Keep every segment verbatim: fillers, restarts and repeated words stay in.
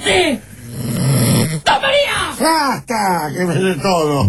usted? ¡Don María! ¡Basta! Que me dé todo.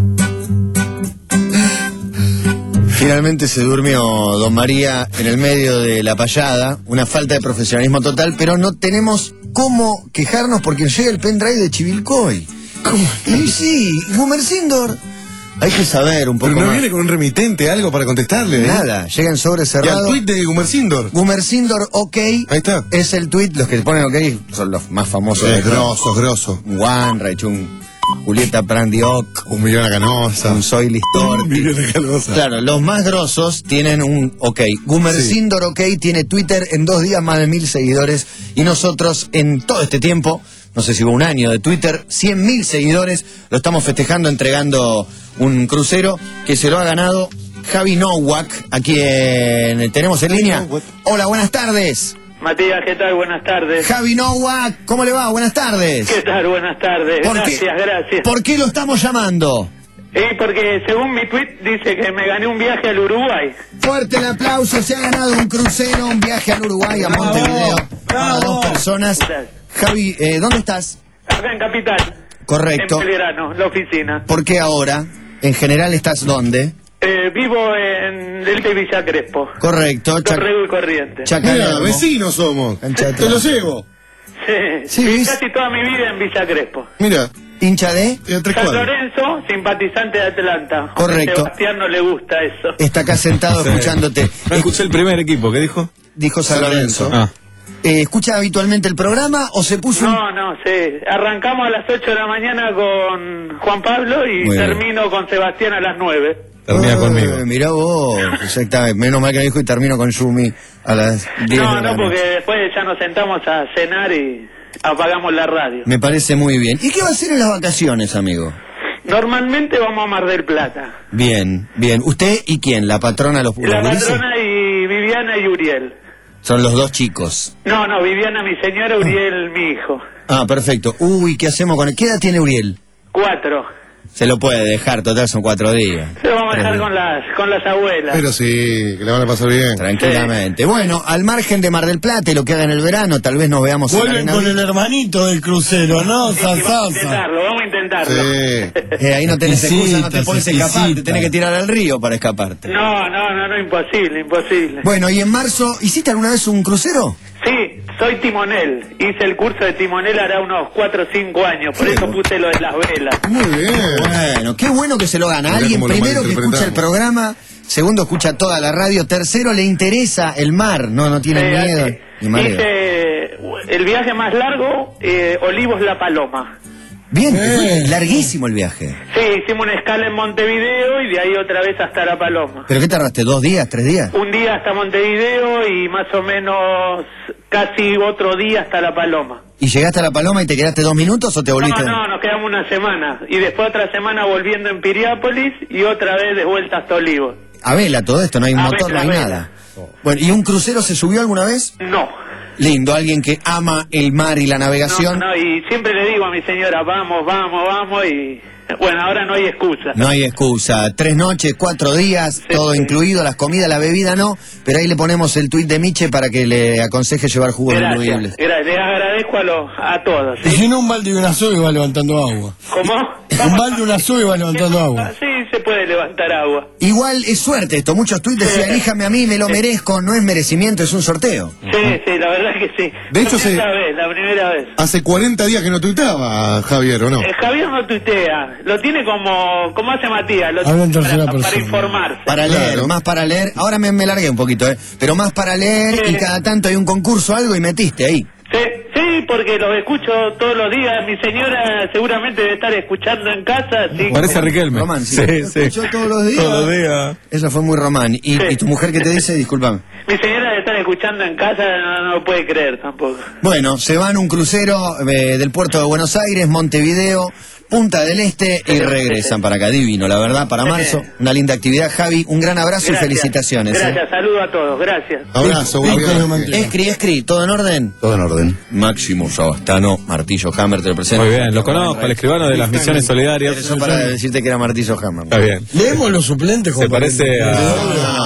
Finalmente se durmió Don María en el medio de la payada, una falta de profesionalismo total, pero no tenemos cómo quejarnos porque llega el pendrive de Chivilcoy. ¿Cómo? Y sí, Gumercindor. Hay que saber un poco Pero no más. viene con un remitente, algo para contestarle. ¿eh? Nada, llega en sobre Y cerrado. al tuit de Gumercindor. Gumercindor, ok. Ahí está. Es el tuit, los que ponen ok son los más famosos. Sí, de grosso, grosso. Un Juan, Raichun, Julieta Prandioc, Un millón a canosa. un Soy Un Listorti. millón a canosa. Claro, los más grosos tienen un ok. Gumercindor ok tiene Twitter en dos días más de mil seguidores y nosotros en todo este tiempo, no sé si hubo un año de Twitter, cien mil seguidores, lo estamos festejando entregando un crucero que se lo ha ganado Javi Nowak, a quien tenemos en línea. Hola, buenas tardes. Matías, ¿qué tal? Buenas tardes. Javi Nowak, ¿cómo le va? Buenas tardes. ¿Qué tal? Buenas tardes. ¿Por Gracias, qué? gracias. ¿Por qué lo estamos llamando? Y porque según mi tweet dice que me gané un viaje al Uruguay. Fuerte el aplauso, se ha ganado un crucero, un viaje al Uruguay, a Montevideo, para dos personas. Javi, eh, ¿dónde estás? Acá en Capital. Correcto. En Belgrano, la oficina. ¿Por qué ahora? En general, ¿estás dónde? Eh, vivo en el de Villa Crespo. Correcto. Chac- Torrego y Corriente. Chacalermo. Mira, vecinos somos. Cancha de Te lo atrás. llevo. Sí, Sí, sí, ¿ves? casi toda mi vida en Villa Crespo. Mira, ¿Hincha de? y a tres San cuadras. Lorenzo, simpatizante de Atlanta. Correcto. A Sebastián no le gusta eso. Está acá sentado Sí. escuchándote. No escuché el primer equipo, ¿qué dijo? Dijo San San Lorenzo. Lorenzo. Ah. Eh, ¿Escucha habitualmente el programa o se puso un... No, no, sí. Arrancamos a las ocho de la mañana con Juan Pablo y Muy bien. termino con Sebastián a las nueve. Termina Eh, conmigo. Mirá vos, exactamente. Menos mal que me dijo y termino con Yumi a las diez No, de la no, noche. porque después ya nos sentamos a cenar y apagamos la radio. Me parece muy bien. ¿Y qué va a hacer en las vacaciones, amigo? Normalmente vamos a Mar del Plata. Bien, bien. ¿Usted y quién? ¿La patrona, los, los La gurises? patrona y Viviana y Uriel. Son los dos chicos. No, no, Viviana mi señora, Uriel mi hijo. Ah, perfecto. Uy, ¿qué hacemos con él? ¿Qué edad tiene Uriel? Cuatro. Se lo puede dejar, total son cuatro días. Se lo vamos a dejar Tres con las, con las abuelas. Pero sí, que le van a pasar bien. Tranquilamente. Bueno, al margen de Mar del Plata y lo que haga en el verano, tal vez nos veamos en la Vuelven Arena con Vi- el hermanito del crucero, ¿no? Sí, vamos a Sasasa. intentarlo, vamos a intentarlo. Sí. Eh, ahí no tenés Visitas, excusa, no te podés escapar, te visitas. tenés que tirar al río para escaparte. No, no, no, no, imposible, imposible. Bueno, y en marzo, ¿hiciste alguna vez un crucero? Sí, soy timonel. Hice el curso de timonel hará unos cuatro o cinco años, por eso puse lo de las velas. Muy bien. Bueno, qué bueno que se lo gana. Mirá Alguien cómo lo primero que escucha el malinterpretamos. programa, segundo escucha toda la radio, tercero le interesa el mar, no, no tiene Eh, miedo eh, ni mareo. hice el viaje más largo, eh, Olivos La Paloma. Bien, Eh. fue larguísimo el viaje. Sí, hicimos una escala en Montevideo y de ahí otra vez hasta La Paloma. ¿Pero qué tardaste? ¿Dos días? ¿Tres días? Un día hasta Montevideo y más o menos casi otro día hasta La Paloma. ¿Y llegaste a La Paloma y te quedaste dos minutos o te No, volviste? no, nos quedamos una semana. Y después otra semana volviendo en Piriápolis y otra vez de vuelta hasta Olivos. A vela todo esto, no hay A motor, vela, no hay a vela. nada. Bueno, ¿y un crucero se subió alguna vez? No. Lindo, alguien que ama el mar y la No, navegación. no, y siempre le digo a mi señora, vamos, vamos, vamos, y bueno, ahora no hay excusa. No hay excusa. Tres noches, cuatro días, Sí, todo sí. incluido, las comidas, la bebida no, pero ahí le ponemos el tuit de Miche para que le aconseje llevar jugos Gracias, incluibles. gracias, les agradezco a, los, a todos. Y ¿sí? si no, un balde y una soga y va levantando agua. ¿Cómo? Un balde y una soga y va levantando agua. Sí, se puede levantar agua. Igual es suerte esto, muchos tuits decían, elíjame a mí, me lo merezco, no es merecimiento, es un sorteo. Sí, sí, la verdad que sí. De hecho, la se- primera vez, la primera vez. Hace cuarenta días que no tuitaba, Javier, ¿o no? Eh, Javier no tuitea, lo tiene como, como hace Matías, lo Habla en tiene tercera para, para persona. informarse. Para Claro. leer, más para leer, ahora me, me largué un poquito, ¿eh? Pero más para leer Sí. y cada tanto hay un concurso, algo y metiste ahí. Sí, sí, porque los escucho todos los días. Mi señora seguramente debe estar escuchando en casa. Así Parece que- a Riquelme. Román, sí. Sí, Lo sí. escuchó todos los días. Todos los días. Eso fue muy Román. ¿Y, Sí. y tu mujer qué te dice? Disculpame. Mi señora debe estar escuchando en casa, no, no lo puede creer tampoco. Bueno, se van un crucero eh, del puerto de Buenos Aires, Montevideo, Punta del Este y regresan para acá. Divino, la verdad, para marzo. Una linda actividad. Javi, un gran abrazo Gracias. y felicitaciones. ¿eh? Gracias, saludo a todos, gracias. Abrazo, Pico de Javier. manteca. Escri, Escri, ¿todo en orden? Todo en orden. Máximo Sabastano, Martillo Hammer, te lo presento. Muy bien, lo conozco, el escribano de las misiones solidarias. Eso para decirte que era Martillo Hammer. Está bien. Leemos los suplentes, Se compadre. parece a... No, no, no,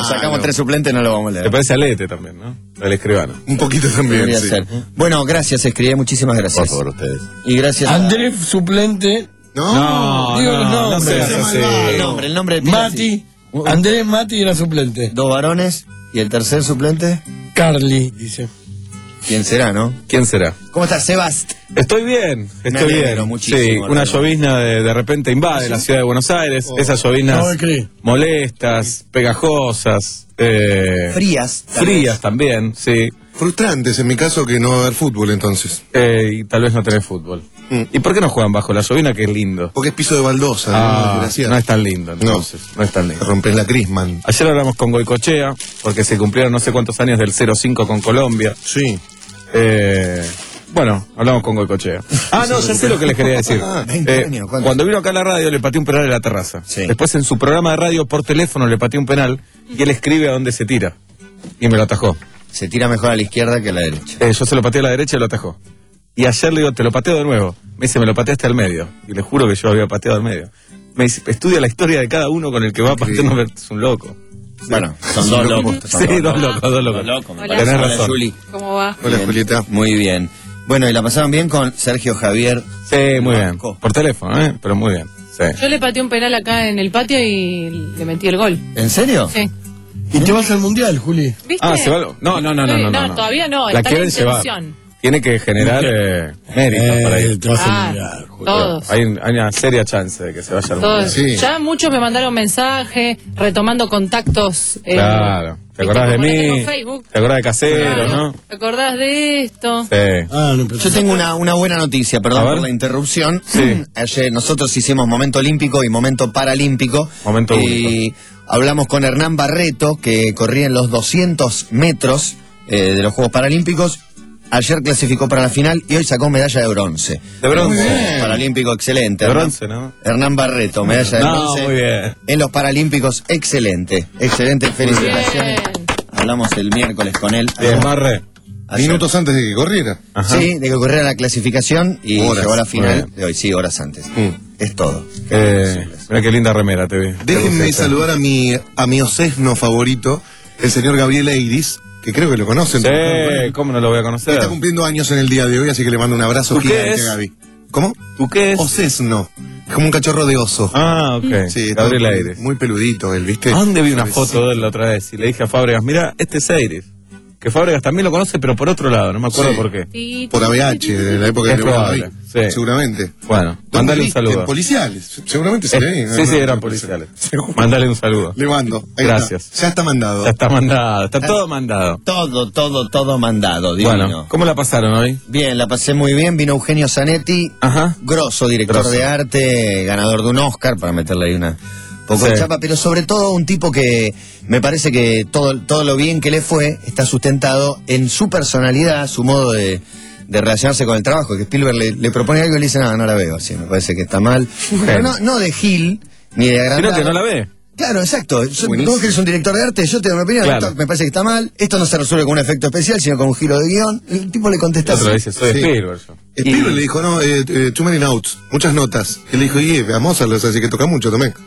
sacamos tres suplentes no lo vamos a leer. Te parece a Lete también, ¿no? El escribano. Un poquito también, Debería sí. ser. Bueno, gracias, escribí, muchísimas gracias. Por favor, ustedes. Y gracias a... Andrés suplente. No, No, digo no, los no nombres. seas Ese así. malvado. El nombre, el nombre de pila, Mati. sí. Andrés Mati era suplente. Dos varones y el tercer suplente, Carly, dice. ¿quién será, no? ¿Quién será? ¿Cómo estás, Sebast? Estoy bien, Me estoy alegro bien. muchísimo, Sí, una Alberto. llovizna de, de repente invade la ciudad de Buenos Aires. Esas lloviznas No me creí. molestas, pegajosas, eh, Frías. tal frías vez. también, sí. Frustrantes en mi caso que no va a haber fútbol entonces. Eh, y tal vez no tenés fútbol. Mm. ¿Y por qué no juegan bajo la llovina, que es lindo? Porque es piso de baldosa, ¿no? Ah, Desgraciado. no es tan lindo, entonces. No, es tan lindo. Rompes la Crisman. Ayer hablamos con Goicochea, porque se cumplieron no sé cuántos años del cero cinco con Colombia. Sí. Eh, bueno, hablamos con Goicochea. Ah, no, ya sé lo que les quería decir. veinte Eh, años, ¿cuánto? cuando vino acá a la radio le pateé un penal en la terraza. Sí. Después en su programa de radio por teléfono le pateé un penal y él escribe a dónde se tira. Y me lo atajó. Se tira mejor a la izquierda que a la derecha. Eh, yo se lo pateé a la derecha y lo atajó. Y ayer le digo, te lo pateo de nuevo. Me dice, me lo pateaste al medio. Y le juro que yo había pateado al medio. Me dice, estudia la historia de cada uno con el que va pateando. Es un loco. Bueno, son dos locos. son Sí, dos dos locos, dos locos. Dos locos, me Hola. parece. Tenés Hola, razón. Juli. ¿Cómo va? Hola, Bien. Julieta. Muy bien. Bueno, y la pasaron bien con Sergio Javier. Sí, muy bien. Banco. Por teléfono, ¿eh? Pero muy bien. Sí. Yo le pateé un penal acá en el patio y le metí el gol. ¿En serio? Sí. Y te vas al mundial, Juli. ¿Viste? Ah, se va. No, no, no, no, no, no. No, todavía no, La está en quieren llevar. intención. Tiene que generar eh, méritos para Eh, ir. te vas al Ah, mundial, Juli. todos. Hay, hay una seria chance de que se vaya al mundial. Todos. Sí. Ya muchos me mandaron mensajes retomando contactos. eh, Claro. ¿Te ¿viste? acordás de Como no tengo mí? Facebook. ¿Te acordás de Casero, Claro. no? ¿Te acordás de esto? Sí. Ah, no, pero Yo tengo una, una buena noticia, perdón A ver. por la interrupción. Sí. Ayer nosotros hicimos momento olímpico y momento paralímpico. Momento y hablamos con Hernán Barreto, que corría en los doscientos metros eh, de los Juegos Paralímpicos. Ayer clasificó para la final y hoy sacó medalla de bronce. De bronce. Muy bien. Paralímpico excelente. De Hernán- bronce, ¿no? Hernán Barreto, medalla de No, bronce. muy bien. En los Paralímpicos, excelente. Excelente, felicitaciones. Bien. Hablamos el miércoles con él. Bien, Marre. Ayer. Minutos antes de que corriera. Ajá. Sí, de que ocurriera la clasificación y Horas, llegó a la muy final bien. de hoy, sí, horas antes. Mm. Es todo. Eh, mira qué linda remera te vi. Déjenme Sí. saludar a mi, a mi ocesno favorito, el señor Gabriel Eiris, que creo que lo conocen. Sí, ¿cómo no lo voy a conocer? Está cumpliendo años en el día de hoy, así que le mando un abrazo ¿Tú qué gigante es? a Gaby. ¿Cómo? ¿Tú qué es? Ocesno. Es como un cachorro de oso. Ah, ok. Sí, está Gabriel muy- Aires. Muy peludito él, ¿viste? ¿A dónde vi una Pobrecito. foto de él la otra vez? Y le dije a Fábregas, mira, este es Aires. Que Fábregas también lo conoce, pero por otro lado, no me acuerdo Sí. por qué. Ti, Por A B H, de la época Es de Leonardo probable, ahí. sí. Seguramente. Bueno, ¿Dónde mandale un viste? saludo. En policiales. Seguramente se ve. Eh, sí, sí, eran policiales. Seguro. Mandale un saludo. Le mando. Ahí Gracias. está. Ya está mandado. Ya está mandado, está todo mandado. Todo, todo, todo mandado, divino. Bueno, ¿cómo la pasaron hoy? Bien, la pasé muy bien. Vino Eugenio Zanetti, Ajá. grosso, director Grosso. de arte, ganador de un Oscar, para meterle ahí una poco de Sí. chapa, pero sobre todo un tipo que me parece que todo, todo lo bien que le fue está sustentado en su personalidad, su modo de, de relacionarse con el trabajo, que Spielberg le, le propone algo y le dice, no, no la veo, así, me parece que está mal. Pero no, no de Gil, ni de agrandado. Creo que no la ve. Claro, exacto. Yo- Buenísimo. vos que eres un director de arte, yo te doy mi opinión. Claro. Esto me parece que está mal. Esto no se resuelve con un efecto especial, sino con un giro de guión. El tipo le contesta El otro así. dice, soy Sí. Spielberg yo. Spielberg le dijo, no, eh, eh, too many notes, muchas notas. Él le dijo, y veamos a los, así que toca mucho también.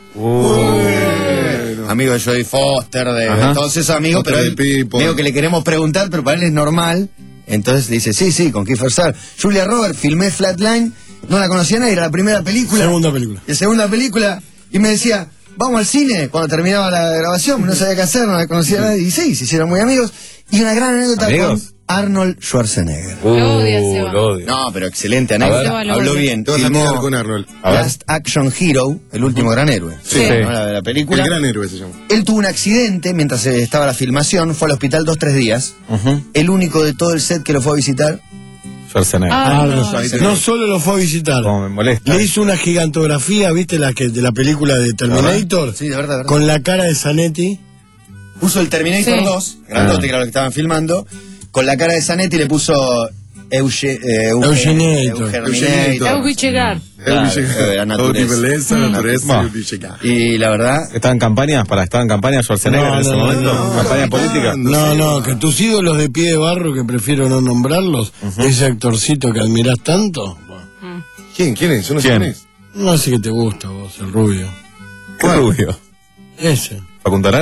Amigo de Jodie Foster, de, Ajá. de todos esos amigos, Otra pero de él, People. digo que le queremos preguntar, pero para él es normal. Entonces dice, sí, sí, con Kiefer Sutherland. Julia Roberts, filmé Flatline, no la conocía nadie, era la primera película. Segunda película. La segunda película, y me decía, vamos al cine, cuando terminaba la grabación, no sabía qué hacer, no la conocía nadie, y sí, se hicieron muy amigos. Y una gran anécdota ¿Amigos? con Arnold Schwarzenegger. Lo odia, Seba. lo odio. No, pero excelente ver. anécdota. Seba lo Habló odia. bien. Te vas a Filmó quedar con Arnold. A ver. Last Action Hero, el último gran héroe. Sí. ¿no? La de la película. El gran héroe se llama. Él tuvo un accidente mientras eh, estaba la filmación, fue al hospital dos, tres días. Ujú. El único de todo el set que lo fue a visitar. Schwarzenegger. Ah, Arnold no. Schwarzenegger. No solo lo fue a visitar, Como me molesta. le hizo una gigantografía, ¿viste? La que, de la película de Terminator. Sí, de verdad, de verdad. Con la cara de Zanetti. Puso el Terminator Sí. dos, grandote, Ah. que era lo que estaban filmando, con la cara de Zanetti le puso Euge, eh, Euge- Eugenator. Eugenator. Eu vi llegar. Claro, Él dice, eh, la "Oh, naturaleza. di belleza, Mm. naturaleza, Bah. yo dice, "Ah". Y la verdad, ¿Estaba en campaña? ¿Para estar en campaña Schwarzenegger No, en ese no, momento? no, no. ¿Campaña No, política? no. No, sé. no, que tus ídolos de pie de barro, que prefiero no nombrarlos, ese actorcito que admirás tanto, bueno, ¿Quién? ¿Quién es? Yo no sé ¿Quién? quién es. no sé que te gusta vos, el rubio. ¿Qué rubio? Ese. ¿Facundo Arana?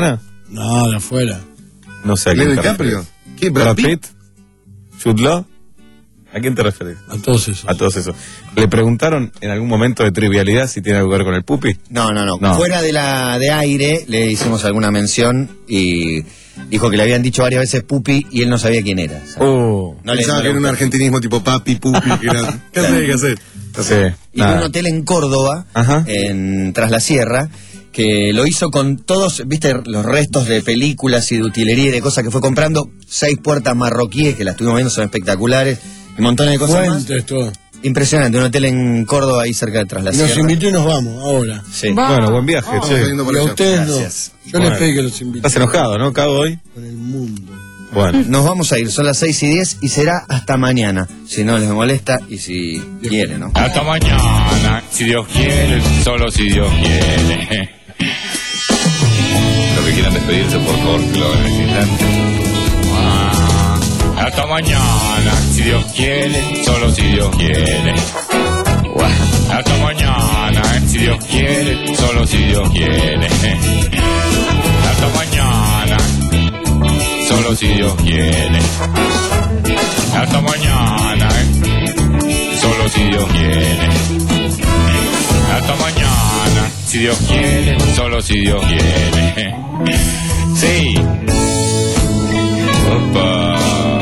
No, de afuera. No sé a Leo quién te DiCaprio. referís. ¿Qué? ¿Brad ¿Brad Pitt? Pitt? ¿Jude Law? ¿A quién te referís? A todos esos. A todos esos. ¿Le preguntaron en algún momento de trivialidad si tiene algo que ver con el pupi? No, no, no, No. Fuera de la de aire le hicimos alguna mención y dijo que le habían dicho varias veces pupi y él no sabía quién era. ¿sabes? Oh. No le- Pensaba no que le era un gustó. argentinismo tipo papi, pupi, que era... ¿Qué hacer? ¿Qué hacer? Sí. Y en nada. un hotel en Córdoba, Ajá. en Tras la Sierra, que lo hizo con todos, viste, los restos de películas y de utilería y de cosas que fue comprando, seis puertas marroquíes que las estuvimos viendo, son espectaculares, y montones de cosas más. Fuentes, todo. Impresionante, un hotel en Córdoba ahí cerca de Tras la Y nos Sierra. invitó y nos vamos, ahora. Sí. Va. Bueno, buen viaje, Vamos che. saliendo por Y a allá. ustedes Gracias. no. Yo Bueno. les pedí que los invité. Estás enojado, ¿no? Cago hoy. Con el mundo. Bueno. Nos vamos a ir, son las seis y diez y será hasta mañana, si no les molesta y si quiere, ¿no? Hasta mañana, si Dios quiere, solo si Dios quiere. Los que quieran despedirse, por favor, que lo hagan en este instante. Ah, hasta mañana, si Dios quiere, solo si Dios quiere. Guau. Hasta mañana, si Dios quiere, solo si Dios quiere. Hasta mañana, solo si Dios quiere. Hasta mañana, solo si Dios quiere. Hasta mañana, si Dios quiere, solo si Dios quiere. Sí. Opa.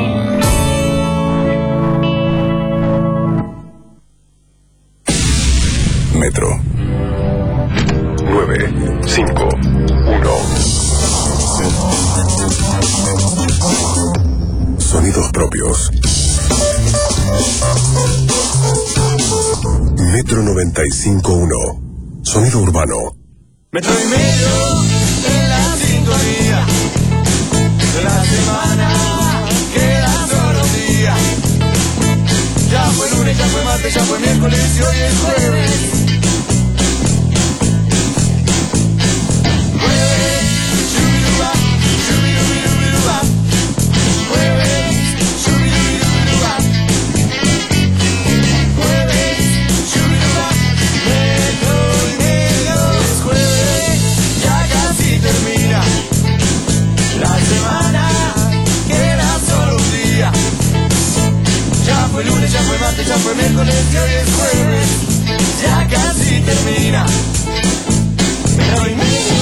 Metro. nueve cinco uno. Sonidos propios. Metro noventa y cinco uno. Sonido urbano. Metro y medio en la sintonía de la semana, quedan solo días. Ya fue lunes, ya fue martes, ya fue miércoles y hoy es jueves. Jueves, shubiduba, shubidubidubiduba. Jueves, shubidubidubiduba. Jueves, shubiduba. Metro y medio es jueves, ya casi termina la semana, queda solo un día. Ya fue lunes, ya fue martes, ya fue miércoles y hoy es jueves, ya casi termina. Metro y medio.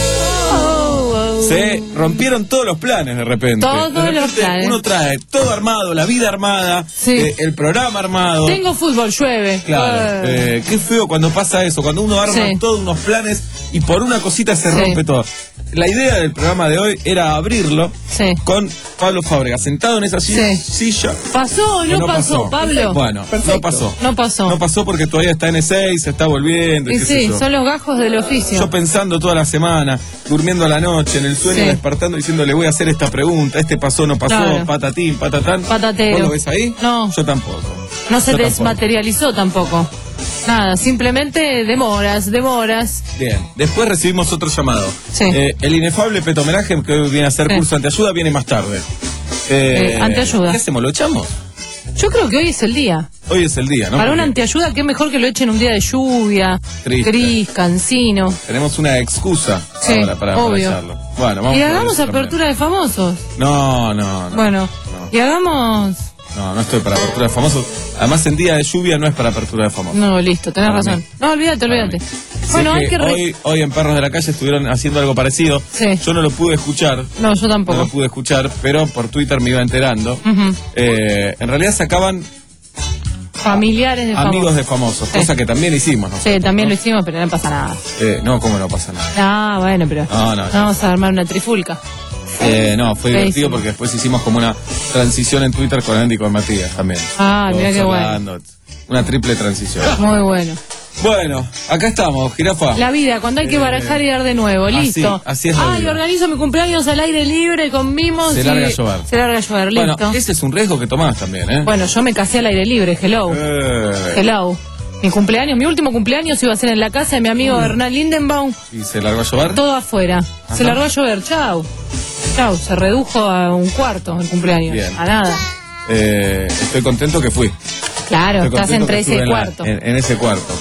Se rompieron todos los planes de repente. Todos De repente los planes. Uno trae todo armado, la vida armada, Sí. eh, el programa armado. Tengo fútbol, llueve. Claro, Eh. eh, qué feo cuando pasa eso, cuando uno arma Sí. todos unos planes y por una cosita se Sí. rompe todo. La idea del programa de hoy era abrirlo Sí. con Pablo Fábrega sentado en esa silla. Sí. silla ¿Pasó o que no, pasó, Pablo? Bueno, no pasó. No pasó. No pasó porque todavía está en seis, se está volviendo. Y qué sé sí, yo. son los gajos del oficio. Yo pensando toda la semana, durmiendo a la noche, en el sueño, Sí. despertando, diciendo, le voy a hacer esta pregunta, este pasó, no pasó, Claro. patatín, patatán. Patatero. ¿Vos lo ves ahí? No. Yo tampoco. No se Yo tampoco. desmaterializó tampoco. Nada, simplemente demoras, demoras. Bien, después recibimos otro llamado. Sí. Eh, el inefable Peto Homenaje, que hoy viene a hacer Sí. curso anteayuda, viene más tarde. Eh, anteayuda. ¿Qué hacemos? ¿Lo echamos? Yo creo que hoy es el día. Hoy es el día, ¿no? Para una Porque anteayuda, qué mejor que lo echen un día de lluvia, Triste. gris, cansino. tenemos una excusa Sí, ahora para, para obvio. echarlo. Bueno, vamos Y a ver hagamos eso también. apertura de famosos. No, no, no. Bueno, No. y hagamos... No, no estoy para apertura de famosos. Además, en día de lluvia no es para apertura de famosos. No, listo, tenés Para razón. mí. No, olvídate, olvídate. Sé Bueno, hay que que... re- hoy, hoy en Perros de la Calle estuvieron haciendo algo parecido. Sí. Yo no lo pude escuchar. No, yo No tampoco. lo pude escuchar, pero por Twitter me iba enterando. Ujú. Eh, en realidad sacaban Familiares de famosos. amigos de famosos, Sí. cosa que también hicimos nosotros. Sí, también ¿no? lo hicimos, pero no pasa nada. Eh, no, ¿cómo no pasa nada? Ah, bueno, pero No, no, vamos a armar una trifulca. Eh, no, fue divertido Feísimo. porque después hicimos como una transición en Twitter con Andy y con Matías también. Ah, Todos mirá qué bueno. hablando, Una triple transición. Muy bueno. Bueno, acá estamos, jirafa. La vida, cuando hay que barajar y dar de nuevo, así- listo. así es la Ay, vida. organizo mi cumpleaños al aire libre con mimos. Se y- larga a llover. Se larga a llover, Bueno, listo. ese es un riesgo que tomás también, ¿eh? Bueno, yo me casé al aire libre, hello. Eh, Hello. Mi cumpleaños, mi último cumpleaños iba a ser en la casa de mi amigo Hernán Lindenbaum, ¿Y se largó a llover? todo afuera. Se largó a llover, chau. Chau, se redujo a un cuarto el cumpleaños. Bien. A nada. Eh, estoy contento que fui. Claro, Estoy estás contento entre que ese estuve en la- cuarto. En, en ese cuarto.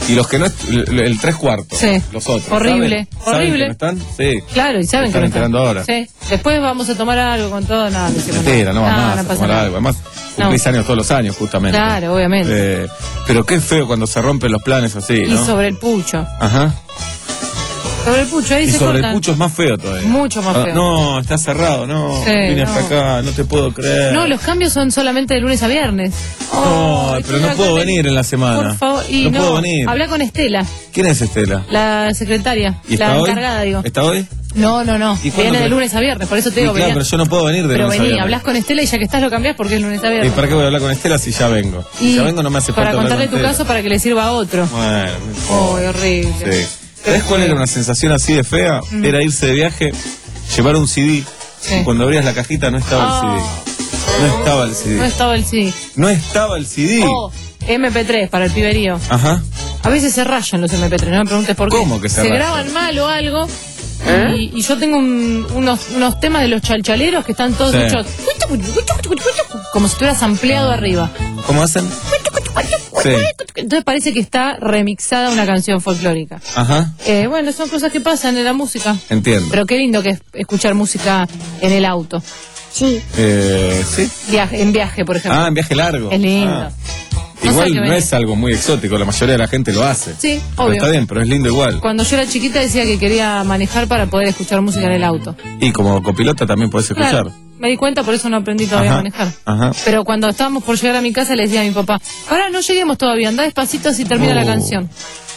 Y los que no, est- el, el tres cuartos, Sí. los otros. Horrible, ¿saben? ¿Saben horrible. que no están? Sí. Claro, y saben Están que no enterando ahora. Sí. Después vamos a tomar algo con todo, nada. Mentira, no va más no a pasa tomar nada. algo. Además, cumplís No. años todos los años, justamente. Claro, obviamente. Eh, pero qué feo cuando se rompen los planes así, Y ¿no? sobre el pucho. Ajá. Sobre el pucho, ahí Y se sobre cortan. el pucho es más feo todavía. Mucho más Ah, feo. No, está cerrado, no. Sí, Vine no. hasta acá, no te puedo creer. No, los cambios son solamente de lunes a viernes. No, Ay, pero estoy no puedo acá. venir en la semana. Por favor, y no, no, puedo venir. habla con Estela, ¿Quién es Estela? la secretaria, ¿Y está la hoy? encargada, digo. ¿Está hoy? No, no, no, ¿Y cuándo viene de te- lunes a viernes, por eso te Sí, digo, claro, venía. pero yo no puedo venir de Pero lunes a vení, viernes. hablas con Estela y ya que estás lo cambiás porque es lunes a ¿Y viernes. para qué voy a hablar con Estela si ya vengo? Si Y ya vengo no me hace para falta hablar contarle con tu Estela. caso para que le sirva a otro. Bueno, Oh, horrible. sí. ¿Sabes cuál era una sensación así de fea? Mm. Era irse de viaje, llevar un C D. Sí. Y cuando abrías la cajita no estaba Oh. el C D. No estaba el C D. No estaba el C D. No estaba el C D. Oh, M P tres para el piberío. Ajá. A veces se rayan los M P tres, no me preguntes por qué. ¿Cómo que se rayan? graban mal o algo. Y, y yo tengo un- unos, unos temas de los chalchaleros que están todos Sí. hechos como si estuvieras ampliado arriba. ¿Cómo hacen? Sí. Entonces parece que está remixada una canción folclórica. Ajá. Eh, bueno, son cosas que pasan en la música. Entiendo. Pero qué lindo que es escuchar música en el auto. Sí. Eh, sí. Viaje, en viaje, por ejemplo. Ah, en viaje largo. Es lindo. Ah. No sé Igual qué no venís. es algo muy exótico, la mayoría de la gente lo hace. Sí, Pero obvio. está bien, pero es lindo igual. Cuando yo era chiquita decía que quería manejar para poder escuchar música en el auto. Y como copilota también podés escuchar. Claro, me di cuenta, por eso no aprendí todavía Ajá, a manejar. ajá. Pero cuando estábamos por llegar a mi casa le decía a mi papá, ahora no lleguemos todavía, anda despacito así termina la Oh. canción.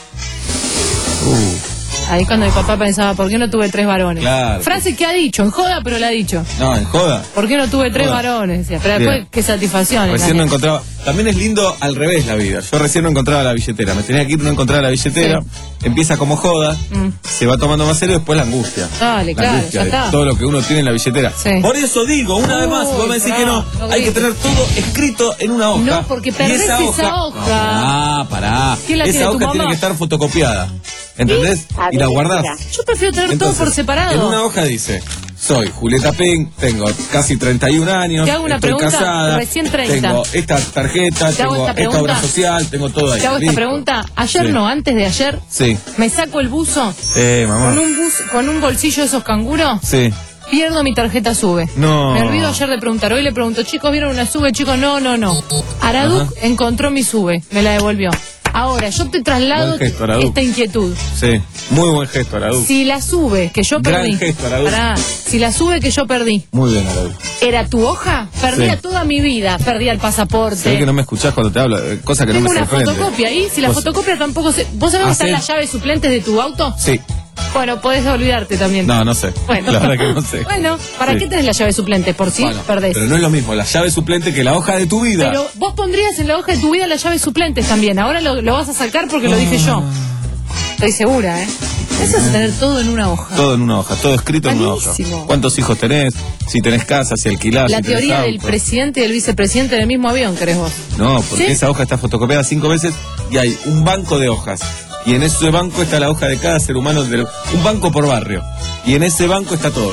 Uh, Ahí cuando mi papá pensaba, ¿por qué no tuve tres varones? Claro. Frase que ha dicho, en joda, pero la ha dicho. no, en joda. ¿Por qué no tuve tres Joda. varones? Decía. Pero después, Bien. qué satisfacción. Recién no engañé. encontraba. También es lindo al revés la vida. Yo recién no encontraba la billetera. Me tenía que ir, no encontraba la billetera. Empieza como joda, Mm. se va tomando más serio, después la angustia. Dale, La claro, angustia ya de está. todo lo que uno tiene en la billetera. Sí. Por eso digo, una vez más, Uy, vos me decís que no, no, no hay que grites. tener todo escrito en una hoja. No, porque Y perdés esa hoja. No, pará, pará. ¿Quién la tiene, Esa tu hoja mamá? tiene que estar fotocopiada. ¿Entendés? A Y la ver, guardás. espera. Yo prefiero tener Entonces, todo por separado. En una hoja dice, soy Julieta Pink, tengo casi treinta y un años, Te hago una estoy pregunta, casada, recién treinta. tengo esta tarjeta, Te hago tengo esta esta, pregunta. obra social, tengo todo ahí. Te hago esta Listo. pregunta. Ayer Sí. no, antes de ayer, Sí. me saco el buzo Eh, mamá. con un bus, con un bolsillo de esos canguros. Sí. Pierdo mi tarjeta SUBE. No. Me olvido ayer de preguntar. Hoy le pregunto, chicos, ¿vieron una SUBE? Chicos, no, no, no. Araduc Ajá. encontró mi SUBE. Me la devolvió. Ahora, yo te traslado Buen gesto, Araduc. esta inquietud. Sí. Muy buen gesto, Araú. Si la SUBE que yo Gran perdí. gesto, Araduc. Pará, si la SUBE que yo perdí Muy bien, Araú. era tu hoja, perdía Sí. toda mi vida. Perdía el pasaporte. Sé que no me escuchás cuando te hablo, eh, cosa que Tengo no me una sorprende. fotocopia ahí. Si la Vos- fotocopia tampoco se. ¿Vos sabés dónde ¿Ah, están sí? las llaves suplentes de tu auto? Sí. Bueno, podés olvidarte también. No, no sé. Bueno. La verdad que no sé. Bueno, ¿para Sí. qué tenés la llave suplente? Por si Bueno, perdés. pero no es lo mismo la llave suplente que la hoja de tu vida. Pero vos pondrías en la hoja de tu vida las llaves suplentes también. Ahora lo, lo vas a sacar porque lo dije yo. Estoy segura, ¿eh? Eso es tener todo en una hoja. Todo en una hoja, todo escrito en una hoja. Buenísimo. ¿Cuántos hijos tenés? Si tenés casa, si alquilás, La si tenés teoría del auto. presidente y del vicepresidente en el mismo avión, ¿querés vos? No, porque ¿Sí? esa hoja está fotocopiada cinco veces y hay un banco de hojas. Y en ese banco está la hoja de cada ser humano, de- un banco por barrio. Y en ese banco está todo.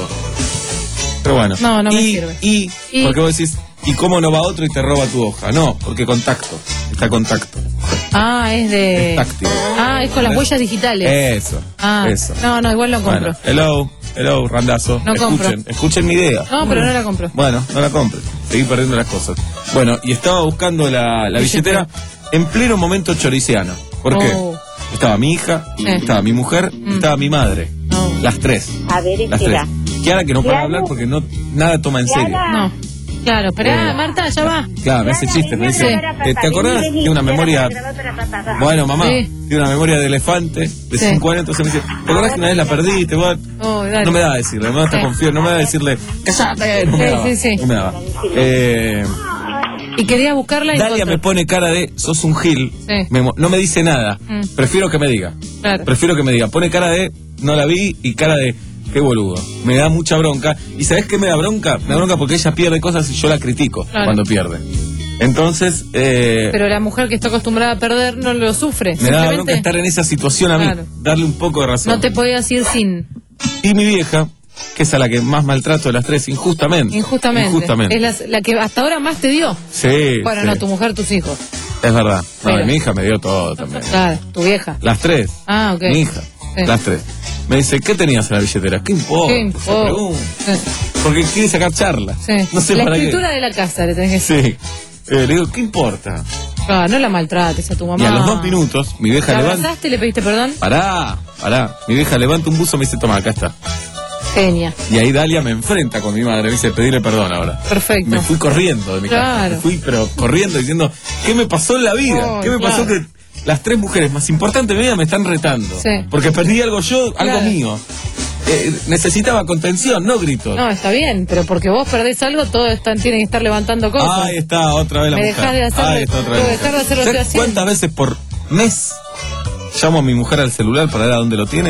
Pero bueno. No, no me y, sirve. Y, Y- porque vos decís, ¿y cómo no va otro y te roba tu hoja? No, porque contacto. Está contacto. Ah, es de... Es táctil. Ah, es con las huellas digitales. Eso. Ah, Eso. no, no, igual no compro. Bueno, hello, hello, randazo. No compro. escuchen, escuchen mi idea. No, pero no la compro. Bueno, no la compres. Seguí perdiendo las cosas. Bueno, y estaba buscando la, la Billetera. billetera en pleno momento choriciano. ¿Por qué? Oh. Estaba mi hija, Sí. estaba mi mujer, y estaba mi madre. No. Las tres. A ver, Las tres. espera. Kiara que no para de Kiara. hablar porque no nada toma en serio. No. Claro, esperá, Eh. Marta, ya va. Claro, me hace chistes, me dice, ¿te, te acordás? Tiene una memoria... Bueno, mamá, Sí. tiene una memoria de elefante de Sí. cinco años, entonces me dice, ¿te acordás que una vez la perdiste? Vos? Oh, dale. No me da a decirle, no está Sí. confío, no me da a decirle, cállate, no me Sí, daba, sí, sí. no me daba. Eh, Y quería buscarla y Dalia me encontró. pone cara de, sos un gil, Sí. Me mo- no me dice nada, Mm. prefiero que me diga, Claro. prefiero que me diga, pone cara de, no la vi, y cara de, qué boludo, me da mucha bronca, y ¿sabés qué me da bronca? Me da bronca porque ella pierde cosas y yo la critico Claro. cuando pierde. Entonces, eh, Pero la mujer que está acostumbrada a perder no lo sufre. me da bronca Simplemente estar en esa situación a mí, Claro. darle un poco de razón. no te podías ir sin. Y mi vieja, que es a la que más maltrato de las tres, injustamente. Injustamente. Injustamente. Es la, la que hasta ahora más te dio. Sí. Bueno, sí. no, tu mujer, tus hijos. Es verdad. No, Pero- mi hija me dio todo también. Claro, tu vieja. Las tres. Ah, ok. Mi hija. Sí. Las tres. Me dice, ¿qué tenías en la billetera? ¿Qué importa? ¿Qué esa importa? pregunta? Sí. Porque quiere sacar charla. Sí. No sé la para escritura qué. de la casa le tenés que decir. Sí. Eh, le digo, ¿qué importa? Ah, no la maltrates a tu mamá. Y a los dos minutos, mi vieja ¿La levanta. abrazaste y le pediste perdón? Pará, pará. Mi vieja levanta un buzo y me dice, toma, acá está. Genia. Y ahí Dalia me enfrenta con mi madre. Me dice, pedirle perdón ahora. Perfecto. Me fui corriendo de mi casa. Claro. Me fui, pero corriendo diciendo, ¿qué me pasó en la vida? Oh, ¿Qué me pasó claro. que las tres mujeres más importantes de mi vida me están retando? Sí. Porque perdí algo yo, algo Claro. mío. Eh, necesitaba contención, no gritos. No, está bien, pero porque vos perdés algo, todos están, tienen que estar levantando cosas. Ahí está, otra vez la Me mujer. dejás de hacerlo- Ahí está otra tengo vez. que dejar de hacer lo que ¿Sabes estoy haciendo? cuántas veces por mes llamo a mi mujer al celular para ver a dónde lo tiene?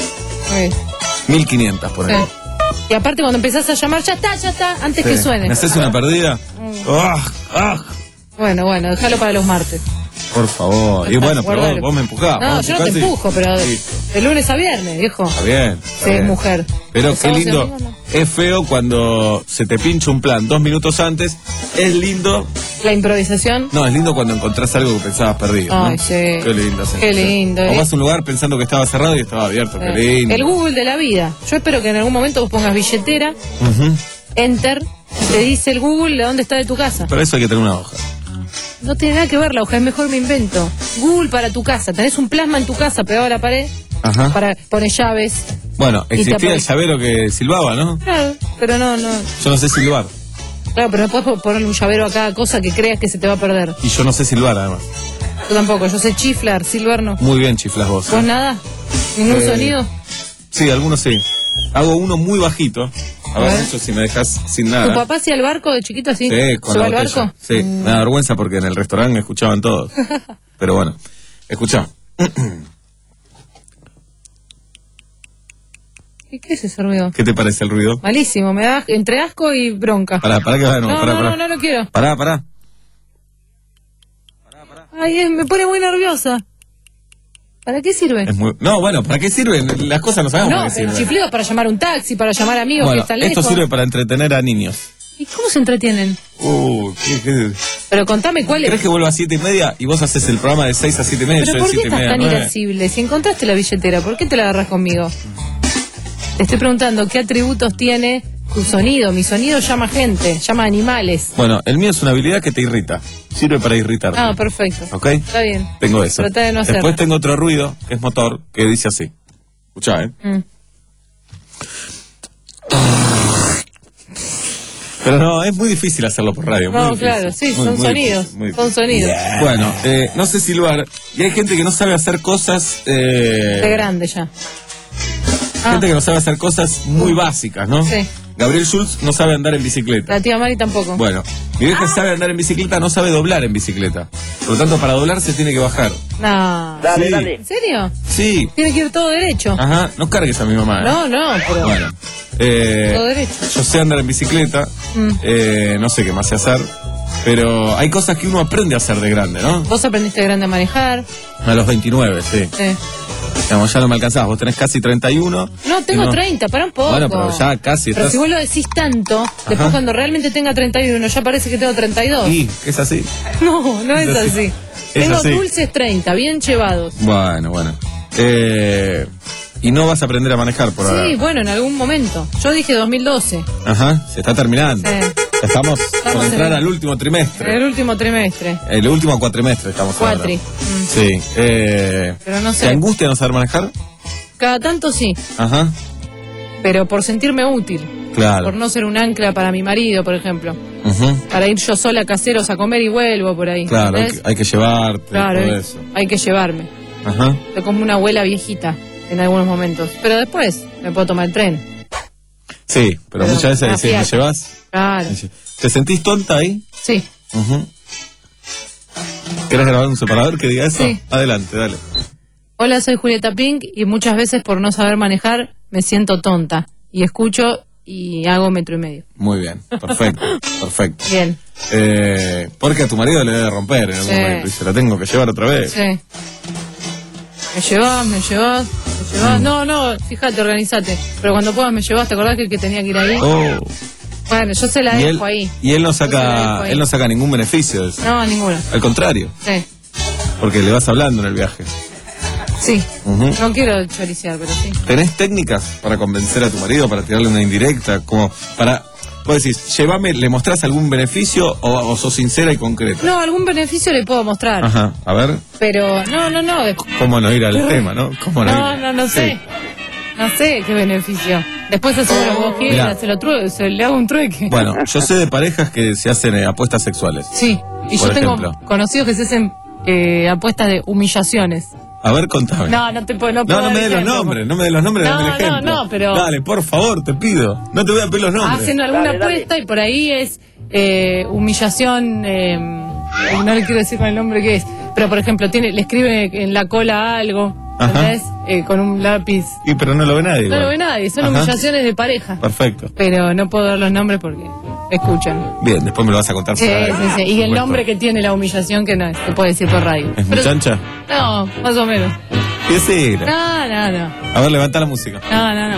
Sí. mil quinientas por ahí. Sí. Y aparte cuando empezás a llamar, ya está, ya está, antes que suene. ¿Me haces una perdida? ¡Ah! ¡Ah! Bueno, bueno, déjalo para los martes. Por favor. Y Está, bueno, pero vos, guardalo. vos me empujás. No, vos yo no te empujás y- empujo, pero de, Sí. de lunes a viernes, viejo. Está bien. está Sí, bien. mujer. Pero De qué sábado y lindo. domingo, no. Es feo cuando se te pincha un plan dos minutos antes. Es lindo. La improvisación. No, es lindo cuando encontrás algo que pensabas perdido. ¿no? Ay, sí. Qué lindo. Qué lindo, O eh. vas a un lugar pensando que estaba cerrado y estaba abierto. Qué Eh, lindo. El Google de la vida. Yo espero que en algún momento vos pongas billetera, Ujú. enter, te dice el Google de dónde está de tu casa. Pero eso hay que tener una hoja. No tiene nada que ver la hoja, es mejor me invento. Google para tu casa. Tenés un plasma en tu casa pegado a la pared, Ajá. para pones llaves. Bueno, Y te existía el aparece. llavero que silbaba, ¿no? Claro, pero no, no. Yo no sé silbar. Claro, pero no puedes ponerle un llavero a cada cosa que creas que se te va a perder. Y yo no sé silbar, además. Yo tampoco, yo sé chiflar, silbar no. Muy bien chiflas vos. ¿Vos nada? ¿Ningún Eh, sonido? Sí, algunos sí. Hago uno muy bajito. A ver, A ver. eso si me dejas sin nada. ¿Tu papá hacía el barco de chiquito así? Sí, con ¿Se la va al botella. barco? Sí, me da vergüenza porque en el restaurante me escuchaban todos. Pero bueno, escuchá. ¿Qué, qué es ese ruido? ¿Qué te parece el ruido? Malísimo, me da entre asco y bronca. Pará, pará que va de nuevo. no, pará, no, pará. no, no lo quiero. Pará, pará. Ay, eh, me pone muy nerviosa. ¿Para qué sirve? Es muy... No, bueno, ¿para qué sirven? Las cosas no sabemos No, para qué pero el sirven. chiflido es para llamar un taxi, para llamar amigos Bueno, que están lejos. esto sirve para entretener a niños. ¿Y cómo se entretienen? Uh, ¿qué, qué? Pero contame cuál ¿Crees es. que vuelva a siete y media y vos haces el programa de seis a siete y media? Pero yo de ¿por qué siete y estás media a tan nueve? irascible? Si encontraste la billetera, ¿por qué te la agarras conmigo? Te estoy preguntando qué atributos tiene tu sonido. Mi sonido llama gente, llama animales. Bueno, el mío es una habilidad que te irrita. Sirve para irritarte. Ah, perfecto. ¿Ok? Está bien. Tengo eso. Trata de no Después hacerlo. tengo otro ruido, que es motor, que dice así. Escuchá, ¿eh? Mm. Pero no, es muy difícil hacerlo por radio. muy No, difícil. claro, sí, Muy, son muy sonidos. difícil, muy Son difícil. sonidos. Bueno, eh, no sé silbar. Y hay gente que no sabe hacer cosas... De Eh, grande ya. Ah, gente que no sabe hacer cosas muy básicas, ¿no? Sí. Gabriel Schultz no sabe andar en bicicleta. la tía Mari tampoco. Bueno, mi vieja sabe andar en bicicleta, no sabe doblar en bicicleta. Por lo tanto, para doblar se tiene que bajar. No. Dale, Sí. ¿En serio? Sí. Tiene que ir todo derecho. Ajá, no cargues a mi mamá. ¿eh? No, no, pero Bueno, eh, todo derecho. yo sé andar en bicicleta, Mm. eh, no sé qué más sé hacer, pero hay cosas que uno aprende a hacer de grande, ¿no? Vos aprendiste grande a manejar. A los veintinueve, sí. Sí. Digamos, ya no me alcanzás, vos tenés casi treinta y uno. No, tengo y no- treinta, para un poco. Bueno, pero ya casi Pero estás... si vos lo decís tanto, después Ajá. cuando realmente tenga treinta y uno, ya parece que tengo treinta y dos. Sí, es así. No, no es Es así. así. Es Tengo así. dulces treinta, bien llevados. Bueno, bueno. Eh, y no vas a aprender a manejar por ahora. Sí, bueno, en algún momento. Yo dije dos mil doce, Ajá, se está terminando. Sí. Estamos por Estamos entrar en- al último en trimestre. el último trimestre. El último cuatrimestre estamos Cuatri. ahora. Mm. Sí. Eh, Pero no ¿Te sé. angustia no saber manejar? Cada tanto sí, Ajá, pero por sentirme útil. claro. Por no ser un ancla para mi marido, por ejemplo. Ujú, Para ir yo sola a caseros a comer y vuelvo por ahí. claro, hay ¿entendés? que, hay que llevarte, Claro, todo hay, eso. hay que llevarme. Ajá. Soy como una abuela viejita en algunos momentos. Pero después me puedo tomar el tren. Sí, pero, Pero muchas veces una decís, ¿me fiaca. llevas? Claro. ¿Te sentís tonta ahí? Sí. Ujú. ¿Querés grabar un separador que diga eso? Sí. Adelante, dale. Hola, soy Julieta Pink y muchas veces por no saber manejar me siento tonta. Y escucho y hago metro y medio. Muy bien, perfecto, perfecto. Bien. Eh, porque a tu marido le debe romper en algún Sí. momento y se la tengo que llevar otra vez. Sí. Me llevas, me llevas, me llevas. Mm. No, no, fíjate, organizate. Pero cuando puedas me llevas, ¿te acordás que el que tenía que ir ahí? Oh, Bueno, yo se la Y él, dejo ahí. y él no Yo se la saca dejo ahí. él no saca ningún beneficio de eso. No, ninguno. Al contrario, Sí. porque le vas hablando en el viaje. Sí. Ujú. No quiero choriciar, pero sí. ¿Tenés técnicas para convencer a tu marido, para tirarle una indirecta? Como para, vos decís, llévame, ¿le mostrás algún beneficio o, o sos sincera y concreta? No, algún beneficio le puedo mostrar. Ajá, a ver, Pero no, no, no. de- ¿cómo no ir al tema, no? ¿Cómo no, No, ir? no, no sé. Sí. No sé qué beneficio. Después hacemos lo que vos quieras, Mirá. se lo true, se le hago un trueque. Bueno, yo sé de parejas que se hacen eh, apuestas sexuales. Sí. Y Por yo tengo ejemplo. conocidos que se hacen eh, apuestas de humillaciones. A ver, contame. No, no te puedo. No, No, puedo no dar me des los ejemplo. nombres, no me des los nombres, No, dame el no, ejemplo. no, pero- Dale, por favor, te pido. No te voy a pedir los nombres. Hacen alguna Dale, dale. apuesta y por ahí es eh, humillación, eh, no le quiero decir con el nombre que es, pero por ejemplo tiene, le escribe en la cola algo, Ajá. ¿entendés? Eh, con un lápiz. Y pero no lo ve nadie. No igual. lo ve nadie, son Ajá. humillaciones de pareja. Perfecto. Pero no puedo dar los nombres porque escuchan. Bien, después me lo vas a contar. Sí, fuera de- sí, sí. Y por el supuesto. nombre que tiene la humillación que no es, se puede decir por radio. ¿Es Pero- muchacha? No, más o menos. ¿Qué es? No, no, no. A ver, levanta la música. No, no, no.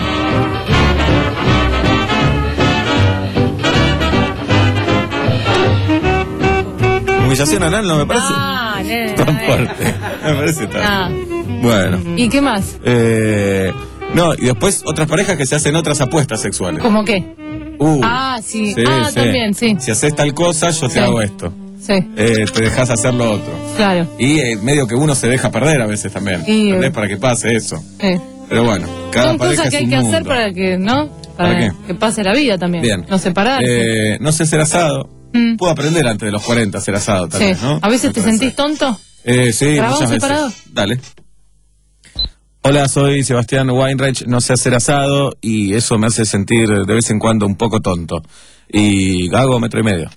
Humillación anal no me parece No, nene, tan nene. fuerte. Me parece tan. No. Bueno. ¿Y qué más? Eh, no, y después otras parejas que se hacen otras apuestas sexuales. ¿Cómo qué? Uh, Ah, sí. Ah, también, sí. Si haces tal cosa, yo te Sí. hago esto. Sí, Eh, te dejas hacer lo otro. claro. Y eh, medio que uno se deja perder a veces también. Y, ¿Entendés? eh. Para que pase eso. Sí. Pero bueno, cada Son pareja cosas que es hay un que hacer mundo. para que, ¿no? Para, ¿Para qué? que pase la vida también. Bien. No separarse. Eh, no sé hacer asado. Mm. Puedo aprender antes de los cuarenta a hacer asado Sí. también, ¿no? ¿A veces Me te parece. sentís tonto? Eh, sí, ¿Grabamos muchas separado? veces. Dale. Hola, soy Sebastián Weinreich, no sé hacer asado y eso me hace sentir de vez en cuando un poco tonto. Y hago metro y medio.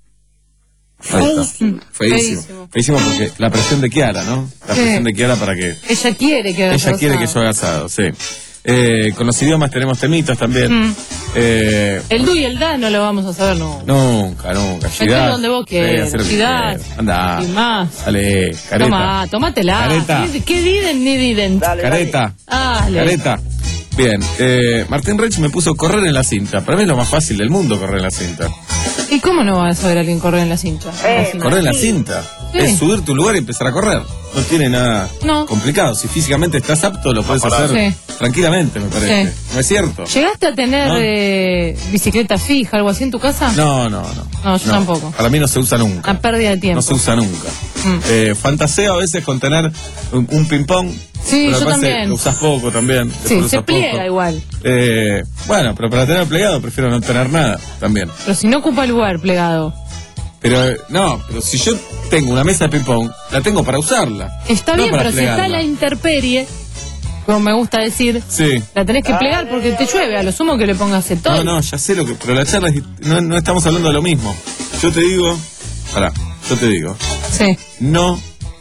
Ahí está. Feísimo. Feísimo. Feísimo porque la presión de Kiara, ¿no? La Sí. presión de Kiara para que... Ella quiere que hagas Ella quiere que yo asado. haga asado, sí. Eh, con los idiomas tenemos temitas también. Mm. Eh, El du y el da no lo vamos a saber, no. nunca, nunca. Metete Gidad, donde vos sí, quieras. hacer lo que Gidad. quieras. Andá. Y más. Dale, careta. Toma, tómatela. Careta. ¿Qué, qué diden ni diden? Careta. Dale. Careta. Bien, eh, Martín Reich me puso correr en la cinta. Para mí es lo más fácil del mundo correr en la cinta. ¿Y cómo no vas a saber a alguien correr en la cincha? Así. Correr en la cinta. Sí. Es subirte a un lugar y empezar a correr. No tiene nada No. complicado. Si físicamente estás apto, lo puedes hacer Sí. tranquilamente, me parece. Sí. ¿No es cierto? ¿Llegaste a tener No. eh, bicicleta fija, algo así en tu casa? No, no, no. No, yo tampoco. Para mí no se usa nunca. Una pérdida de tiempo. No se usa nunca. Mm. Eh, fantaseo a veces con tener un, un ping-pong. Sí, pero yo me parece también. que Lo usas poco también. Sí, después lo se usas pliega poco. igual. Eh, bueno, pero para tener plegado prefiero no tener nada también. Pero si no ocupa lugar plegado. Pero eh, no, pero si yo tengo una mesa de ping-pong, la tengo para usarla. Está no bien, para pero si está plegarla. la intemperie, como me gusta decir, Sí. la tenés que plegar porque te llueve. A lo sumo que le pongas No, acetol. no, ya sé lo que. Pero la charla es, no, no estamos hablando de lo mismo. Yo te digo. Pará, yo te digo. Sí. No.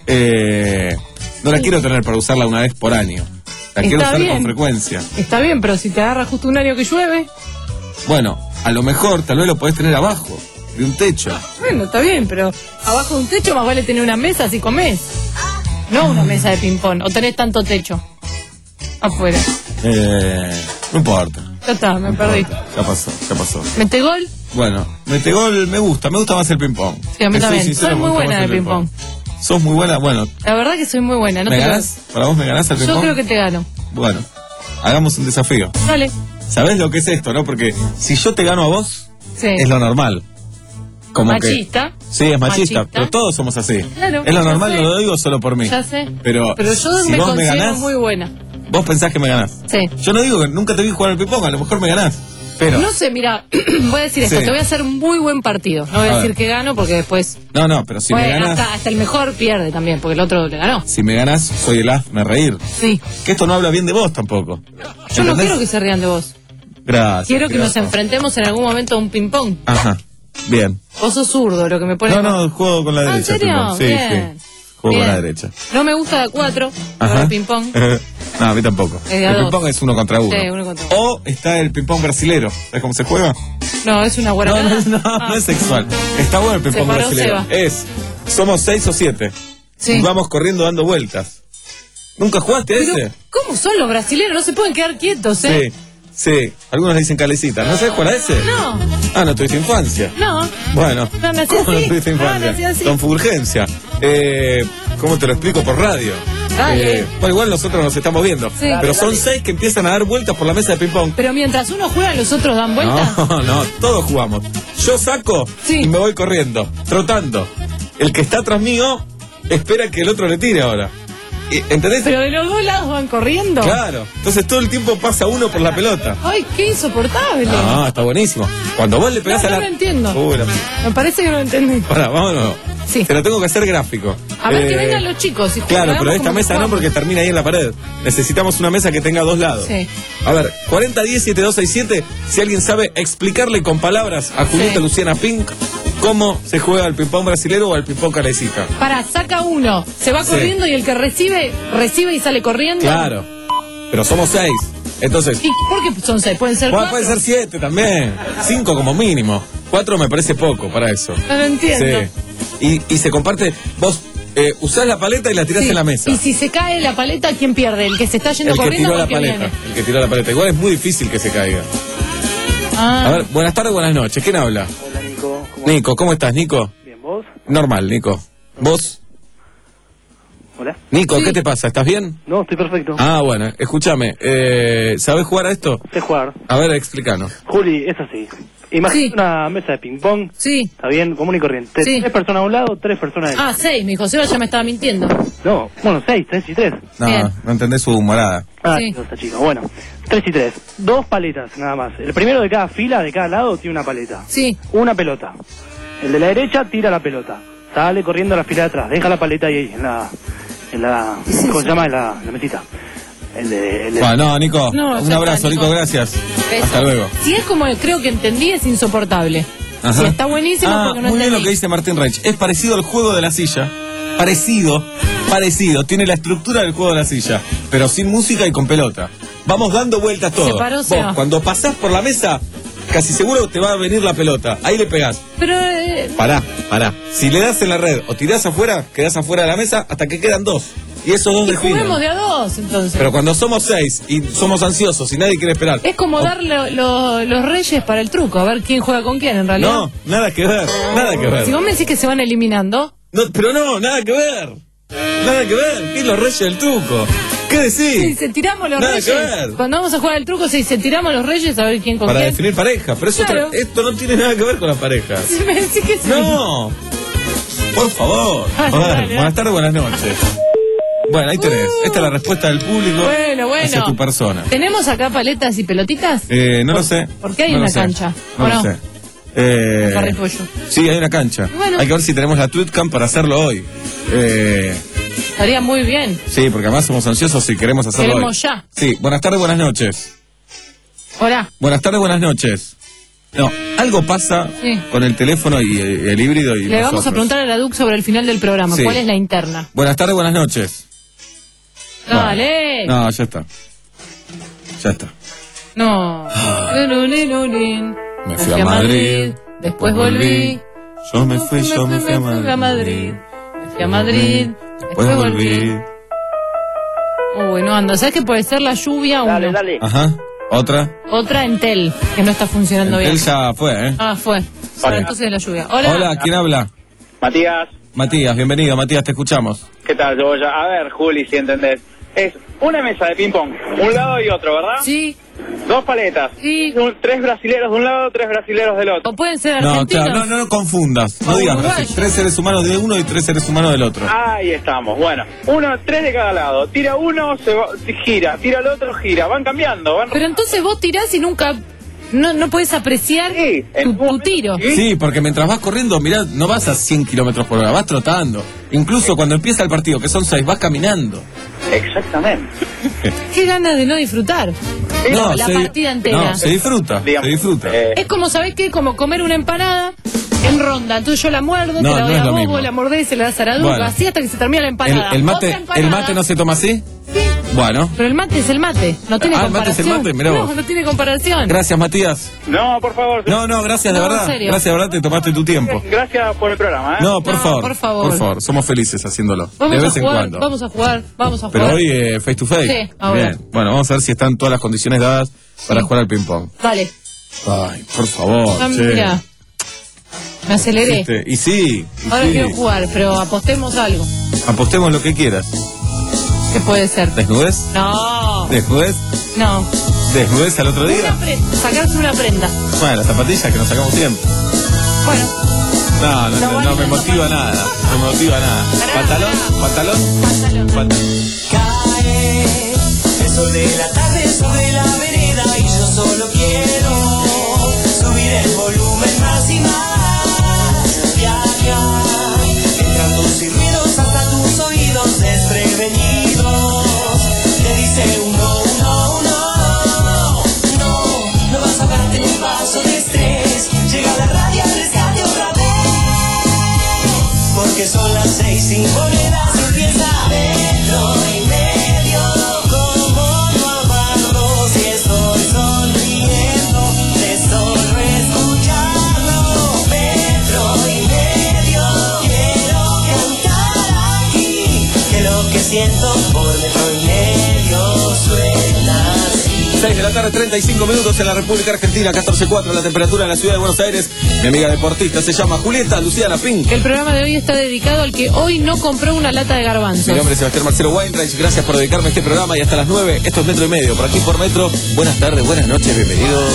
Eh, no la quiero tener para usarla una vez por año. La quiero Está usar bien. con frecuencia. Está bien, pero si te agarra justo un año que llueve, Bueno, a lo mejor tal vez lo podés tener abajo, de un techo. bueno, está bien, pero abajo de un techo más vale tener una mesa si comés. No una mesa de ping-pong. O tenés tanto techo. Afuera. Eh, no importa. Ya está, me no perdí. importa. Ya pasó, ya pasó. ¿Mete gol? Bueno, metegol me gusta, me gusta más el ping-pong. Sí, a mí Te soy también. sincero, Soy me muy gusta buena más de el ping-pong. Sos muy buena, bueno. La verdad que soy muy buena. No ¿Me te lo- ganás? ¿Para vos me ganás el ping-pong? Yo creo que te gano. Bueno, hagamos un desafío. Dale. ¿Sabés lo que es esto, no? Porque si yo te gano a vos, Sí. es lo normal. Como Machista. Que, sí, es machista, Machista. pero todos somos así. Claro, es lo ya normal, sé. no lo digo solo por mí. Ya sé. Pero, Pero yo si me vos me considero ganás, muy buena. vos pensás que me ganás. Sí. Yo no digo que nunca te vi jugar al ping-pong, a lo mejor me ganás. Pero, No sé, mira, voy a decir esto, Sí. te voy a hacer un muy buen partido. No voy A a, ver. decir que gano porque después no, no, pero si puede- me ganás, hasta, hasta el mejor pierde también, porque el otro le ganó. si me ganás, soy el hazme reír. Sí. Que esto no habla bien de vos tampoco. Yo no ¿Entendés? quiero que se rían de vos. Gracias. Quiero que nos gracias. enfrentemos en algún momento a un ping-pong. Ajá, bien. Vos sos zurdo, lo que me pone. No, no, juego con la Ah, ¿en derecha. serio? ping-pong. Sí, Bien. sí. Juego Bien. con la derecha. No me gusta de cuatro, Ajá. el ping-pong. No, a mí tampoco. Es de a El dos. ping-pong es uno contra uno. Sí, uno contra uno. O está el ping-pong brasilero. ¿Sabes cómo se juega? No, es una No, guaracada. no, no, Ah. no es sexual. Está bueno el ping-pong Se paró brasilero. Seba. Es, somos seis o siete. Sí. Y vamos corriendo dando vueltas. ¿Nunca jugaste Pero, ese? ¿cómo son los brasileños? No se pueden quedar quietos, ¿eh? Sí. Sí, algunos le dicen calecita. ¿No sabes cuál es ese? No. Ah, no tuviste infancia. No. Bueno, No, nací ¿cómo no así. tuviste No, infancia? nací así. Con Fulgencia. Eh, ¿Cómo te lo explico por radio? Dale. Eh, bueno, igual nosotros nos estamos viendo. Sí. Pero son seis que empiezan a dar vueltas por la mesa de ping-pong. Pero mientras uno juega, los otros dan vueltas. No, no, todos jugamos. Yo saco Sí. y me voy corriendo, trotando. El que está atrás mío espera que el otro le tire ahora. Eh, ¿Entendés? Pero de los dos lados van corriendo. Claro. Entonces todo el tiempo pasa uno por la pelota. Ay, qué insoportable. No, está buenísimo. Cuando vos le pegás No, a la... no lo entiendo. Uy, la- Me parece que no entendí. Pará, vámonos. Sí. Te lo tengo que hacer gráfico. A ver, que Eh, vengan los chicos. Y Claro, hagamos pero esta como que mesa no jugamos. porque termina ahí en la pared. Necesitamos una mesa que tenga dos lados. Sí. A ver, cuarenta diez siete dos seis siete, si alguien sabe explicarle con palabras a Julieta Sí. Luciana Pink cómo se juega al ping-pong brasilero o al ping-pong calecita. Para, saca uno, se va Sí. corriendo y el que recibe, recibe y sale corriendo. Claro. Pero somos seis. Entonces, ¿Y por qué son seis? Pueden ser puede, cuatro. puede ser siete también. Cinco como mínimo. Cuatro me parece poco para eso. No lo entiendo. Sí. Y, y se comparte, vos eh, usás la paleta y la tirás Sí. en la mesa. Y si se cae la paleta, ¿quién pierde? ¿El que se está yendo El que corriendo tiró o la el que paleta. viene? El que tiró la paleta. Igual es muy difícil que se caiga. Ah. A ver, buenas tardes, buenas noches. ¿Quién habla? Hola, Nico. ¿Cómo Nico, ¿cómo estás, Nico? Bien, ¿vos? Normal, Nico. ¿Vos? Hola. Nico, Sí. ¿qué te pasa? ¿Estás bien? No, estoy perfecto. Ah, bueno, escúchame. Eh, ¿Sabés jugar a esto? Sé jugar. A ver, explícanos. Juli, es así. Imagínate Sí. una mesa de ping-pong. Sí. Está bien, común y corriente. Sí. Tres personas a un lado, tres personas de... Ah, seis, mi José ya me estaba mintiendo. No, bueno, seis, tres y tres. No, Bien. no entendés su humorada. Ah, Sí. esta chica. Bueno, tres y tres. Dos paletas nada más. El primero de cada fila, de cada lado, tiene una paleta. Sí. Una pelota. El de la derecha tira la pelota. Sale corriendo a la fila de atrás. Deja la paleta ahí, en la... En la ¿Cómo se llama? En la, en la mesita. El de... El de Bueno, no, Nico. No, un ya abrazo, está, Nico. Nico. Gracias. Beso. Hasta luego. Si es como creo que entendí, es insoportable. Ajá. Si está buenísimo, Ah, porque no muy bien entendí. lo que dice Martín Reich. Es parecido al juego de la silla. Parecido, parecido. Tiene la estructura del juego de la silla, pero sin música y con pelota. Vamos dando vueltas todo. Se paró, Vos, se va. cuando pasás por la mesa, casi seguro te va a venir la pelota. Ahí le pegás. Pero, eh, Pará, pará. Si le das en la red o tirás afuera, quedás afuera de la mesa hasta que quedan dos. Y esos dos y definen. juguemos de a dos, entonces. Pero cuando somos seis y somos ansiosos y nadie quiere esperar. Es como o- dar lo- lo- los reyes para el truco, a ver quién juega con quién en realidad. No, nada que ver, nada que ver. Si vos me decís que se van eliminando, No, pero no, nada que ver. Nada que ver. ¿Qué es los reyes del truco? ¿Qué si decís? se tiramos los Nada que reyes. ver. Cuando vamos a jugar el truco, si se tiramos los reyes, a ver quién con Para quién. definir pareja. Pero eso Claro. otra- esto no tiene nada que ver con la pareja. Si me decís que sí. No. Por favor. Ay, A ver, dale, dale. buenas tardes, buenas noches. Bueno, ahí tenés. Esta es la respuesta del público Bueno, bueno. hacia tu persona. ¿Tenemos acá paletas y pelotitas? Eh, no lo sé. ¿Por qué hay No lo una sé. cancha? No ¿O lo no? sé. Eh, Carre pollo. sí, hay una cancha. Bueno. Hay que ver si tenemos la Twitcam para hacerlo hoy. Eh, Estaría muy bien. sí, porque además somos ansiosos y queremos hacerlo Queremos hoy. ya. Sí, buenas tardes, buenas noches. Hola. Buenas tardes, buenas noches. No, algo pasa Sí. con el teléfono y eh, el híbrido y Le vamos a nosotros. preguntar a la Duc sobre el final del programa. Sí. ¿Cuál es la interna? Buenas tardes, buenas noches. Dale. No, ya está. Ya está. No. Lululululín. Me fui a Madrid, Después volví. Yo me fui, yo me fui a Madrid. Me fui a Madrid. Después volví. Uy, no anda. ¿Sabes qué puede ser la lluvia? Dale, Uno. dale. Ajá. Otra. Otra Entel, que no está funcionando bien. Él ya fue, ¿eh? Ah, fue. Ahora entonces la lluvia. Hola. Hola, ¿quién habla? Matías, Matías, bienvenido, Matías, te escuchamos. ¿qué tal, Cebolla? A ver, Juli, si entendés. Es una mesa de ping-pong, un lado y otro, ¿verdad? Sí. Dos paletas. Sí. Un- tres brasileros de un lado, tres brasileros del otro. O pueden ser No, argentinos. claro, no, no, no confundas. No O digas uruguayos. tres seres humanos de uno y tres seres humanos del otro. Ahí estamos. Bueno, uno, tres de cada lado. Tira uno, se va- gira. Tira el otro, gira. Van cambiando. Van... Pero entonces vos tirás y nunca... No, no puedes apreciar Sí, tu, en- tu tiro. ¿Sí? Sí, porque mientras vas corriendo, mirá, no vas a cien kilómetros por hora, vas trotando. Incluso cuando empieza el partido, que son seis, vas caminando. Exactamente. Qué ganas de no disfrutar. No, la se- partida entera. No, se disfruta, Digamos, se disfruta. eh, Es como, ¿sabés qué? Como comer una empanada en ronda. Entonces yo la muerdo, No, te la no doy es a lo vos, mismo. vos la mordés y se la das a la Duca, Bueno. así hasta que se termina la El, empanada. el Otra mate, empanada. ¿El mate no se toma así? Sí, Bueno. Pero el mate es el mate, no tiene Ah, el mate es comparación. el mate, mirá no, vos. no tiene comparación. Gracias, Matías. No, por favor. No, no, gracias, de No, en verdad. serio. Gracias, de verdad, te tomaste tu tiempo. Gracias por el programa, ¿eh? No, por No, favor. por favor. Por favor, somos felices haciéndolo. Vamos de a vez en jugar, cuando. vamos a jugar, vamos a jugar. Pero hoy eh, face to face. Sí, ahora. Bien. Bueno, vamos a ver si están todas las condiciones dadas para jugar al ping-pong. Dale. Ay, por favor. Ah, che. mira, me aceleré. Este, Y sí, y Ahora sí. quiero jugar, pero apostemos algo. Apostemos lo que quieras. ¿Qué puede ser? ¿Desnudez? No, ¿Desnudez? no. ¿Desnudez al otro Una día? prenda, sacarse una prenda. Bueno, las zapatillas que nos sacamos siempre. Bueno, No, no, No, no, no vale, me no, motiva no, nada. No me motiva nada. Pará, ¿Pantalón? pará. ¿Pantalón? pantalón. ¿Pantalón? Cae el sol de la tarde sobre la vereda y yo solo quiero subir el volumen más y más. Viajar, entran tus ruidos hasta tus oídos desprevenidos. Te dice uno, uno, uno. No, no vas a darte un paso de estrés. Llega la radio al rescate otra vez. Porque son las seis sin monedas y empieza metro y medio. Como no amarlo si estoy sonriendo de solo escucharlo. Metro y medio. Quiero cantar aquí que lo que siento por metro y medio suena así. seis de la tarde, treinta y cinco minutos en la República Argentina, catorce cuatro la temperatura en la ciudad de Buenos Aires. Mi amiga deportista se llama Julieta Luciana Pink. El programa de hoy está dedicado al que hoy no compró una lata de garbanzos. Mi nombre es Sebastián Marcelo Weinreich, gracias por dedicarme a este programa y hasta las nueve, esto es Metro y Medio, por aquí por Metro. Buenas tardes, buenas noches, bienvenidos.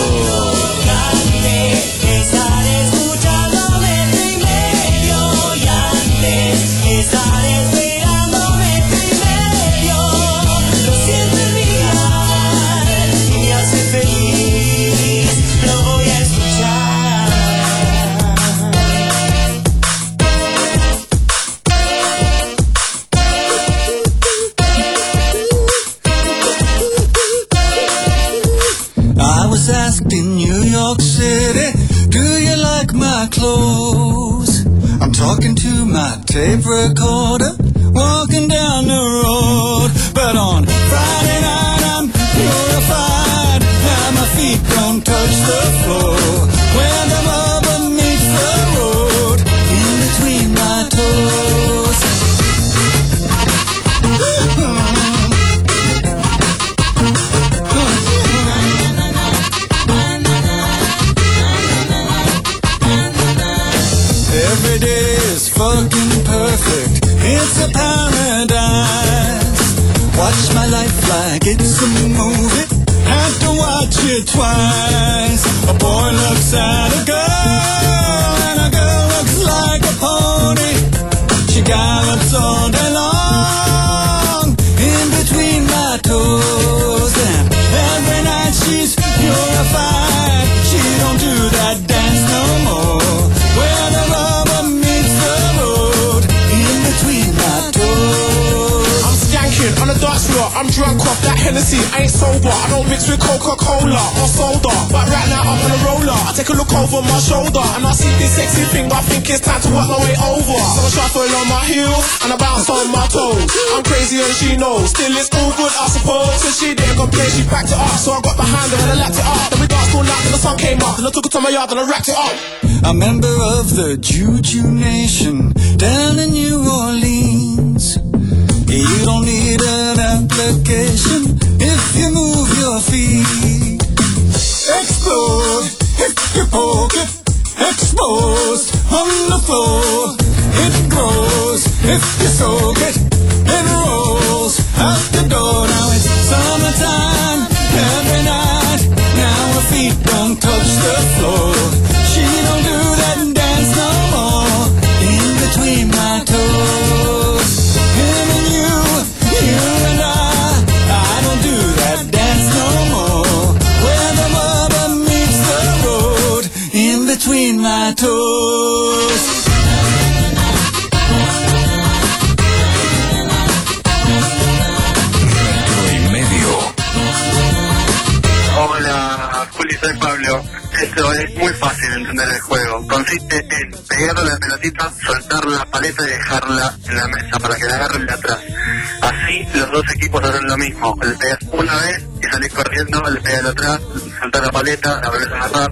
Estar escuchando metro y medio y antes estar esperando metro y medio. Lo siento enviar y me hace feliz. Lo voy a escuchar. I was asked in New York City, do you like my clothes? I'm talking to my tape recorder, walking down the road. But on Friday night I'm purified, now my feet don't touch the floor. When the rubber meets the road, in between my toes. Every day is fucking perfect. It's a paradise. Watch my life like it's a movie. Have to watch it twice. A boy looks at a girl, and a girl looks like a pony. She gallops all day long, in between my toes. And every night she's purified. She don't do that dance no more. Where the rubber meets the road, in between my toes. I'm skanking on the dance floor. I'm drunk off that Hennessy. I ain't sober. I don't mix with Coca-Cola or soda. But right now I'm on a roller. I take a look over my shoulder and I see this sexy thing, but I think it's time to work my way over. So I shuffle on my heels and I bounce on my toes. I'm crazy and she knows. Still it's all good, I suppose. Since she didn't complain, she backed it up. So I got behind her and I lapped it up. Then we danced all night till the sun came up. Then I took it to my yard and I racked it up. A member of the Juju Nation down in New Orleans. You don't need an application if you move your feet. Explode if you poke it. Exposed on the floor. It grows if you soak it. It rolls out the door. Now it's summertime every night. Now her feet don't touch the floor. She don't do that dance no more. In between my toes. Him and you, you and I. I don't do that dance no more. Where the rubber meets the road. In between my toes. Metro y medio. Hola, Juli, soy Pablo. Esto es muy fácil de entender el juego. Consiste en pegarle la pelotita, soltar la paleta y dejarla en la mesa para que la agarren de atrás. Así y los dos equipos hacen lo mismo. Le pegas una vez y salís corriendo, le pegas la otra, saltás la paleta, la volvés a agarrar.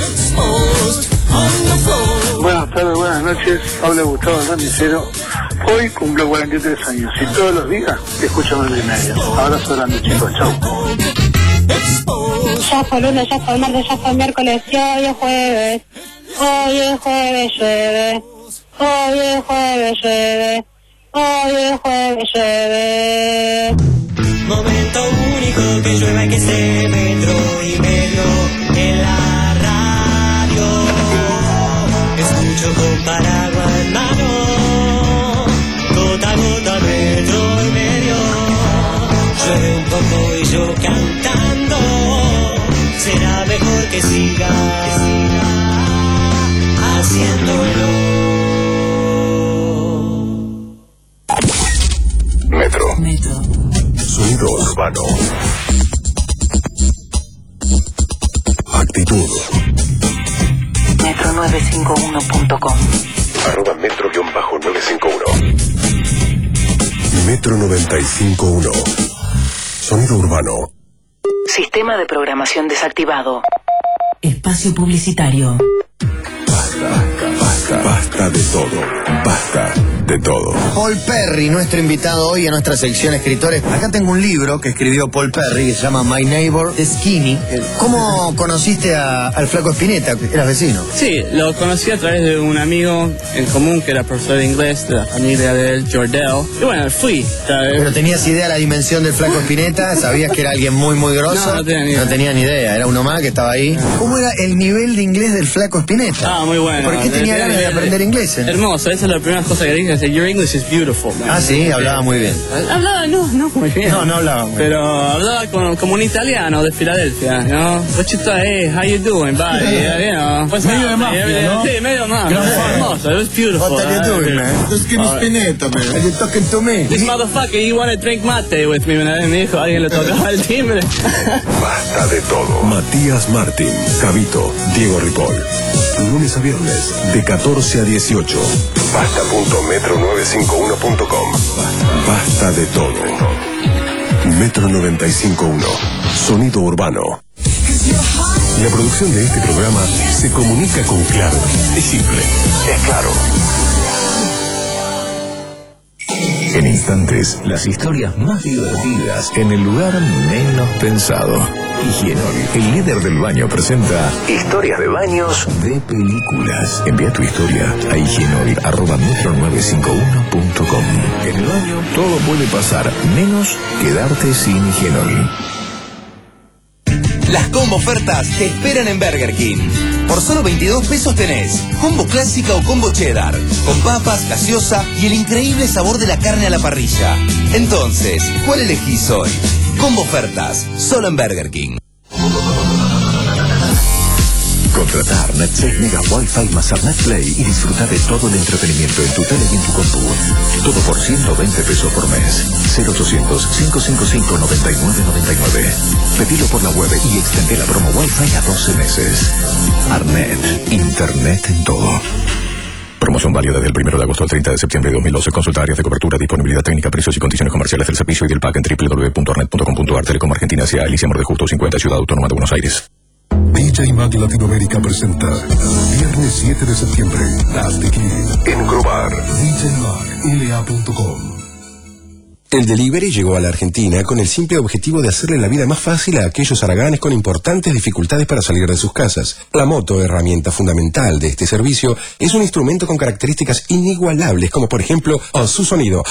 Buenas tardes, buenas noches. Habla Gustavo Hernández. Hoy cumplo cuarenta y tres años y todos los días te escucho Mar del Medio. Abrazo grande, chicos. Chau. Ya fue lunes, ya fue martes, ya fue miércoles y hoy es jueves. Hoy es jueves, llueve. Hoy es jueves, llueve. Hoy es jueves, llueve. Momento único que llueva y que se metro y medio en la radio. Escucho con paraguas en mano, gota a gota, metro y medio. Llueve un poco y yo cantando, será mejor que siga, que siga haciéndolo. Metro. Metro. Sonido urbano. Actitud. metro nueve cinco uno punto com. Arroba metro nueve cinco uno. Metro noventa y cinco punto uno. Sonido urbano. Sistema de programación desactivado. Espacio publicitario. Basta, basta, basta de todo. Basta de todo. Paul Perry, nuestro invitado hoy a nuestra sección escritores. Acá tengo un libro que escribió Paul Perry que se llama My Neighbor the Skinny. ¿Cómo conociste a, al Flaco Spinetta? ¿Eras vecino? Sí, lo conocí a través de un amigo en común que era profesor de inglés de la familia de él, Jordell. Y bueno, fui. ¿Pero tenías idea de la dimensión del Flaco Spinetta? ¿Sabías que era alguien muy, muy grosso? No, no tenía ni idea. No tenía ni idea, era uno más que estaba ahí. ¿Cómo era el nivel de inglés del Flaco Spinetta? Ah, muy bueno. ¿Por qué tenía ganas de aprender inglés? ¿Eh? Hermoso, esa es la primera cosa que dije. Your English is beautiful. Man. Ah, sí, hablaba muy bien. Hablaba, no, no muy bien. No, no hablaba muy bien. Pero hablaba con, como un italiano de Filadelfia, ¿no? What you say, hey, how you doing, bye? Yeah, you know, what's medio de up, mafia, yeah, ¿no? Sí, medio de mafia. Hermoso, it was beautiful. What are you doing, man? Just give me Spinetta, man. Are you talking to me? This motherfucker, he wanna drink mate with me. Me dijo, alguien le tocaba el timbre. Basta de todo. Matías Martín, Javito, Diego Ripoll. Lunes a viernes, de catorce a dieciocho. Basta punto metro nueve cinco uno punto com. Basta de todo. Metro noventa y cinco punto uno. Sonido urbano. La producción de este programa se comunica con Claro. Es simple. Es claro. En instantes, las historias más divertidas en el lugar menos pensado. Higienol, el líder del baño, presenta historias de baños de películas. Envía tu historia a higienol arroba metro nueve cinco uno punto com. En el baño todo puede pasar, menos quedarte sin Higienol. Las combo ofertas te esperan en Burger King. Por solo veintidós pesos tenés combo clásica o combo cheddar, con papas, gaseosa y el increíble sabor de la carne a la parrilla. Entonces, ¿cuál elegís hoy? Combo ofertas, solo en Burger King. Contratar Net seis Mega Wi-Fi más Net Play y disfrutar de todo el entretenimiento en tu tele y en tu compu. Todo por ciento veinte pesos por mes. cero ochocientos, cinco cinco cinco, nueve nueve nueve nueve. Pedilo por la web y extendé la promo Wi-Fi a doce meses. Arnet, Internet en todo. Promoción válida desde el primero de agosto al treinta de septiembre de dos mil doce. Consulta áreas de cobertura, disponibilidad técnica, precios y condiciones comerciales del servicio y del pack en doble u doble u doble u punto arnet punto com punto ar. Telecom Argentina S A. Alicia Mor de Justo cincuenta, Ciudad Autónoma de Buenos Aires. D J Mag Latinoamérica presenta viernes siete de septiembre As The Kid en Grobar. D J Mag L A punto com. El delivery llegó a la Argentina con el simple objetivo de hacerle la vida más fácil a aquellos haraganes con importantes dificultades para salir de sus casas. La moto, herramienta fundamental de este servicio, es un instrumento con características inigualables, como por ejemplo oh, su sonido.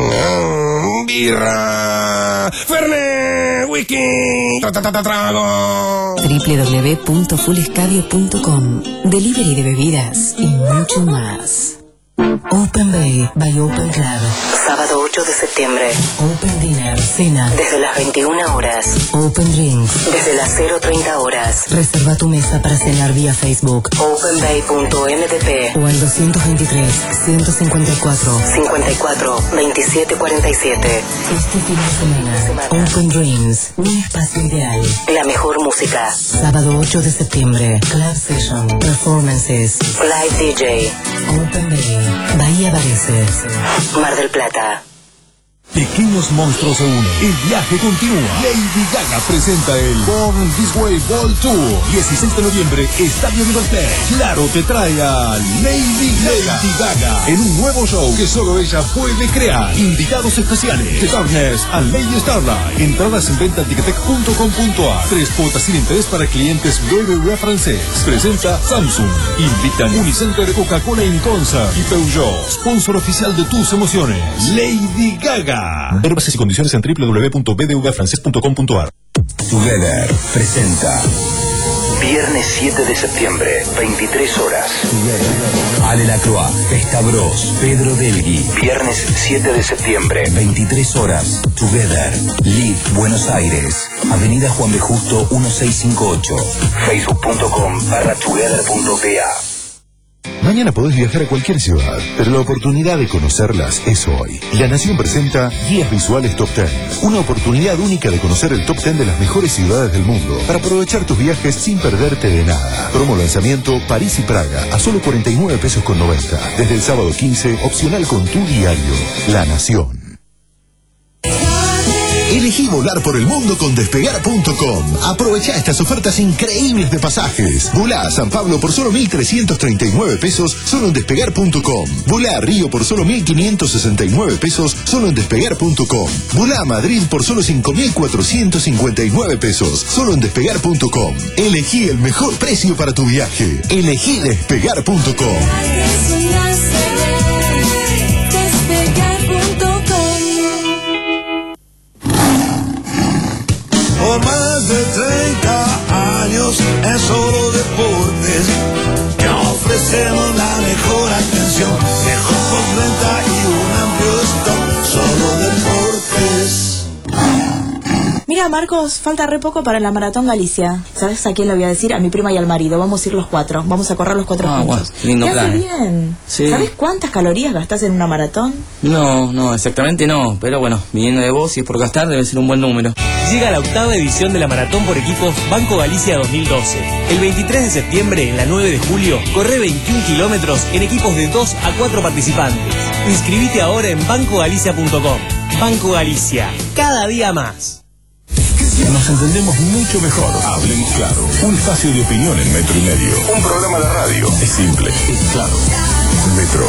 Birra, Fernet, whisky, tra, tra, tra, trago. doble u doble u doble u punto full escadio punto com. Delivery de bebidas y mucho más. Open Bay by Open Club. Sábado ocho de septiembre. Open Dinner, cena. Desde las veintiuna horas. Open Drinks. Desde las cero treinta horas. Reserva tu mesa para cenar vía Facebook. open bay punto m t p o al doscientos veintitrés, ciento cincuenta y cuatro, cincuenta y cuatro, veintisiete cuarenta y siete. Este fin de semana, Open Dreams, un espacio ideal. La mejor música. Sábado ocho de septiembre. Club Session. Performances. Live D J. Open Bay. Bahía Barices. Mar del Plata. Pequeños monstruos se unen. El viaje continúa. Lady Gaga presenta el Born This Way World Tour. dieciséis de noviembre, Estadio Libertad. Claro te trae a Lady Gaga. Lady Gaga en un nuevo show que solo ella puede crear. Invitados especiales: The Darkness and Lady Starlight. Entradas en venta en ticketek punto com punto a r. Tres cuotas sin interés para clientes B B V A francés. Presenta Samsung. Invitan Unicenter, Coca-Cola in Concert y Peugeot, sponsor oficial de tus emociones. Lady Gaga. Ver bases y condiciones en doble u doble u doble u punto b d v francés punto com punto a r. Together presenta viernes siete de septiembre, veintitrés horas. Ale Lacroix, Festa Bros, Pedro Delgui. Viernes siete de septiembre, veintitrés horas. Together, Live, Buenos Aires. Avenida Juan B. Justo mil seiscientos cincuenta y ocho. facebook punto com barra together punto p a. Mañana podés viajar a cualquier ciudad, pero la oportunidad de conocerlas es hoy. La Nación presenta Guías Visuales Top diez. Una oportunidad única de conocer el Top diez de las mejores ciudades del mundo, para aprovechar tus viajes sin perderte de nada. Promo lanzamiento París y Praga, a solo cuarenta y nueve pesos con noventa. Desde el sábado quince, opcional con tu diario. La Nación. Elegí volar por el mundo con despegar punto com. Aprovecha estas ofertas increíbles de pasajes. Volá a San Pablo por solo mil trescientos treinta y nueve pesos solo en despegar punto com. Volá a Río por solo mil quinientos sesenta y nueve pesos solo en despegar punto com. Volá a Madrid por solo cinco mil cuatrocientos cincuenta y nueve pesos solo en despegar punto com. Elegí el mejor precio para tu viaje. Elegí despegar punto com. Por más de treinta años en Solo Deportes te ofrecemos la mejor atención, mejor postventa y un amplio stock. Solo Deportes. Mira, Marcos, falta re poco para la Maratón Galicia. ¿Sabes a quién le voy a decir? A mi prima y al marido. Vamos a ir los cuatro. Vamos a correr los cuatro Ah, juntos. bueno, lindo ¿Te hace plan. bien? Sí. ¿Sabes cuántas calorías gastás en una maratón? No, no, exactamente no. Pero bueno, viniendo de vos, si es por gastar, debe ser un buen número. Llega la octava edición de la Maratón por Equipos Banco Galicia dos mil doce. El veintitrés de septiembre, en la nueve de julio, corre veintiún kilómetros en equipos de dos a cuatro participantes. Inscribite ahora en banco galicia punto com. Banco Galicia, cada día más. Nos entendemos mucho mejor. Hablemos claro. Un espacio de opinión en metro y medio. Un programa de radio. Es simple, es claro. Metro.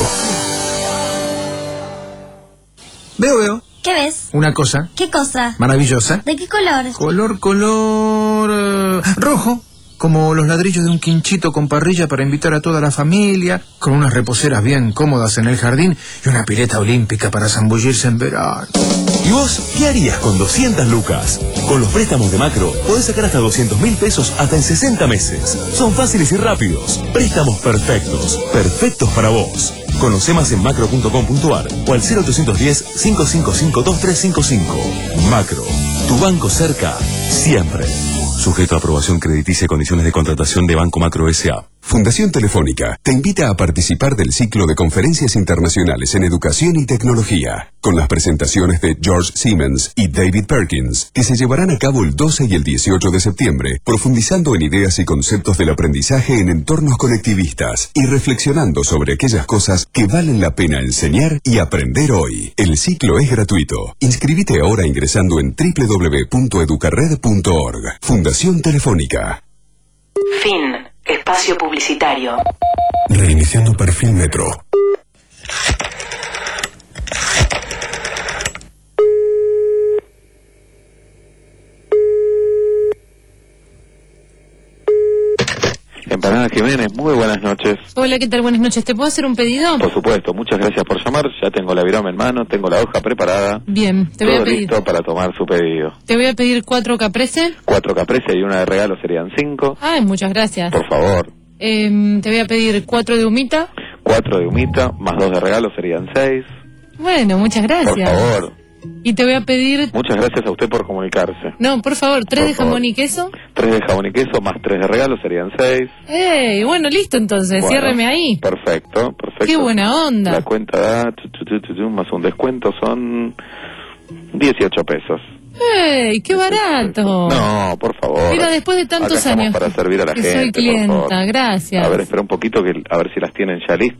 Veo, veo. ¿Qué ves? Una cosa ¿Qué cosa? maravillosa. ¿De qué color? Color, color... eh, rojo. Como los ladrillos de un quinchito con parrilla para invitar a toda la familia, con unas reposeras bien cómodas en el jardín y una pileta olímpica para zambullirse en verano. ¿Y vos qué harías con doscientas lucas? Con los préstamos de Macro podés sacar hasta doscientos mil pesos hasta en sesenta meses. Son fáciles y rápidos. Préstamos perfectos. Perfectos para vos. Conoce más en macro punto com punto a r o al cero ochocientos diez, cinco cinco cinco, dos tres cinco cinco. Macro. Tu banco cerca. Siempre. Sujeto a aprobación crediticia y condiciones de contratación de Banco Macro S A Fundación Telefónica te invita a participar del ciclo de conferencias internacionales en educación y tecnología, con las presentaciones de George Siemens y David Perkins, que se llevarán a cabo el doce y el dieciocho de septiembre, profundizando en ideas y conceptos del aprendizaje en entornos colectivistas y reflexionando sobre aquellas cosas que valen la pena enseñar y aprender hoy. El ciclo es gratuito. Inscribite ahora ingresando en doble u doble u doble u punto educarred punto org. Fundación Telefónica. Fin. Espacio publicitario. Reiniciando perfil Metro. Empanada Jiménez, muy buenas noches. Hola, ¿qué tal? Buenas noches. ¿Te puedo hacer un pedido? Por supuesto, muchas gracias por llamar. Ya tengo la virome en mano, tengo la hoja preparada. Bien, te voy Todo a pedir. listo para tomar su pedido. Te voy a pedir cuatro caprese. Cuatro caprese y una de regalo serían cinco. Ay, muchas gracias. Por favor. Eh, te voy a pedir cuatro de humita. Cuatro de humita, más dos de regalo serían seis. Bueno, muchas gracias. Por favor. Y te voy a pedir... Muchas gracias a usted por comunicarse. No, por favor, tres Por de jamón favor. y queso. Tres de jabón y queso, más tres de regalo serían seis. ¡Ey! Bueno, listo entonces, Bueno, ciérreme ahí. Perfecto, perfecto. ¡Qué buena onda! La cuenta da, tu, tu, tu, tu, tu, más un descuento son dieciocho pesos. ¡Ey! ¡Qué barato! No, por favor. Mira, después de tantos Acá estamos años para servir a la que gente, soy por clienta, favor. gracias. A ver, espera un poquito, que a ver si las tienen ya listas.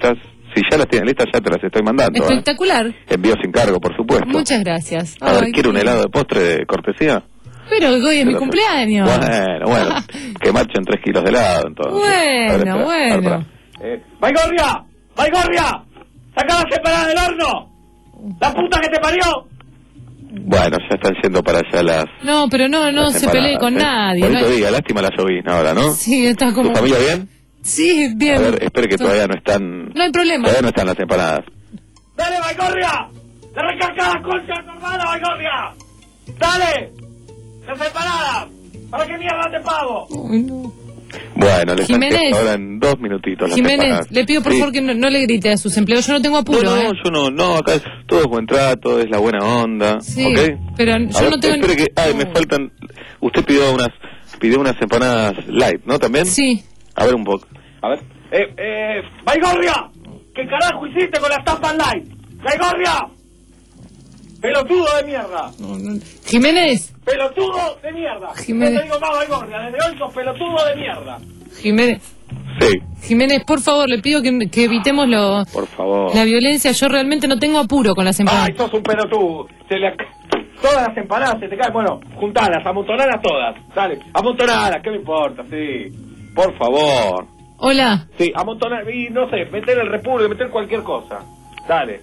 Si ya las tienen listas, ya te las estoy mandando. ¿eh? Espectacular. Envío sin cargo, por supuesto. Muchas gracias. A ver, Ay, ¿quiere un qué- helado de postre de cortesía? Pero hoy es mi cumpleaños. Bueno, bueno, que marchen tres kilos de helado, entonces. A ver, Bueno, espera, a ver, bueno. espera. Eh, ¡Baigorria! ¡Baigorria! ¡Saca la separada del horno! ¡La puta que te parió! Bueno, ya están yendo para allá las... No, pero no, no las se empanadas, pelee con ¿eh? nadie. Bonito ¿no? día, lástima la llovizna ahora, ¿no? Sí, está como... ¿Tu familia bien? Sí, bien. A ver, espere que todavía no están... No hay problema. Todavía no están las empanadas. ¡Dale, Baigorria! ¡Le recarga la concha a tu hermana, Baigorria! ¡Dale! ¡Las empanadas! ¿Para qué mierda te pago? Uy, no. Bueno, les Jiménez. ahora en dos minutitos las Jiménez, empanadas. le pido por Sí. favor que no, no le grite a sus empleados. Yo no tengo apuro, No, no, ¿eh? yo no, no, acá es todo es buen trato, es la buena onda, Sí, ¿ok? pero A yo ver, no tengo... espere que, ay, me faltan, usted pidió unas, pidió unas empanadas light, ¿no? ¿También? Sí. A ver un poco. A ver. Eh, eh, Baigorria, ¿qué carajo hiciste con las tapas light? Baigorria, pelotudo de mierda. Jiménez, Pelotudo de mierda. Jiménez. No te digo más, Baigorria, desde hoy sos pelotudo de mierda. Jiménez, Sí, Jiménez, por favor, le pido que, que evitemos lo, por favor. la violencia. Yo realmente no tengo apuro con las empanadas. Ay, sos un pelotudo. Se le... Todas las empanadas se te caen. Bueno, juntalas, amontonalas todas. Dale, amontonalas, ¿qué me importa? Sí. Por favor. Hola. Sí, amontonar y no sé, meter el repulgue, meter cualquier cosa. Dale.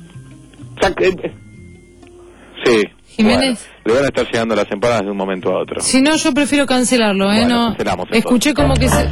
Sí. Jiménez. Bueno, le van a estar llegando las empanadas de un momento a otro. Si no, yo prefiero cancelarlo, ¿eh? Bueno, no. cancelamos, entonces. Escuché como que se...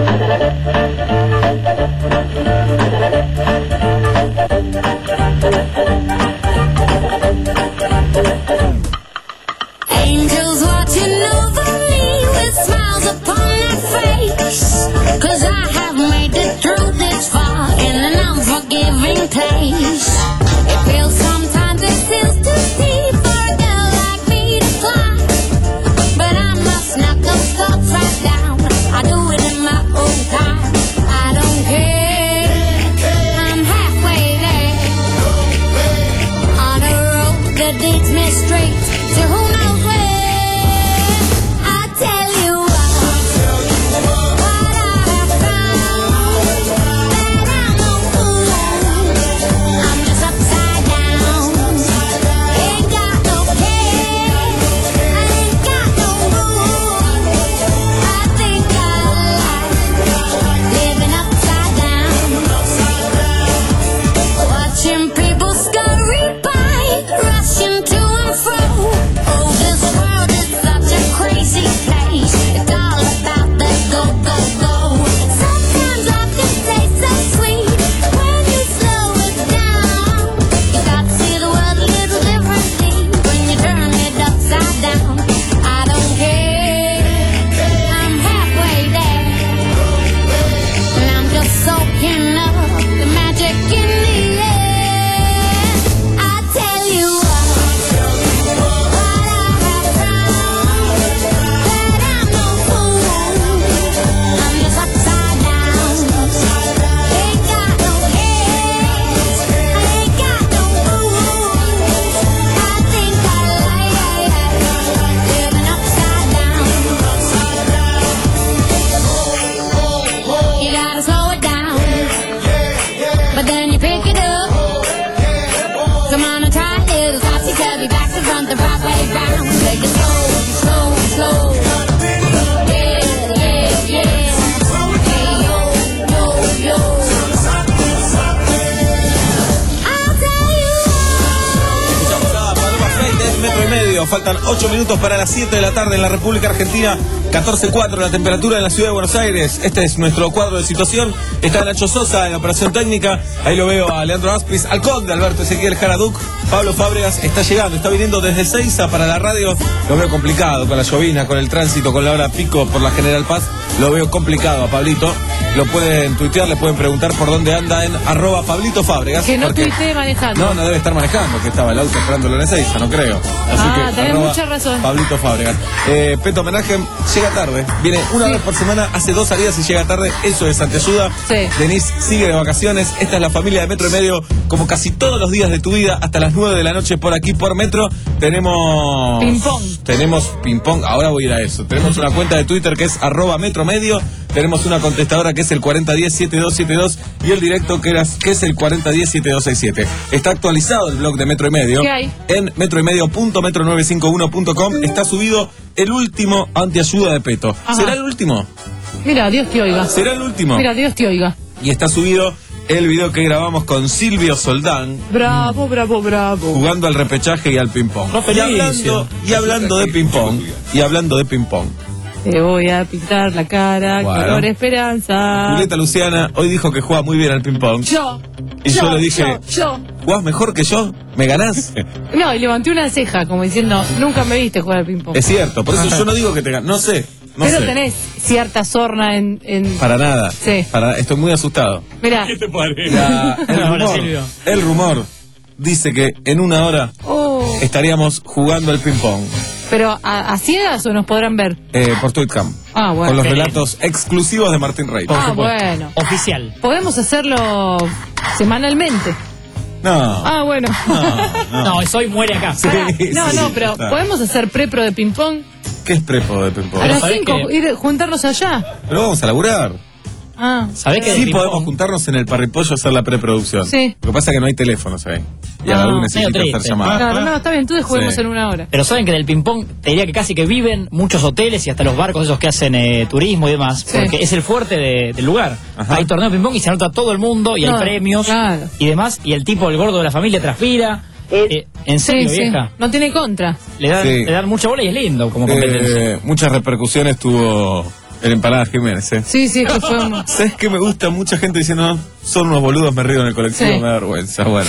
Angels watching over me with smiles upon their face. Cause I have made it through this far in an unforgiving place. It feels sometimes it feels too steep for a girl like me to climb. But I must knock those thoughts right down. I do it in my own time. I don't care. I'm halfway there. On a road that leads me straight to who knows where. I tell you what, what I have found, that I'm no fool. I'm just upside down. Ain't got no care, I ain't got no mood. I think I like living upside down. Watching people scurry by, rushing to and fro. Oh, this world is such a crazy place. It's all about that go, go, go. Sometimes life can taste so sweet when you slow it down. You got to see the world a little differently when you turn it upside down. I don't care, I'm halfway there, and I'm just soaking up the magic in the air. I tell you what, what I have found, that I'm no fool. I'm just upside down. Ain't got no cares, I ain't got no mood. I think I like living upside down. You gotta slow it down, but then you pick it up. Come on and try a little topsy-turvy, back to front, the right way round. Take it slow, slow, slow. Yeah, yeah, yeah. Hey, yo, yo, yo. I'll tell you Escuchamos a Paloma Freites, metro y medio. Faltan ocho minutos para las siete de la tarde en la República Argentina. catorce cuatro la temperatura en la ciudad de Buenos Aires. Este es nuestro cuadro de situación. Está Nacho Sosa en la operación técnica. Ahí lo veo a Leandro Aspis, al conde Alberto Ezequiel Jaraduc. Pablo Fábregas está llegando, está viniendo desde Seiza para la radio. Lo veo complicado con la llovina, con el tránsito, con la hora pico por la General Paz. Lo veo complicado a Pablito. Lo pueden tuitear, le pueden preguntar por dónde anda en arroba Pablito Fábregas. Que no porque- tuitee manejando. No, no debe estar manejando, que estaba el auto esperándolo en Ezeiza, no creo. Así Ah, que tenés arroba mucha razón. Pablito Fábregas. Eh, Peto Homenaje llega tarde. Viene una vez por semana, hace dos salidas y llega tarde. Eso es anteayuda. Sí. Denise sigue de vacaciones. Esta es la familia de Metro y Medio, como casi todos los días de tu vida, hasta las nueve de la noche por aquí por Metro. Tenemos. Ping-pong. Tenemos ping-pong. Ahora voy a ir a eso. Tenemos una cuenta de Twitter que es arroba Metro Medio. tenemos una contestadora que es el cuarenta diez setenta y dos setenta y dos y el directo que, era, que es el cuarenta diez setenta y dos sesenta y siete. Está actualizado el blog de Metro y Medio. ¿Qué hay? En metro y medio punto metro novecientos cincuenta y uno punto com está subido el último antiayuda de Peto. Ajá. ¿Será el último? Mira, Dios te oiga. ¿Será el último? Mira, Dios te oiga. Y está subido el video que grabamos con Silvio Soldán. Bravo, bravo, bravo. Jugando al repechaje y al ping-pong. No, Y feliz. hablando, y hablando de ping-pong. Y hablando de ping-pong. Te voy a pintar la cara, Bueno. color esperanza. Julieta Luciana hoy dijo que juega muy bien al ping-pong. Yo. Y yo, le dije, Yo, yo. ¿jugás mejor que yo? ¿Me ganás? No, y levanté una ceja como diciendo, nunca me viste jugar al ping-pong. Es cierto, por eso yo no digo que te ganas. No sé. No Pero sé. tenés cierta sorna en... en... Para nada. Sí. Para, estoy muy asustado. Mirá. te parece? La- el, rumor, el rumor dice que en una hora Oh. estaríamos jugando al ping-pong Pero, ¿a, a ciegas o nos podrán ver? eh, por Tweetcam. Ah, bueno. Con los Qué relatos exclusivos de Martín Rey. Ah, bueno. Oficial. Podemos hacerlo semanalmente. No. Ah, bueno. No, eso hoy muere acá. Pará. No, sí, no, pero está. podemos hacer prepro de ping-pong ¿Qué es prepo de ping-pong? a las cinco, ir juntarnos allá. Pero vamos a laburar. Ah. ¿Sabés que Sí del podemos ping-pong- juntarnos en el parripollo a hacer la preproducción. Sí. Lo que pasa es que no hay teléfonos ahí. Y a Ah, algunos medio necesita triste. hacer llamadas. Claro, no, está bien, entonces juguemos Sí. en una hora. Pero saben que del ping-pong te diría que casi que viven muchos hoteles y hasta los barcos esos que hacen eh, turismo y demás, Sí. porque es el fuerte de- del lugar. Ajá. Hay torneo de ping-pong y se anota todo el mundo y No, hay premios claro. y demás, y el tipo, el gordo de la familia, transpira. Eh, en serio, Sí, sí. vieja. No tiene contra. Le dan, Sí. le dan mucha bola y es lindo como competencia. Eh, muchas repercusiones tuvo el Empanada Jiménez, ¿eh? Sí, sí, es que fue un... ¿Sabes qué me gusta? Mucha gente diciendo, no, son unos boludos, me río en el colectivo, Sí. me da vergüenza. Bueno.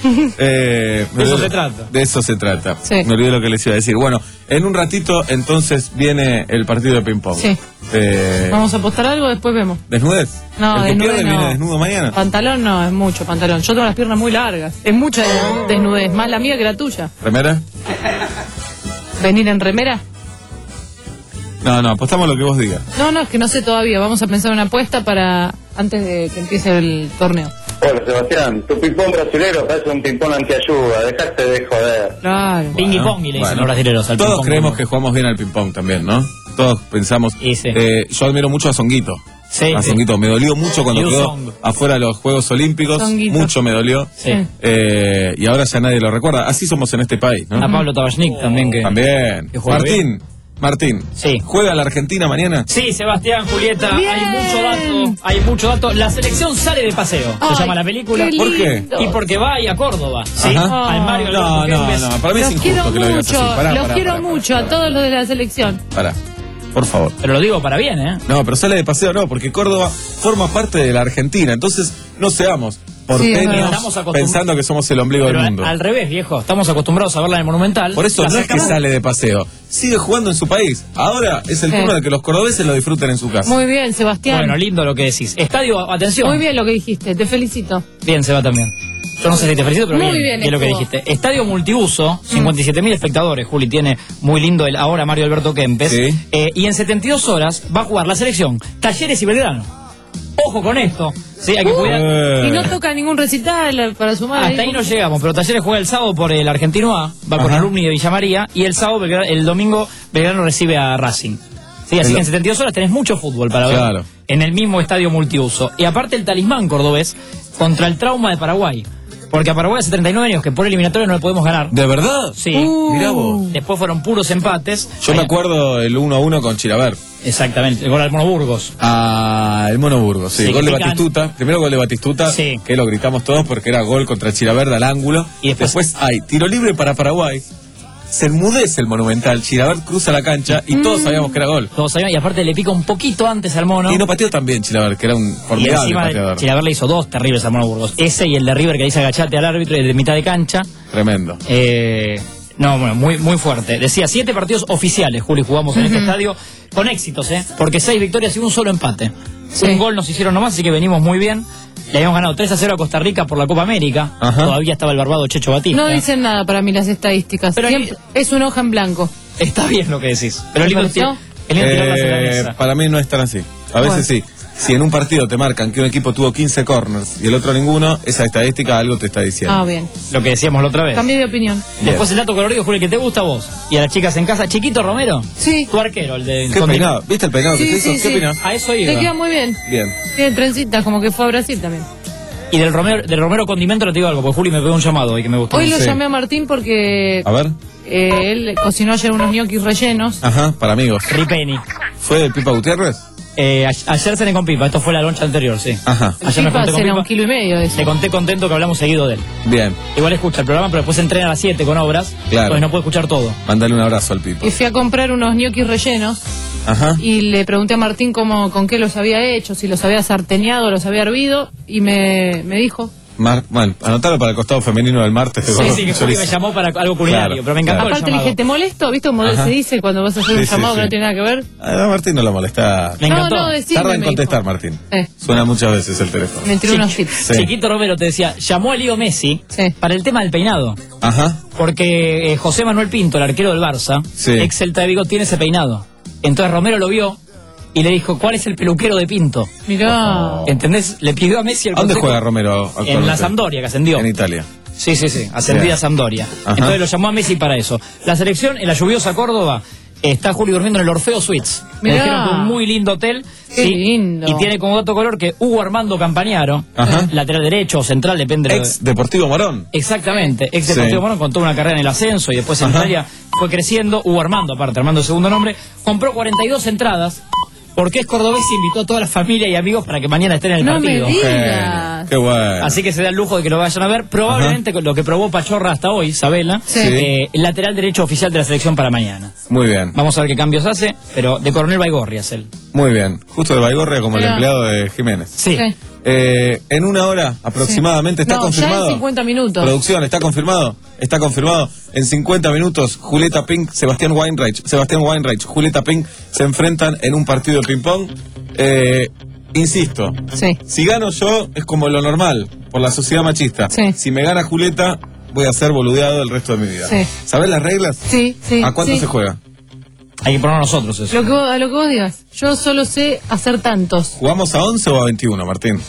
Eh, me De eso olvidé- se trata. De eso se trata. Sí. Me olvidé lo que les iba a decir. Bueno, en un ratito entonces viene el partido de ping-pong. Sí. Eh, Vamos a apostar algo, después vemos. ¿Desnudez? No, ¿El que desnudez pierde no. viene desnudo mañana? Pantalón no, es mucho pantalón. Yo tengo las piernas muy largas. Es mucha desnudez, más la mía que la tuya. ¿Remera? ¿Venir en remera? No, no, apostamos lo que vos digas. No, no, es que no sé todavía. Vamos a pensar una apuesta para antes de que empiece el torneo. Hola Sebastián, tu ping-pong brasilero parece un ping-pong antiayuda, dejate de joder. Claro. Ping pong y le dicen Bueno, los brasileños al todos ping-pong. creemos que jugamos bien al ping-pong también, ¿no? Todos pensamos. Y sí. Eh, yo admiro mucho a Zonguito. Sí, a sí. Zonguito. Me dolió mucho cuando Liu quedó Song. afuera de los Juegos Olímpicos. Zonguito. Mucho me dolió. Sí. Eh, y ahora ya nadie lo recuerda. Así somos en este país, ¿no? A Pablo Tabachnik también que... También. que juega Martín, Martín. Sí. ¿Juega la Argentina mañana? Sí, Sebastián, Julieta, Bien. hay mucho dato, hay mucho dato. La selección sale de paseo, Ay, se llama la película. qué ¿Por qué? lindo. Y porque va ahí a Córdoba, ¿sí? Ajá. Al Mario No, Alberto no, Kempes. no. Para mí es Los injusto quiero que lo digas mucho, así. Pará, los pará, quiero pará, mucho pará, a todos los de la selección. Pará, por favor. Pero lo digo para bien, ¿eh? No, pero sale de paseo no, porque Córdoba forma parte de la Argentina. Entonces, no seamos Sí, es porteños verdad. Estamos acostum- pensando que somos el ombligo Pero del al, mundo. al revés, viejo. Estamos acostumbrados a verla en el Monumental. Por eso La no es que sacamos- sale de paseo. Sigue jugando en su país. Ahora es el Sí. turno de que los cordobeses lo disfruten en su casa. Muy bien, Sebastián. Bueno, lindo lo que decís. Estadio, atención. Muy bien lo que dijiste, te felicito. Bien, Seba también. Yo no sé si te felicito, pero Muy bien, bien lo que estuvo. dijiste. Estadio multiuso, cincuenta y siete mil espectadores. Juli tiene muy lindo el ahora Mario Alberto Kempes. Sí. Eh, y en setenta y dos horas va a jugar la selección Talleres y Belgrano. Ojo con esto. Sí, hay que cuidar. Eh. Y no toca ningún recital para sumar. Hasta ahí no llegamos, pero Talleres juega el sábado por el Argentino A, va con Ajá. Alumni de Villa María, y el sábado, Belgrano- el domingo, Belgrano recibe a Racing. Sí, así El- que en setenta y dos horas tenés mucho fútbol para ver Claro. en el mismo estadio multiuso. Y aparte el talismán cordobés contra el trauma de Paraguay. Porque a Paraguay hace treinta y nueve años que por eliminatoria no le podemos ganar. ¿De verdad? Sí. Uh. Mirá vos. Después fueron puros empates. Yo me Ahí- acuerdo el uno a uno con Chilaver. Exactamente, el gol al Mono Burgos. Ah, el Mono Burgos, sí. Sí, Gol de que pican. Batistuta. Primero gol de Batistuta, Sí. que lo gritamos todos porque era gol contra Chilaverde al ángulo. Y después- hay tiro libre para Paraguay. Se enmudece el Monumental. Chilaverde cruza la cancha y todos sabíamos que era gol. Todos sabían, y aparte le pica un poquito antes al Mono. Y no pateó también Chilaverde, que era un Y formidable encima pateador. Chilaver le hizo dos terribles al Mono Burgos. Ese y el de River que dice agachate al árbitro y de mitad de cancha. Tremendo. Eh, no, bueno, muy, muy fuerte. Decía, siete partidos oficiales, Juli, jugamos en este estadio con éxitos, ¿eh? Porque seis victorias y un solo empate. Sí. Un gol nos hicieron nomás, así que venimos muy bien. Le habíamos ganado tres a cero a Costa Rica por la Copa América. Ajá. Todavía estaba el barbado Checho Batista. No dicen nada para mí las estadísticas. Pero Siempre- es una hoja en blanco. Está bien lo que decís. Pero ¿Te lindo, pareció? ti- es lindo tirarlas en la Eh, mesa. para mí no es tan así. A veces Bueno. sí. Si en un partido te marcan que un equipo tuvo quince corners y el otro ninguno, esa estadística algo te está diciendo. Ah, bien. Lo que decíamos la otra vez. Cambié de opinión. Después el dato colorido, Juli, que te gusta a vos. Y a las chicas en casa. Chiquito Romero. Sí. Tu arquero, el de... ¿Qué peinado? ¿Viste el peinado Sí, que te hizo? sí, ¿Qué sí. opinás? A eso iba. Te queda muy bien. Bien. Tiene trencitas, como que fue a Brasil también. Y del Romero, del Romero Condimento le te digo algo, porque Juli me pegó un llamado y que me gustó. Hoy lo Sí. llamé a Martín porque A ver. eh, él cocinó ayer unos ñoquis rellenos. Ajá, para amigos. Ripeni. ¿Fue el Pipa Gutiérrez? Eh, a- ayer cené con Pipa, esto fue la loncha anterior, sí. Ajá. Ayer me Pipa junté con cena Pipa. un kilo y medio de eso. Le conté contento que hablamos seguido de él. Bien. Igual escucha el programa, pero después entrena a las siete con obras. Claro. Pues no puede escuchar todo. Mándale un abrazo al Pipa. Y fui a comprar unos ñoquis rellenos Ajá. y le pregunté a Martín cómo, con qué los había hecho, si los había sarteneado, los había hervido, y me, me dijo. Mar bueno, anotalo para el costado femenino del martes. de Sí, Gordo sí, que Juli Chorizo. me llamó para algo culinario, Claro, pero me encantó claro. el Aparte le llamado. dije, ¿te molesto? ¿Viste cómo Ajá. se dice cuando vas a hacer Sí, un sí, llamado sí. que no tiene nada que ver? A Martín no lo molesta. Me encantó. No, no, decime, Tarda en me contestar, dijo. Martín. Eh. Suena muchas veces el teléfono. Me tiró Chiqui- unos tips. Sí. Chiquito Romero te decía, llamó a Leo Messi Sí. para el tema del peinado. Ajá. Porque eh, José Manuel Pinto, el arquero del Barça, Sí. ex Celta de Vigo, tiene ese peinado. Entonces Romero lo vio y le dijo, ¿cuál es el peluquero de Pinto? Mirá. ¿Entendés? Le pidió a Messi el ¿A dónde consejo. juega Romero actualmente? En la Sampdoria, que ascendió. En Italia. Sí, sí, sí, ascendida Bien. a Sampdoria. Ajá. Entonces lo llamó a Messi para eso. La selección, en la lluviosa Córdoba, está Juli durmiendo en el Orfeo Suites. Me Mirá. dijeron que un muy lindo hotel. Qué lindo. Y tiene como dato color que Hugo Armando Campañaro, Ajá. lateral derecho o central, depende de... Ex Deportivo Morón. Exactamente, ex Sí. Deportivo Morón, contó una carrera en el ascenso y después en Ajá. Italia fue creciendo. Hugo Armando, aparte, Armando segundo nombre, compró cuarenta y dos entradas porque es cordobés y invitó a toda la familia y amigos para que mañana estén en el No me partido. digas. Qué bueno. Así que se da el lujo de que lo vayan a ver. Probablemente con lo que probó Pachorra hasta hoy, Sabela, Sí. eh, el lateral derecho oficial de la selección para mañana. Muy bien. Vamos a ver qué cambios hace, pero de Coronel Baigorria es él. Muy bien. Justo de Baigorria como el Mirá. empleado de Jiménez. Sí. Sí. Eh, en una hora aproximadamente, ¿está No, confirmado? ya en cincuenta minutos. Producción, ¿está confirmado? Está confirmado. En cincuenta minutos, Julieta Pink, Sebastián Weinreich, Sebastián Weinreich, Julieta Pink se enfrentan en un partido de ping-pong. Eh, insisto, Sí. si gano yo es como lo normal, por la sociedad machista. Sí. Si me gana Julieta, voy a ser boludeado el resto de mi vida. Sí. ¿Sabés las reglas? Sí, sí. ¿A cuánto sí. se juega? Hay que poner nosotros eso. Lo que vos- a lo que vos digas. Yo solo sé hacer tantos. ¿Jugamos a once o a veintiuno, Martín?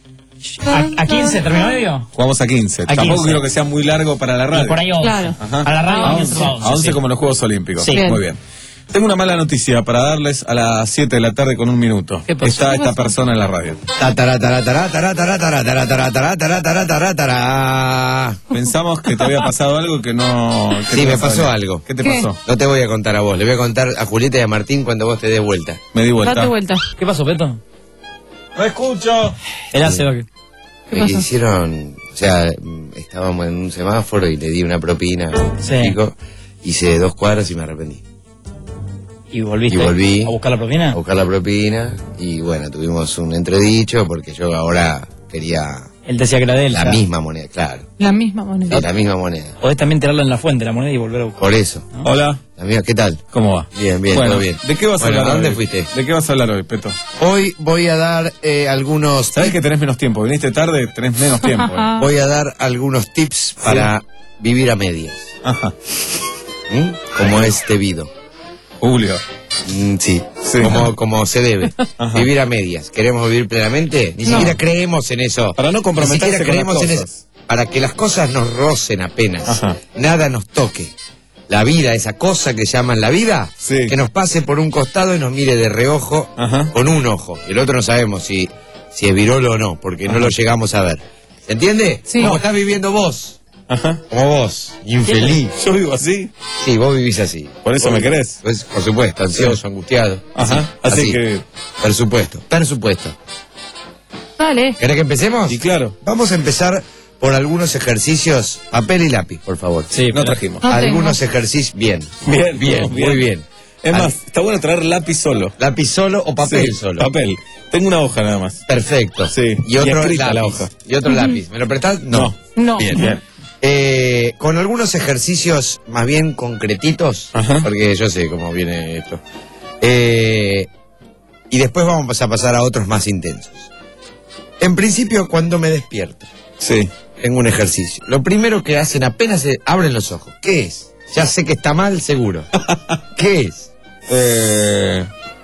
¿A, a quince terminó medio? Jugamos a quince. A Tampoco quince. quiero que sea muy largo para la radio. Y por ahí once. Claro. Ajá. A la radio a once. once, a once sí. como en los Juegos Olímpicos. Sí. Muy bien. Tengo una mala noticia para darles a las siete de la tarde con un minuto. ¿Qué pasó? Está ¿Qué esta pasó? persona en la radio. Ta, tará, tará, tará, tará, tará, tará, tará, tará, tará, tará, tará, tará, tará. Pensamos que te había pasado algo que no... que Sí, te me vas a pasó ver. algo. ¿Qué te ¿Qué? pasó? No te voy a contar a vos, le voy a contar a Julieta y a Martín cuando vos te des vuelta. Me di vuelta. Date vuelta. ¿Qué pasó, Peto? No escucho. Él hace lo que... ¿Qué Me pasó? hicieron, o sea, mm, estábamos en un semáforo y le di una propina a un Sí. chico, hice dos cuadras y me arrepentí. ¿Y volviste Y volví. a buscar la propina? A buscar la propina y bueno, tuvimos un entredicho porque yo ahora quería Él decía que era de él. la claro. misma moneda, claro, La misma moneda. sí, la misma moneda. Podés también tirarla en la fuente, la moneda, y volver a buscar. Por eso. Hola. La misma, ¿qué tal? ¿Cómo va? Bien, bien, Bueno, todo bien. ¿de qué vas a Bueno, hablar ¿a dónde hoy? fuiste? ¿De qué vas a hablar hoy, Peto? Hoy voy a dar eh, algunos Sabés que tenés menos tiempo. Viniste tarde, tenés menos tiempo. eh. voy a dar algunos tips para vivir a medias. Ajá. ¿Mm? Como es debido. Julio. Mm, sí, Sí. Como, como se debe. Ajá. Vivir a medias. ¿Queremos vivir plenamente? Ni No. siquiera creemos en eso. Para no comprometerse Ni siquiera con las creemos en cosas. eso. Para que las cosas nos rocen apenas. Ajá. Nada nos toque. La vida, esa cosa que llaman la vida, Sí. que nos pase por un costado y nos mire de reojo Ajá. con un ojo. Y el otro no sabemos si, si es virolo o no, porque no Ajá. lo llegamos a ver. ¿Se entiende? Sí. Como estás viviendo vos. Ajá. Como vos. Infeliz. Yo vivo así. Sí, vos vivís así. Por eso me querés. Pues, por supuesto, ansioso, angustiado. Ajá. Así que- Por supuesto, por supuesto. Dale. ¿Querés que empecemos? Y claro. Vamos a empezar por algunos ejercicios. Papel y lápiz, por favor. Sí, No pero- trajimos. No algunos ejercicios. Bien. Bien, Bien, bien. muy bien. Es Al- más, está bueno traer lápiz solo. ¿Lápiz solo o papel Sí, solo? Papel. Tengo una hoja nada más. Perfecto. Sí, Y otro y escrita lápiz. la hoja. Y otro lápiz. ¿Me lo prestás? No. No. Bien. Bien. Eh, con algunos ejercicios más bien concretitos, Ajá. porque yo sé cómo viene esto. Eh, y después vamos a pasar a otros más intensos. En principio, cuando me despierto, Sí. tengo un ejercicio. Lo primero que hacen apenas se abren los ojos. ¿Qué es? Ya sé que está mal, seguro. ¿Qué es? Eh,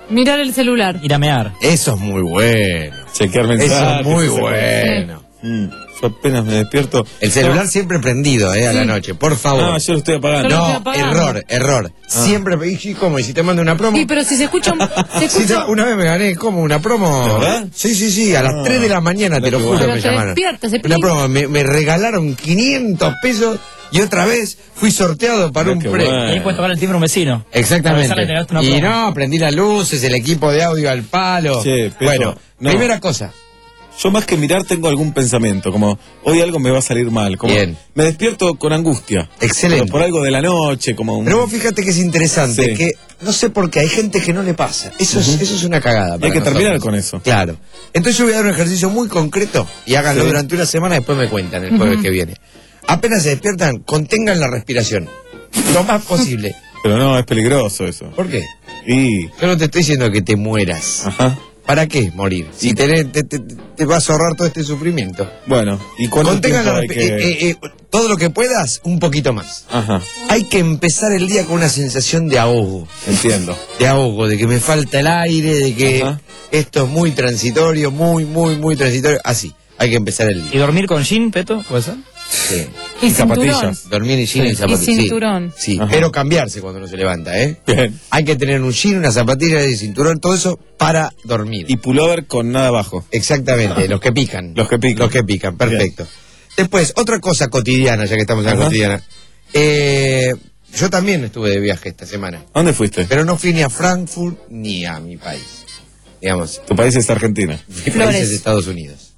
Mirar el celular. Ir a mear. Eso es muy bueno. Chequear mensajes. Eso es muy ese- bueno. Mm, Yo apenas me despierto. El celular No. siempre prendido, eh, a la noche, por favor. Ah, yo lo estoy apagando. Yo lo No, estoy apagando. error, error. Siempre pedí, ¿cómo? ¿Y si te mando una promo? Sí, pero si se escucha un... Se Sí, escucha... te- una vez me gané, ¿cómo? ¿Una promo? ¿De verdad? Sí, sí, sí, a las Ah. tres de la mañana, te lo Qué juro, Pero me te llamaron. despierta, se Una pide. promo, me, me regalaron quinientos pesos y otra vez fui sorteado para Mirá un qué premio. bueno. Y ahí puedes tocar el timbre un vecino. Exactamente. Para besarle, te una Y promo. no, prendí las luces, el equipo de audio al palo. Che, Peto, bueno, no. primera cosa. Yo más que mirar tengo algún pensamiento, como hoy algo me va a salir mal, como Bien. me despierto con angustia. Excelente. Pero por algo de la noche, como un... Pero vos fíjate que es interesante, Sí. que no sé por qué hay gente que no le pasa. Eso, es, eso es una cagada. Hay para que terminar nosotros. con eso. Claro. Entonces yo voy a dar un ejercicio muy concreto y háganlo Sí. durante una semana, después me cuentan el jueves que viene. Apenas se despiertan, contengan la respiración. Lo más posible. Pero no, es peligroso eso. ¿Por qué? Y... Yo no te estoy diciendo que te mueras. Ajá. ¿Para qué morir? Si tenés- te, te- te vas a ahorrar todo este sufrimiento. Bueno, ¿y cuánto Contengan tiempo la hay respi- que...? eh, eh, eh, todo lo que puedas, un poquito más. Ajá, Hay que empezar el día con una sensación de ahogo. entiendo. De ahogo, de que me falta el aire, de que Ajá. esto es muy transitorio, muy, muy, muy transitorio. Así, hay que empezar el ¿Y día. dormir con jean, Peto? ¿Puede ser? Sí. Y Y cinturón. zapatillas. Dormir en jean Sí. y Y zapatillas. sí. cinturón. Sí, Ajá. pero cambiarse cuando uno se levanta, ¿eh? Bien. Hay que tener un jean, una zapatilla y cinturón, todo eso para dormir. Y pullover con nada abajo. Exactamente, los que pican. Los que pican. Los que pican, perfecto. Después, otra cosa cotidiana, ya que estamos en la Ajá. cotidiana. Eh, yo también estuve de viaje esta semana, ¿A dónde fuiste? pero no fui ni a Frankfurt ni a mi país. Digamos, Tu país es Argentina. mi país Flores. es Estados Unidos.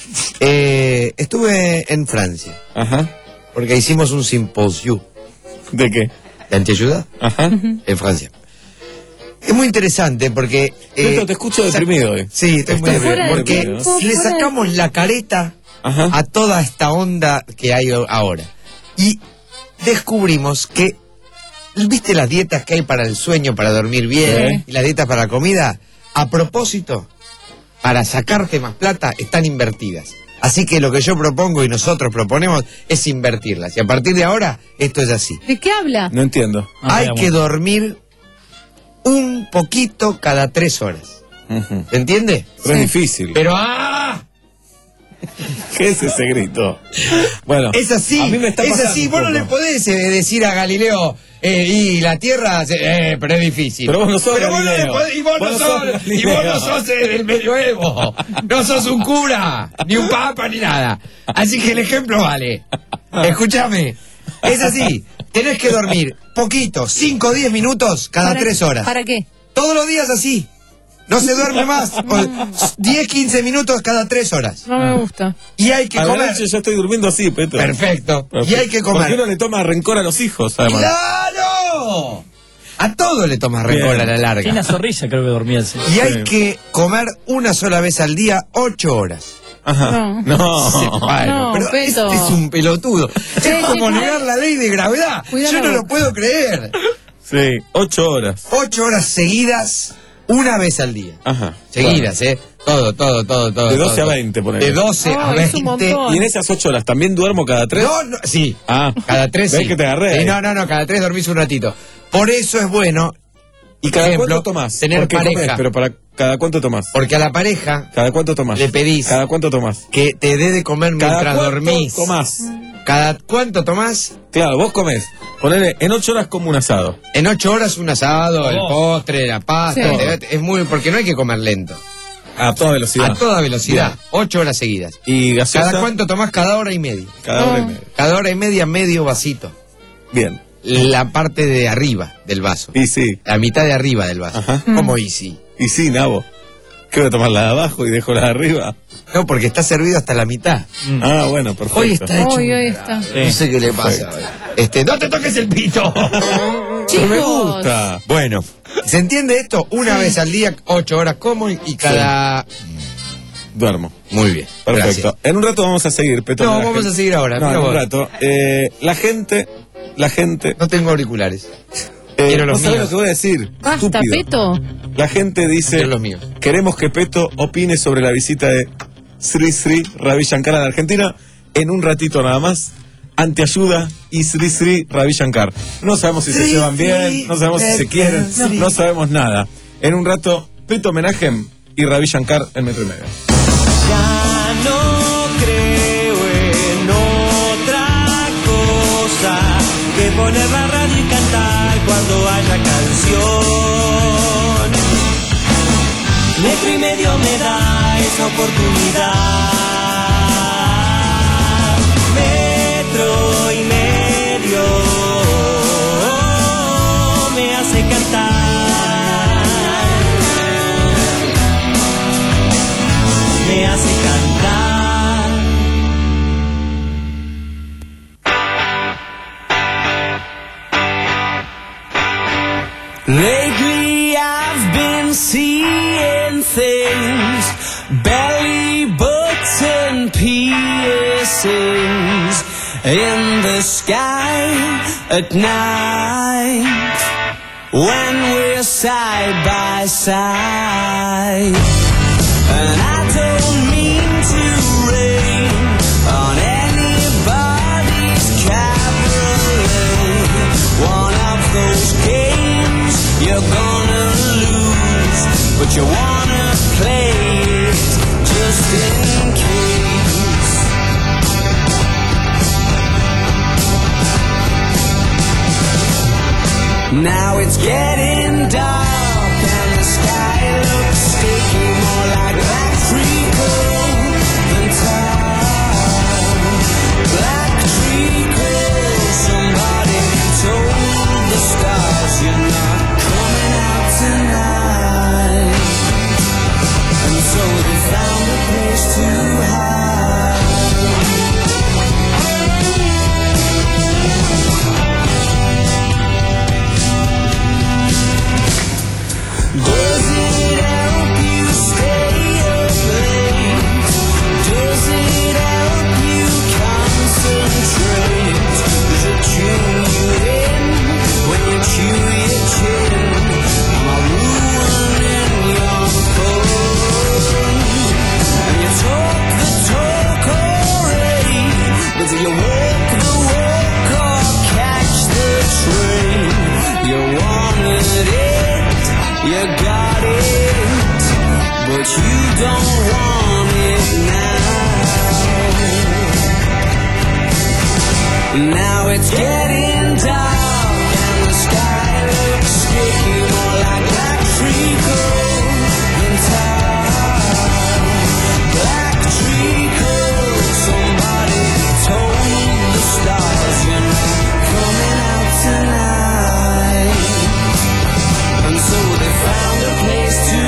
Eh, estuve en Francia, Ajá. porque hicimos un simposio ¿De qué? de antiayuda Ajá. en Francia. Es muy interesante porque... eh, Peto, te escucho deprimido hoy. Sí, estoy muy Estás deprimido. fuera de Porque tiempo, le fuera de sacamos la careta Ajá. a toda esta onda que hay ahora. Y descubrimos que, ¿viste las dietas que hay para el sueño, para dormir bien? Sí. Y las dietas para la comida. A propósito, para sacarte más plata, están invertidas. Así que lo que yo propongo y nosotros proponemos es invertirlas. Y a partir de ahora, esto es así. ¿De qué habla? No entiendo. Ah, Hay mira, que bueno. dormir un poquito cada tres horas. Ujú. ¿Se entiende? Pero es difícil. Pero ¡ah! ¿Qué es ese grito? Bueno, Es así, a mí me está es pasando así. un Vos no poco. le podés eh, decir a Galileo, eh, y la Tierra, se- eh, pero es difícil. Pero vos no sos Pero vos no le Galileo. podés- y vos, Vos no no sos, sos y vos Galileo. no sos eh, del medioevo. No sos un cura, ni un papa, ni nada. Así que el ejemplo vale. Escúchame, es así. Tenés que dormir poquito, cinco o diez minutos cada ¿Para- tres horas. ¿Para qué? Todos los días así. No se duerme más. O diez, quince minutos cada tres horas. No me gusta. Y hay que A la comer. noche yo estoy durmiendo así, Peto. Perfecto. Perfecto. Y hay que Porque comer. uno le toma rencor a los hijos, además. ¡Claro! A todo le tomas rencor Bien. a la larga. Tiene una zorrilla, creo que dormía así. Y hay Sí. que comer una sola vez al día, ocho horas. Ajá. No. No. Sí, bueno, No, pero es, Peto. es un pelotudo. Sí, Es como sí, negar la ley de gravedad. Cuidado. Yo no lo puedo creer. Sí, ocho horas. Ocho horas seguidas, una vez al día. Ajá. Seguidas, ¿eh? Todo, todo, todo, todo. De todo, doce a todo. veinte, ponele. De doce a Oh, es un veinte. montón. ¿Y en esas ocho horas también duermo cada tres? No, no, sí. Ah, Cada tres ¿ves sí. que te agarré? Sí, ahí? no, no, no, cada tres dormís un ratito. Por eso es bueno, ¿Y cada ejemplo, cuánto tomás? tener Porque comés, pareja. pero para cada cuánto tomás. porque a la pareja ¿Cada cuánto tomás? le pedís ¿Cada cuánto tomás? que te dé de comer ¿Cada mientras cuánto dormís. tomás? ¿Cada cuánto tomás? Claro, vos comés. Ponele, en ocho horas como un asado. En ocho horas un asado, el postre, la pasta. Sí. te- Es muy, porque no hay que comer lento. A toda velocidad. A toda velocidad. Bien. Ocho horas seguidas. ¿Y gaseosa? ¿Cada cuánto tomás? Cada hora y media. Cada hora y No. media. Cada hora y media, medio vasito. Bien. La parte de arriba del vaso. Y sí. La mitad de arriba del vaso. Ajá. Como easy. Y sí, Nabo. ¿Qué voy a tomar la de abajo y dejo la de arriba? No, porque está servido hasta la mitad. Ah, bueno, perfecto. Hoy está hecho. Hoy, un hoy drama. está. No sé qué le pasa. Este, no te toques el pito. Chicos. Me gusta. Bueno, ¿se entiende esto? Una vez al día, ocho horas como y, y cada. Duermo. Muy bien. Perfecto. Gracias. En un rato vamos a seguir, Peto. No, La vamos gente- a seguir ahora. No, mira en un vos. rato. Eh, la gente, la gente. No tengo auriculares. Eh, Quiero no los sabés míos. lo que voy a decir. Basta, Estúpido. Peto. La gente dice, Quiero los míos. queremos que Peto opine sobre la visita de Sri Sri Ravi Shankar a la Argentina en un ratito nada más. Antiayuda y Sri Sri Ravi Shankar. No sabemos si se Sri llevan bien, Sri no sabemos si se quieren, Sri. no sabemos nada. En un rato, Pito Menachem y Ravi Shankar en Metro y Medio. Ya no creo en otra cosa que poner la radio y cantar cuando haya canción. Metro y Medio me da esa oportunidad. Metro y Medio me hace cantar, me hace cantar. Lately I've been seeing things, belly button piercings in the sky at night when we're side by side. And I don't mean to rain on anybody's cabaret. One of those games you're gonna lose, but you wanna play it just in case. Now it's getting dark and the sky looks sticky, more like black treacle than tar. Black treacle, somebody told the stars you're not coming out tonight. And so they found a place to hide. Does it help you stay up late? Does it help you concentrate? Does it tune you in when you chew your chin? Am I ruining your fun? And you talk the talk already, but do you walk the walk or catch the train? You wanted it, you got it, but you don't want it now. Now it's getting dark and the sky looks sticky, more like black treacle than tar. Black treacle, somebody told the stars you're not coming out tonight. And so they found a place to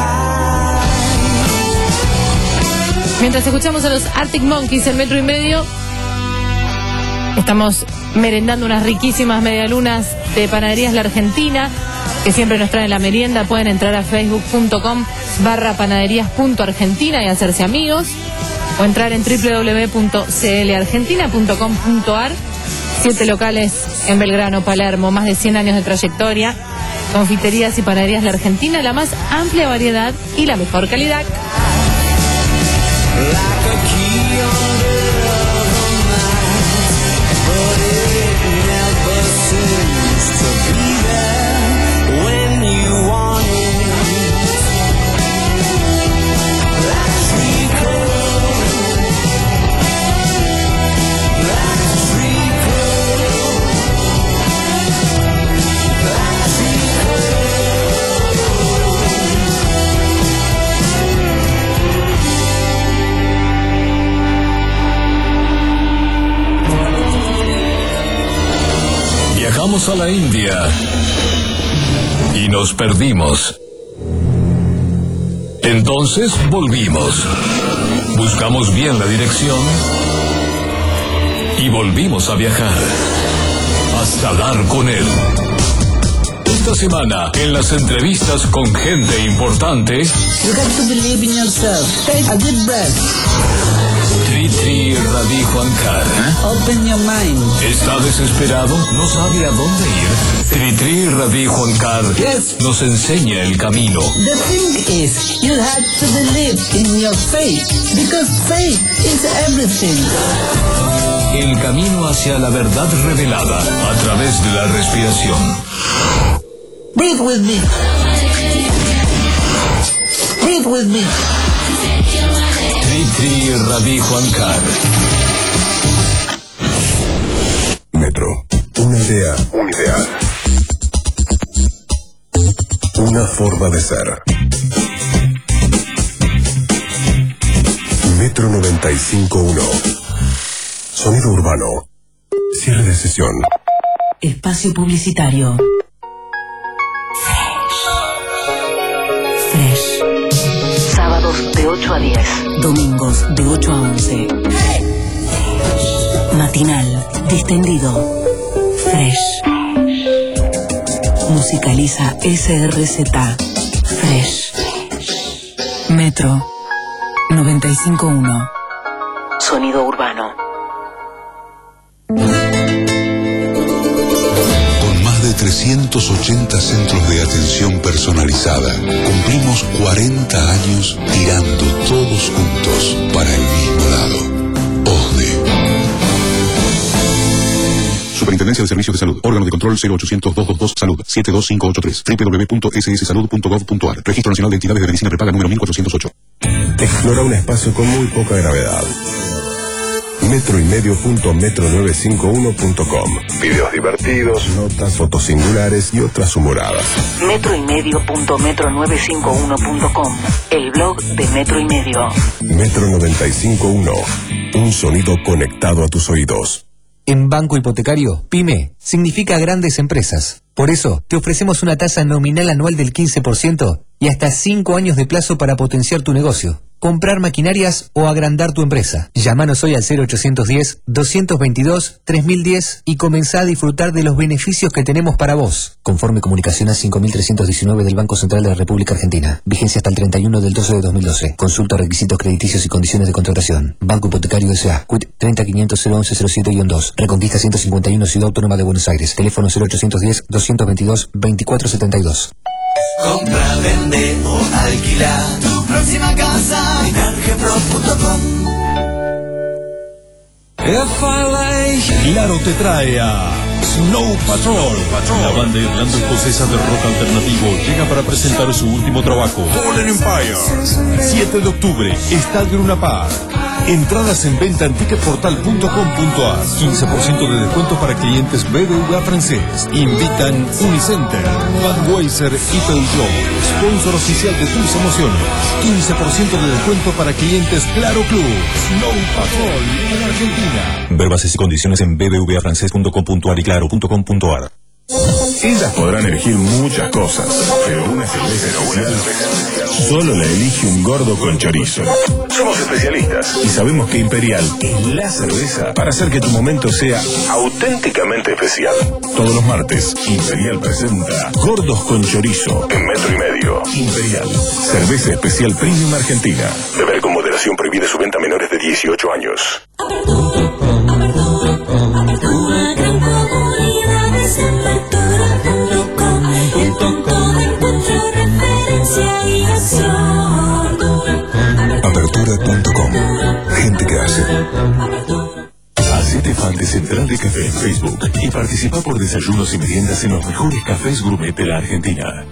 hide. Mientras escuchamos a los Arctic Monkeys en Metro y Medio, estamos merendando unas riquísimas medialunas de Panaderías La Argentina, que siempre nos traen la merienda. Pueden entrar a facebook.com barra panaderías.argentina y hacerse amigos, o entrar en doble u doble u doble u punto c l argentina punto com punto a r. Siete locales en Belgrano, Palermo, más de cien años de trayectoria. Confiterías y Panaderías La Argentina, la más amplia variedad y la mejor calidad. Like a key under the mat, but it never seems to be there when you want it. Black treacle, black treacle, black treacle. Viajamos a la India y nos perdimos. Entonces volvimos. Buscamos bien la dirección y volvimos a viajar hasta dar con él. Esta semana, en las entrevistas con gente importante, You got to believe in yourself. Take a deep breath. Tri Tri Ravi Shankar. Open your mind. ¿Está desesperado? ¿No sabe a dónde ir? Tri Tri Ravi Shankar Yes. nos enseña el camino. The thing is, you have to believe in your faith, because faith is everything. El camino hacia la verdad revelada a través de la respiración. Breathe with me. Read with me. Tri Tri Rabí Juancar. Metro. Una idea. Un ideal. Una forma de ser. Metro noventa y cinco punto uno. Sonido urbano. Cierre de sesión. Espacio publicitario. Fresh. Sábados de ocho a diez. Domingos de ocho a once. Matinal. Distendido. Fresh. Musicaliza S R Z. Fresh. Metro noventa y cinco punto uno. Sonido urbano. Con más de trescientos ochenta centros de atención personalizada, cumplimos cuarenta años tirando todos juntos para el mismo lado. OSDE. Superintendencia de Servicios de Salud. Órgano de control cero ochocientos, doscientos veintidós, Salud. siete dos cinco ocho tres. doble u doble u doble u punto s s salud punto gov punto a r. Registro Nacional de Entidades de Medicina Prepaga número mil cuatrocientos ocho. Explora un espacio con muy poca gravedad. Metro y medio punto metro novecientos cincuenta y uno punto com. Videos divertidos, notas, fotos singulares y otras humoradas. Metro y medio punto metro novecientos cincuenta y uno punto com. El blog de Metro y Medio. Metro noventa y cinco punto uno. Un sonido conectado a tus oídos. En Banco Hipotecario, PYME significa grandes empresas. Por eso, te ofrecemos una tasa nominal anual del quince por ciento y hasta cinco años de plazo para potenciar tu negocio, comprar maquinarias o agrandar tu empresa. Llámanos hoy al cero ochocientos diez, doscientos veintidós, tres mil diez y comenzá a disfrutar de los beneficios que tenemos para vos. Conforme Comunicación A cinco mil trescientos diecinueve del Banco Central de la República Argentina. Vigencia hasta el treinta y uno del doce de dos mil doce. Consulta requisitos crediticios y condiciones de contratación. Banco Hipotecario S A. C U I T treinta quinientos cero once cero siete dos. Reconquista ciento cincuenta y uno, Ciudad Autónoma de Buenos Aires. Teléfono cero ochocientos diez, doscientos veintidós, veinticuatro setenta y dos. Compra, vende o alquila tu próxima casa en argepro punto com. Claro te trae a Snow Patrol. La banda irlando-escocesa de rock alternativo llega para presentar su último trabajo, Fallen Empire. siete de octubre, Estadio Luna Park. Entradas en venta en ticketportal punto com punto a r. quince por ciento de descuento para clientes B B V A francés. Invitan Unicenter, Budweiser y Peugeot. Sponsor oficial de tus emociones. quince por ciento de descuento para clientes Claro Club. Snow Patrol en Argentina. Ver bases y condiciones en b b v a francés punto com punto a r y claro punto com punto a r. Ellas podrán elegir muchas cosas, pero una cerveza especial solo la elige un gordo con chorizo. Somos especialistas y sabemos que Imperial es la cerveza para hacer que tu momento sea auténticamente especial. Todos los martes, Imperial presenta Gordos con Chorizo en Metro y Medio. Imperial, cerveza especial premium argentina. Beber con moderación, prohibida su venta a menores de dieciocho años. Apertura punto com. Gente que hace. Hacete fan de Central de Café en Facebook y participa por desayunos y meriendas en los mejores cafés gourmet de la Argentina.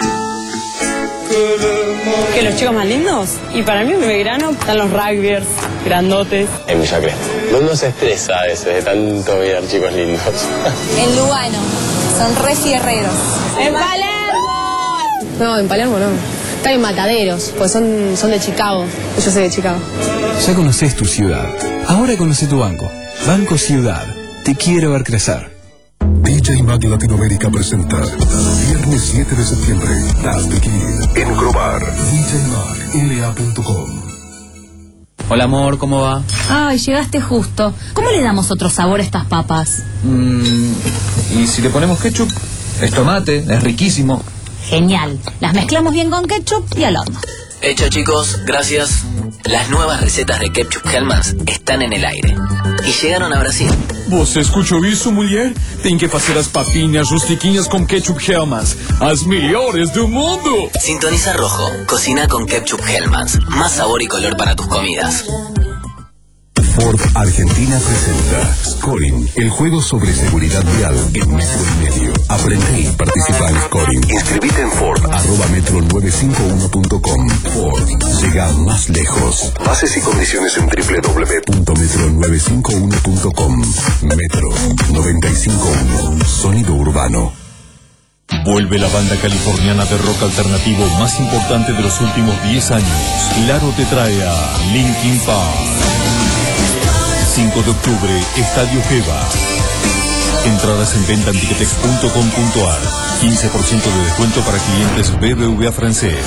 ¿Que los chicos más lindos? Y para mí en Belgrano están los rugbyers, grandotes. En Villa Crespo. Uno se estresa a veces de tanto mirar chicos lindos. En Lugano. Son re fierreros. ¡En Palermo! No, en Palermo no. Están en Mataderos, pues son, son de Chicago. Yo soy de Chicago. Ya conoces tu ciudad. Ahora conoce tu banco. Banco Ciudad. Te quiero ver crecer. D J Mag Latinoamérica presenta viernes siete de septiembre Das The Kid en Grobar. D J Mag L A punto com. Hola amor, ¿cómo va? Ay, llegaste justo. ¿Cómo le damos otro sabor a estas papas? Mm, y si le ponemos ketchup, es tomate, es riquísimo. Genial. Las mezclamos bien con ketchup y al horno. Hecho chicos, gracias. Las nuevas recetas de ketchup Hellmann's están en el aire. Y llegaron a Brasil. Você escuchou isso, mulher? Tem que fazer as papinhas rustiquinhas com ketchup Hellmann's. As melhores do mundo. Sintoniza Rojo. Cocina con ketchup Hellmann's. Más sabor y color para tus comidas. Ford Argentina presenta Scoring, el juego sobre seguridad vial en metro y medio. Aprende y participa en Scoring. Inscribite en Ford, arroba metro nueve cinco uno punto com. Ford, llega más lejos. Bases y condiciones en doble u doble u doble u punto metro nueve cinco uno punto com. Metro noventa y cinco uno, sonido urbano. Vuelve la banda californiana de rock alternativo más importante de los últimos diez años. Claro te trae a Linkin Park. cinco de octubre, Estadio Geva. Entradas en venta en ticketex punto com punto ar. quince por ciento de descuento para clientes B B V A francés.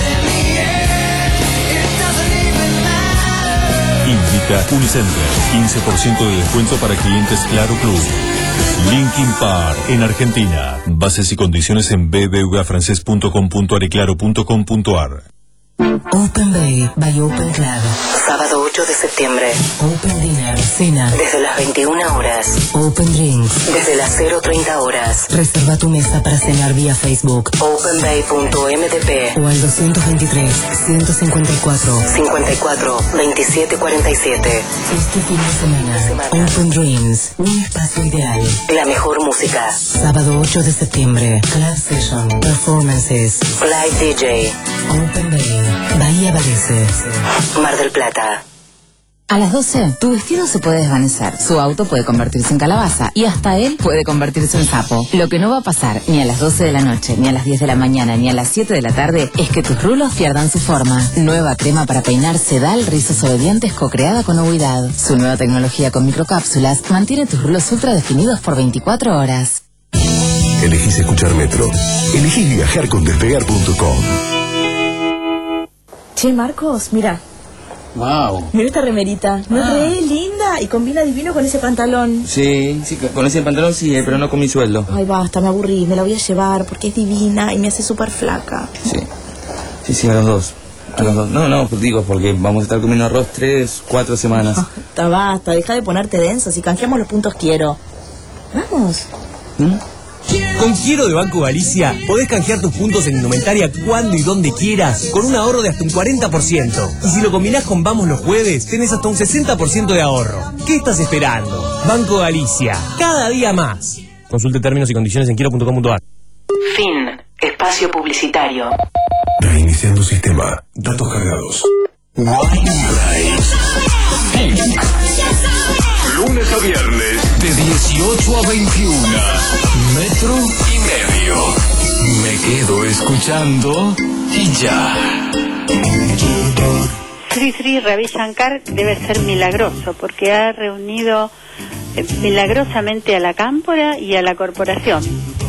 Invita Unicenter. quince por ciento de descuento para clientes Claro Club. Linkin Park en Argentina. Bases y condiciones en b b v a francés punto com punto ar y claro punto com punto ar. Open Bay by Open Club. Sábado ocho de septiembre. Open Dinner. Cena. Desde las veintiuna horas. Open Drinks. Desde las cero treinta horas. Reserva tu mesa para cenar vía Facebook. open bay punto m t p o al doscientos veintitrés, ciento cincuenta y cuatro, cincuenta y cuatro, veintisiete cuarenta y siete. Este fin de semana, Open Dreams. Un espacio ideal. La mejor música. Sábado ocho de septiembre. Club Session. Performances. Live D J. Open Bay. Bahía Barice. Mar del Plata. A las doce, tu vestido se puede desvanecer, su auto puede convertirse en calabaza y hasta él puede convertirse en sapo. Lo que no va a pasar ni a las doce de la noche, ni a las diez de la mañana, ni a las siete de la tarde es que tus rulos pierdan su forma. Nueva crema para peinar Sedal Rizos Obedientes co-creada con Ovidad. Su nueva tecnología con microcápsulas mantiene tus rulos ultra definidos por veinticuatro horas. Elegís escuchar Metro. Elegís viajar con despegar punto com. Che, Marcos, mira. Wow. Mira esta remerita. No es Ah. re linda y combina divino con ese pantalón. Sí, sí, con ese pantalón sí, eh, pero no con mi sueldo. Ay, basta, me aburrí. Me la voy a llevar porque es divina y me hace súper flaca. Sí. Sí, sí, a los dos. A los dos. No, no, pues digo, porque vamos a estar comiendo arroz tres, cuatro semanas. Basta, basta. Deja de ponerte denso. Si canjeamos los puntos quiero. Vamos. ¿Mm? Con Quiero de Banco Galicia podés canjear tus puntos en indumentaria cuando y donde quieras con un ahorro de hasta un cuarenta por ciento. Y si lo combinás con Vamos los Jueves, tenés hasta un sesenta por ciento de ahorro. ¿Qué estás esperando? Banco Galicia, cada día más. Consulte términos y condiciones en quiero punto com punto ar. Fin. Espacio publicitario. Reiniciando sistema. Datos cargados. Lunes a viernes, de dieciocho a veintiuna. Metro y medio. Me quedo escuchando y ya. Sri Sri Ravi Shankar debe ser milagroso porque ha reunido eh, milagrosamente a la cámpora y a la corporación.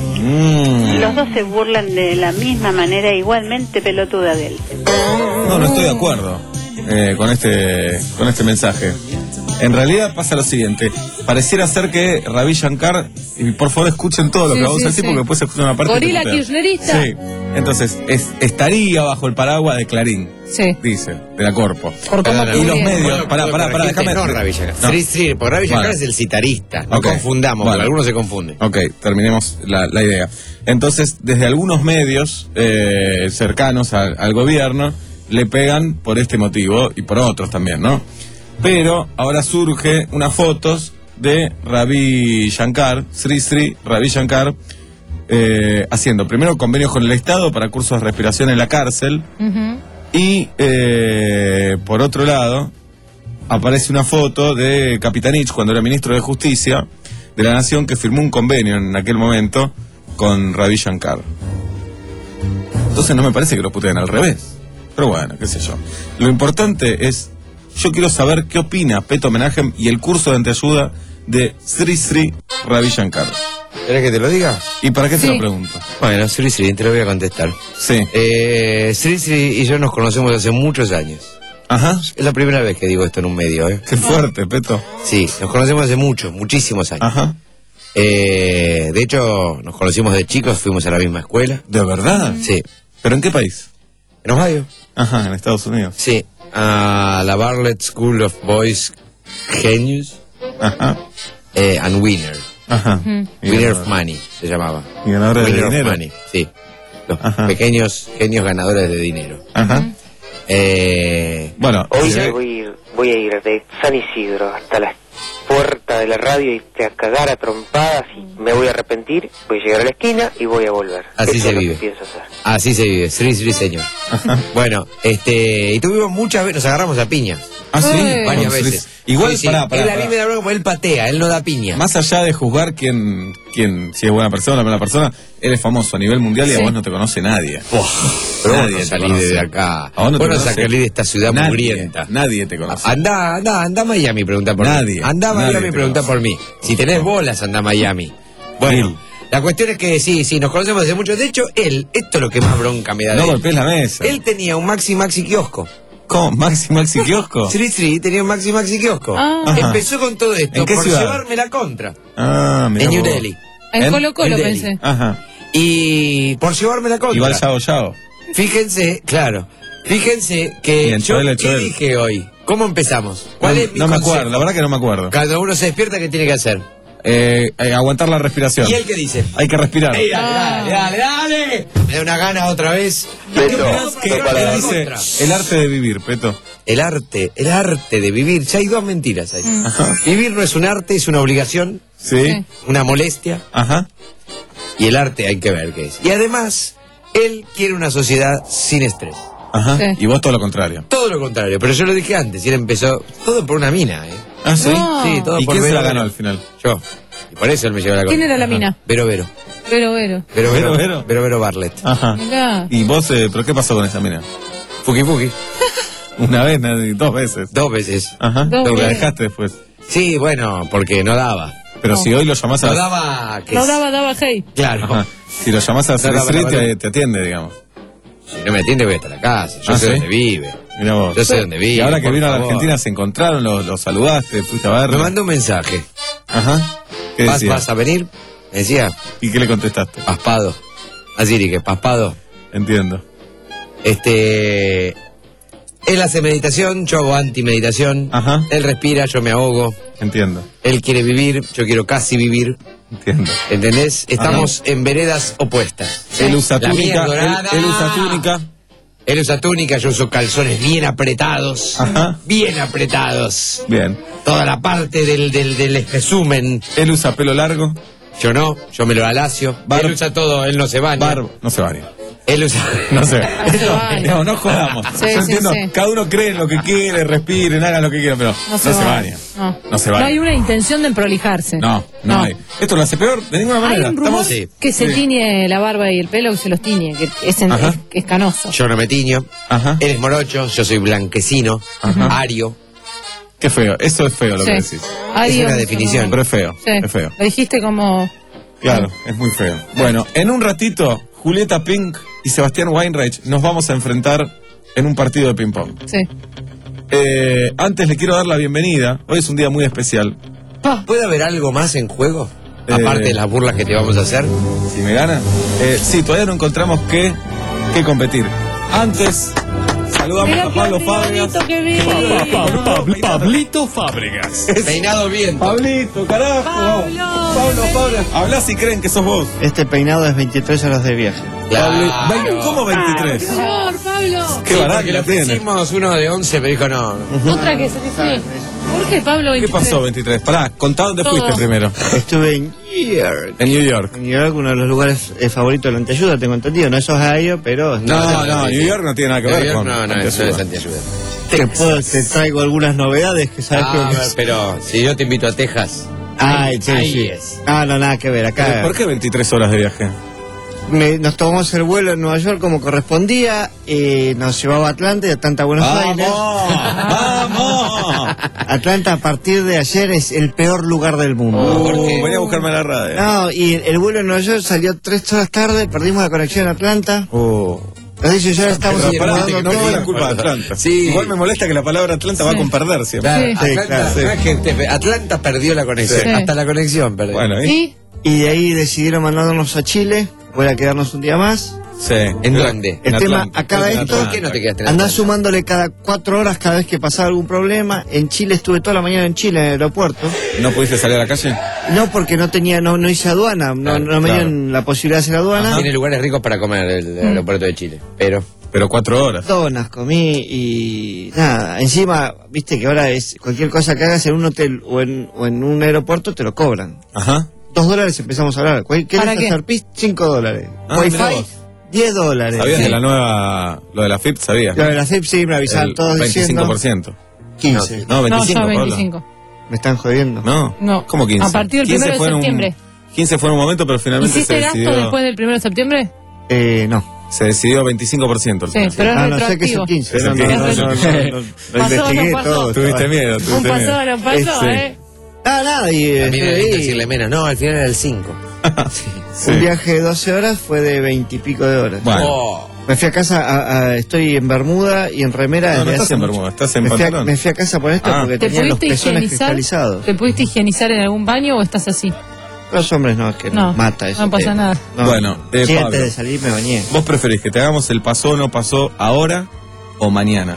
Mm. Los dos se burlan de la misma manera igualmente pelotuda de él. No, no estoy de acuerdo eh, con este con este mensaje. En realidad pasa lo siguiente, pareciera ser que Ravi Shankar, y por favor escuchen todo lo Sí, que vamos sí, a decir sí. porque después se escucha una parte. Gorila que no te- kirchnerista. Sí, entonces es- estaría bajo el paraguas de Clarín, Sí. dice, de la Corpo. Por cómo y los cubrieron. medios, Bueno, pará, pará, pará, corregirte, déjame. no, Ravi Shankar. No. Sri Sri, porque Ravi Shankar Bueno. es el citarista. No Ok. confundamos, Bueno. porque algunos se confunden. Ok, terminemos la, la idea. Entonces, desde algunos medios eh, cercanos al, al gobierno le pegan por este motivo y por otros también, ¿no? Pero ahora surge unas fotos de Ravi Shankar, Sri Sri Ravi Shankar, eh, haciendo primero convenios con el Estado para cursos de respiración en la cárcel Ujú. y eh, por otro lado aparece una foto de Capitanich cuando era ministro de Justicia de la Nación que firmó un convenio en aquel momento con Ravi Shankar. Entonces no me parece que lo puteen al revés. Pero bueno, qué sé yo. Lo importante es, yo quiero saber qué opina Peto Menachem y el curso de anteayuda de Sri Sri Ravi Shankar. ¿Querés que te lo diga? ¿Y para qué te Sí. lo pregunto? Bueno, Sri Sri, te lo voy a contestar. Sí. Eh, Sri Sri y yo nos conocemos hace muchos años. Ajá. Es la primera vez que digo esto en un medio, ¿eh? Qué fuerte, Peto. Sí, nos conocemos hace muchos, muchísimos años. Ajá. Eh, de hecho, nos conocimos de chicos, fuimos a la misma escuela. ¿De verdad? Sí. ¿Pero en qué país? En Ohio. Ajá, en Estados Unidos. Sí, a la Bartlett School of Boys Genius. Ajá. Eh, and Winner. Ajá. Winner of Money se llamaba. Y ganadores de Winner of dinero. Money, sí. Los pequeños genios ganadores de dinero. Ajá. Eh, Bueno, hoy se ve- voy voy a ir de San Isidro hasta la puerta de la radio y te a cagar a trompadas y me voy a arrepentir, voy a llegar a la esquina y voy a volver. Así Eso se es vive. lo que pienso hacer. Así se vive, sí, sí, señor. Bueno, este, y tuvimos muchas veces, nos agarramos a piña. Ah, sí, varias Con veces. Sri- Igual, Sí, sí. pará, pará, Él a mí pará. me da bronca porque él patea, él no da piña. Más allá de juzgar quién, quién, si es buena persona o mala persona, él es famoso a nivel mundial y Sí. a vos no te conoce nadie. Pero Nadie vos no te salís conoce. de acá. ¿A vos no Vos te no conoce? salís de esta ciudad Nadie, mugrienta. Nadie te conoce. Andá, andá, andá a Miami y pregunta por Nadie, mí. Andá a nadie Miami y te pregunta conoce. por mí. Si tenés bolas, andá a Miami. Bueno, Bill. la cuestión es que sí, sí, nos conocemos desde mucho. De hecho, él, esto es lo que más bronca me da de No él. golpees la mesa. Él tenía un Maxi Maxi kiosco. ¿Cómo? ¿Maxi Maxi kiosco? Sí, sí, tenía un Maxi Maxi kiosco. Ah. Empezó con todo esto ¿En qué por ciudad? llevarme la contra. Ah, mirá En New vos. Delhi. En ¿En? Colo Colo New Delhi. pensé. Ajá. Y por llevarme la contra. Igual Yao Yao. Fíjense, claro. Fíjense que Bien, yo Choel, ¿qué Choel. dije hoy? ¿Cómo empezamos? ¿Cuál no, es mi no me consejo? acuerdo, la verdad que no me acuerdo. Cuando uno se despierta, ¿qué tiene que hacer? Eh, eh, aguantar la respiración. ¿Y él qué dice? Hay que respirar. Ey, dale, dale, dale, dale. Me da una gana otra vez. Peto, ¿Qué que opinás? él dice el arte de vivir, Peto. El arte, el arte de vivir. Ya hay dos mentiras ahí. Vivir no es un arte, es una obligación, Sí. una molestia. Ajá. Y el arte hay que ver qué es. Y además, él quiere una sociedad sin estrés. Ajá. Sí. Y vos todo lo contrario. Todo lo contrario, pero yo lo dije antes, y él empezó todo por una mina, ¿eh? Ah, sí. No. Sí, todo ¿Y por quién se Vero, la ganó Vero. al final? Yo. Y por eso él me llevó la ¿Quién contra. era la mina? Vero Vero. Vero, Vero. Vero Vero, Vero. Vero. Vero Vero Barlet. Ajá. Mirá. ¿Y vos, eh, pero qué pasó con esa mina? Fuki Fuki. Una vez, nadie- dos veces. Dos veces. Ajá. Dos Lo que la veces. dejaste después. Sí, bueno, porque no daba. Pero No. si hoy lo llamás a... No daba que No daba, daba hey. Claro. Ajá. Si lo llamás a No daba Sri la te, verdad. te atiende, digamos. Si no me atiende voy hasta la casa. Yo Ah, sé ¿sí? dónde vive. Mirá vos. Yo sé dónde vive. Y ahora que por vino a la favor. Argentina se encontraron, lo, lo saludaste, fuiste a Me verlo. mandó un mensaje. Ajá. ¿Qué ¿Vas, decía? vas a venir? Me decía, ¿Y qué le contestaste? paspado. Así que paspado. Entiendo. Este. Él hace meditación, yo hago anti-meditación. Ajá. Él respira, yo me ahogo. Entiendo. Él quiere vivir, yo quiero casi vivir. Entiendo. ¿Entendés? Estamos en veredas opuestas. Él usa La túnica. mía dorada. Él, él usa túnica. Él usa túnica, yo uso calzones bien apretados. Ajá. Bien apretados. Bien. Toda la parte del, del, del espesumen. Él usa pelo largo. Yo no, yo me lo alacio. Bar- Él usa todo, él no se baña. Barba. No se baña. Él usa. No sé. se baña. No, no jodamos. Sí, Yo sí, entiendo. sí. Cada uno cree en lo que quiere, respiren, hagan lo que quieran, pero no se, baña. No. No se No baña. hay una intención de prolijarse. No, no, No. hay. Esto lo hace peor de ninguna Hay manera. un rumor Estamos- Sí. que se Sí. tiñe la barba y el pelo, que se los tiñe, que es, en- Ajá. es, es canoso. Yo no me tiño. Ajá. Él es morocho, yo soy blanquecino, Ajá. ario. Qué feo. Eso es feo lo Sí. que decís. Ay, Es Dios, una no. definición. Pero es feo. Sí. Es feo. Lo dijiste como... Claro, es muy feo. Bueno, en un ratito, Julieta Pink y Sebastián Weinreich nos vamos a enfrentar en un partido de ping-pong. Sí. Eh, antes le quiero dar la bienvenida. Hoy es un día muy especial. ¿Puede haber algo más en juego? Eh, Aparte de las burlas que te vamos a hacer. Si me gana. Eh, sí, todavía no encontramos qué, qué competir. Antes, saludamos Mirá a qué Pablo Fábregas. bonito que vi. Pablo- Pablito Fábregas. Peinado bien. Pablito, carajo. Pablo. Pablo, Pablo. Hablá si creen que sos vos. Este peinado es veintitrés horas de viaje. Pablo, Claro. ven, ¿cómo veintitrés? Por favor, Pablo. Qué Sí, barato porque la le tiene. ofrecimos uno de once, pero dijo no. Otra que se dice. ¿Por qué, Pablo? ¿Qué veintitrés? pasó veintitrés? Pará, contá dónde Todo. fuiste primero. Estuve en New York. En New York. En New York, uno de los lugares eh, favoritos de la anteayuda, tengo entendido. No es Ohio, pero... No, no, New York no tiene nada que ver con. No, no, con eso es Texas. antiayuda. Te, puedo, te traigo algunas novedades que sabes Ah, que... pero si yo te invito a Texas. Ay, sí, ahí sí. es. Ah, no, nada que ver. Acá ¿Por qué veintitrés horas de viaje? me- nos tomamos el vuelo en Nueva York como correspondía. Y nos llevaba a Atlanta y de Atlanta a Buenos Aires. ¡Vamos! Atlanta a partir de ayer es el peor lugar del mundo. Uh, venía a buscarme a la radio. No, y el vuelo en Nueva York salió tres horas tarde, perdimos la conexión en Atlanta. Uh. Así que ya estamos Pero pará, acomodando no fue todo. la culpa de Atlanta. Sí. Igual me molesta que la palabra Atlanta va con perder siempre. Claro, Sí, Atlanta, claro, no sí. es que te- Atlanta perdió la conexión. Sí. Hasta la conexión perdió. Bueno, ¿y? ¿Y? Y de ahí decidieron mandarnos a Chile. Voy a quedarnos un día más. Sí. ¿En dónde? El En tema, Atlanta. acá de En esto, Atlanta. ¿Por qué no te quedaste en andás Atlanta? sumándole cada cuatro horas cada vez que pasaba algún problema. En Chile estuve toda la mañana en Chile, en el aeropuerto. ¿No pudiste salir a la calle? No porque no tenía, no, no hice aduana, no, Claro, no me claro. dieron la posibilidad de hacer aduana. Tiene lugares ricos para comer el, el aeropuerto de Chile. Pero. Pero cuatro horas. Donas comí y nada. Encima, viste que ahora es cualquier cosa que hagas en un hotel o en, o en un aeropuerto te lo cobran. Ajá. Dos dólares empezamos a hablar. ¿Qué ¿Para es qué? hacer pis? Cinco dólares. Ah, mirá Wi-Fi, vos. diez dólares. ¿Sabías Sí. de la nueva, lo de la F I P? ¿Sabías? Lo de la F I P sí me avisaban El todos veinticinco por ciento. diciendo quince. No, veinticinco, no, yo Pablo. veinticinco. Me están jodiendo. No. No. ¿Cómo quince? A partir del quince primero de fue en un- septiembre. quince fue en un momento, pero finalmente ¿Hiciste se gasto decidió... después del primero de septiembre? Eh, no. Se decidió veinticinco por ciento. al Sí, final. pero es Ah, no sé que es el retroactivo. quince. Es el No, no, quince. no, no, no, no, no. Lo Pasó, investigué no pasó. todo. Tuviste miedo, Un tuviste miedo. pasó, no pasó, Sí. ¿eh? Ah, nada, y eh, También estuve hay que ahí. decirle menos. No, al final era el cinco. Sí. Un viaje de doce horas fue de veintipico de horas. Bueno. Oh. Me fui a casa, a- a- estoy en bermuda y en remera. No, no desde estás hace en mucho. bermuda, estás en me fui, a, pantalón. me fui a casa por esto Ah. porque ¿Te tenía los pudiste pezones higienizar? cristalizados. ¿Te pudiste higienizar en algún baño o estás así? Los hombres no, es que No, nos mata eso. no pasa Eh, nada. no. Bueno, eh, Sí, Pablo. antes de salir me bañé. ¿Vos preferís que te hagamos el pasó o no pasó ahora o mañana?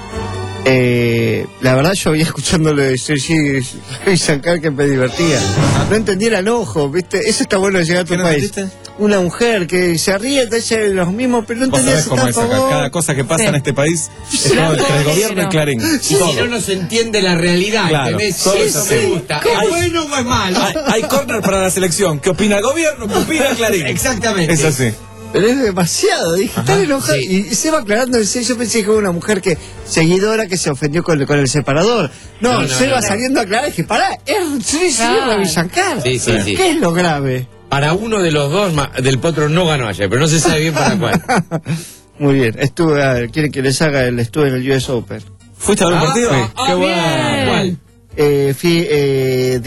Eh, la verdad yo venía escuchándolo de Sergi Shankar que me divertía. No entendí el enojo, ¿viste? Eso está bueno de llegar a tu ¿Qué no país. entendiste? Una mujer que se ríe, te dice los mismos, pero no Vos entendés sabés si cómo está a es acá. favor. Cada cosa que pasa Sí. en este país es Blanco como entre el o gobierno y negro. Clarín. Si Todo. no nos entiende la realidad, Claro, ¿entendés? todo es Eso así. me gusta. ¿Qué? ¿Es bueno o es malo? Hay, hay corner para la selección. ¿Qué opina el gobierno? ¿Qué opina Clarín? Exactamente. Es así. Pero es demasiado, dije, tan enojado. sí. Y se va aclarando, en serio, yo pensé que era una mujer que seguidora que se ofendió con, con el separador. No, No, no, se no, iba no. saliendo a aclarar, dije, pará, es sí, sí, Claro. Ravi Shankar. Sí, sí, sí. ¿Qué es lo grave? Para uno de los dos, ma- Del Potro no ganó ayer, pero no se sabe bien para cuál. Muy bien, estuve, a ver, quieren que les haga el, estuve en el U S Open. ¿Fuiste a ver un Ah, partido? ah, Qué bien. bueno. ¿Cuál? Eh, fui eh,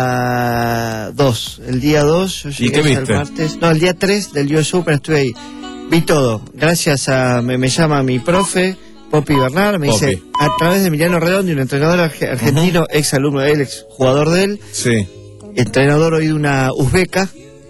día dos, el día dos, yo ¿Y llegué qué hasta viste? el martes, no, el día tres del U S Open estuve ahí, vi todo, gracias a, me, me llama mi profe, Poppy Bernard, me Poppy. dice, a través de Emiliano Redondo, un entrenador arge- argentino, ex alumno de él, ex jugador de él, Sí. entrenador hoy de una uzbeca,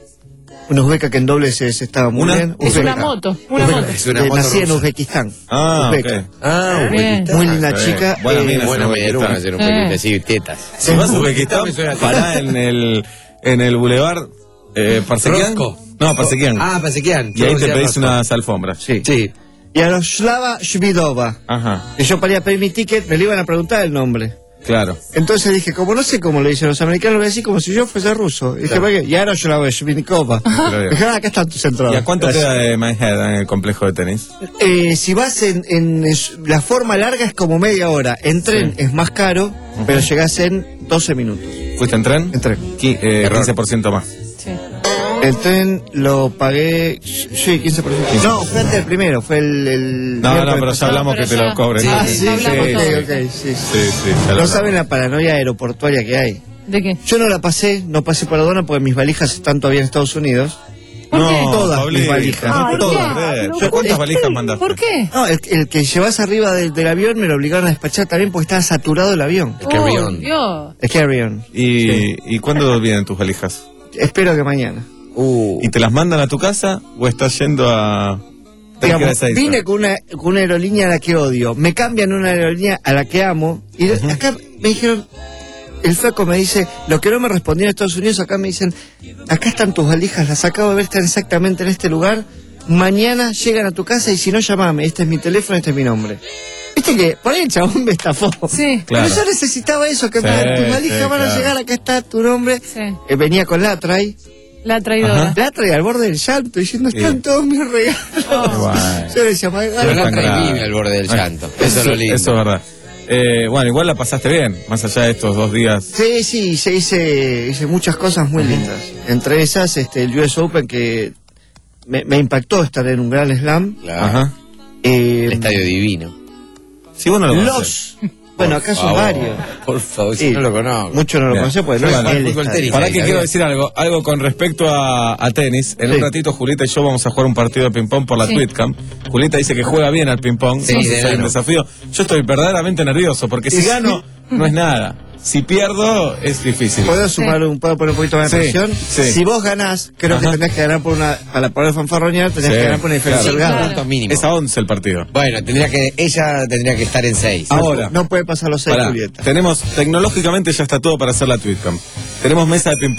una uzbeca que en doble se, se estaba muy ¿Una? bien. Es una uzbeca. moto, una Uzbeca. moto. Es una Eh, moto nací en rusa. Uzbekistán. Ah, Uzbeca. ok. Ah, Bien. Muy linda Sí. chica. Buena eh, mina. Buena en media luna, Uzbekistán. hacer un Sí. pelín así, tetas. Si vas a Uzbekistán, Me suena- pará en el, en el bulevar eh, Parsequian. Rosco. No, Parsequian. Ah, Pasequian. Y ahí te pedís unas alfombras. Sí. Sí. Yaroslava Shvidova. Ajá, Que yo para ir a pedir mi ticket me le iban a preguntar el nombre. claro. Entonces dije, como no sé cómo le dicen los americanos, lo voy a decir como si yo fuese ruso. Y dije, Claro. ¿para qué? Yaroslava Shvidova. Claro. Dije, ah, acá están tus entradas. ¿Y a cuánto Gracias. queda de Manhattan en el complejo de tenis? Eh, si vas en, en es- la forma larga es como media hora. En tren es más caro, pero llegás en doce minutos. ¿Fuiste en tren? En tren. Qui- eh, Error. quince por ciento más. Sí. El tren lo pagué, sí, quince por ciento. No, fue antes del primero, fue el... el No, no, miércoles pero ya pasado. hablamos pero que te ya- lo cobren. Sí, Ah, sí, sí, sí, hablamos ok, todo. ok, sí, sí. Sí, sí, ya lo No hablamos. saben la paranoia aeroportuaria que hay. ¿De qué? Yo no la pasé, no pasé por aduana porque mis valijas están todavía en Estados Unidos. ¿Por qué? Todas Pablito, mis valijas, no Ay, puedo todas. creer. ¿por ¿Cuántas qué? valijas mandaste? ¿Por qué? No, el, el que llevas arriba del, del avión me lo obligaron a despachar también porque estaba saturado el avión. El carry-on. Oh, Dios. El carry-on. ¿Y, ¿Y cuándo vienen tus valijas? Espero que mañana. Uh. ¿Y te las mandan a tu casa o estás yendo a...? Digamos, vine con una, con una aerolínea a la que odio, me cambian una aerolínea a la que amo, y de- acá me dijeron, el flaco me dice, lo que no me respondieron en Estados Unidos, acá me dicen, acá están tus valijas, las acabo de ver, están exactamente en este lugar, mañana llegan a tu casa y si no, llamame, este es mi teléfono, este es mi nombre. Viste que por ahí el chabón me estafó. Sí. Claro. Pero yo necesitaba eso, que Sí, me- tus valijas sí, van a claro. llegar, acá está tu nombre. Sí. Eh, venía con la tray, La traidora. la tray al borde del llanto, diciendo, están Sí. todos mis regalos. Guay. Yo le decía, "My God". Pero No no es tan grave. vive al borde del Bueno, llanto. Eso es lo lindo. Eso es verdad. Eh, bueno, igual la pasaste bien, más allá de estos dos días. Sí, sí, se hice, hice muchas cosas muy lindas. Entre esas, este, el U S Open que me, me impactó estar en un gran slam. Claro. Ajá. Eh, El estadio divino. Sí, vos no lo los, conocés. bueno, Por acá son favor, varios. Por favor, si Sí, no lo conozco. Muchos no lo Bien. conocen porque no Bueno, es el fútbol estadio. tenis. Para ahí, que está quiero bien. decir algo, algo con respecto a, a tenis. En Sí. un ratito Julita y yo vamos a jugar un partido de ping-pong por la Sí. Twitcam. Julita dice que juega bien al ping-pong, Sí, no sé de si hay un enano. desafío. Yo estoy verdaderamente nervioso, porque si Sí. gano, no es nada. Si pierdo, es difícil. ¿Puedo sumar un, puedo poner un poquito más de Sí, presión? sí. Si vos ganás, creo Ajá. que tenés que ganar por una, para poder fanfarronear, tenés Sí, que ganar por una diferencia claro. holgada. Claro. Puntos mínimos. Es a once el partido. Bueno, tendría que, ella tendría que estar en seis. Ahora. No puede pasar los seis, Pará, Julieta. tenemos, tecnológicamente ya está todo para hacer la Twitcam. Tenemos mesa de ping-pong,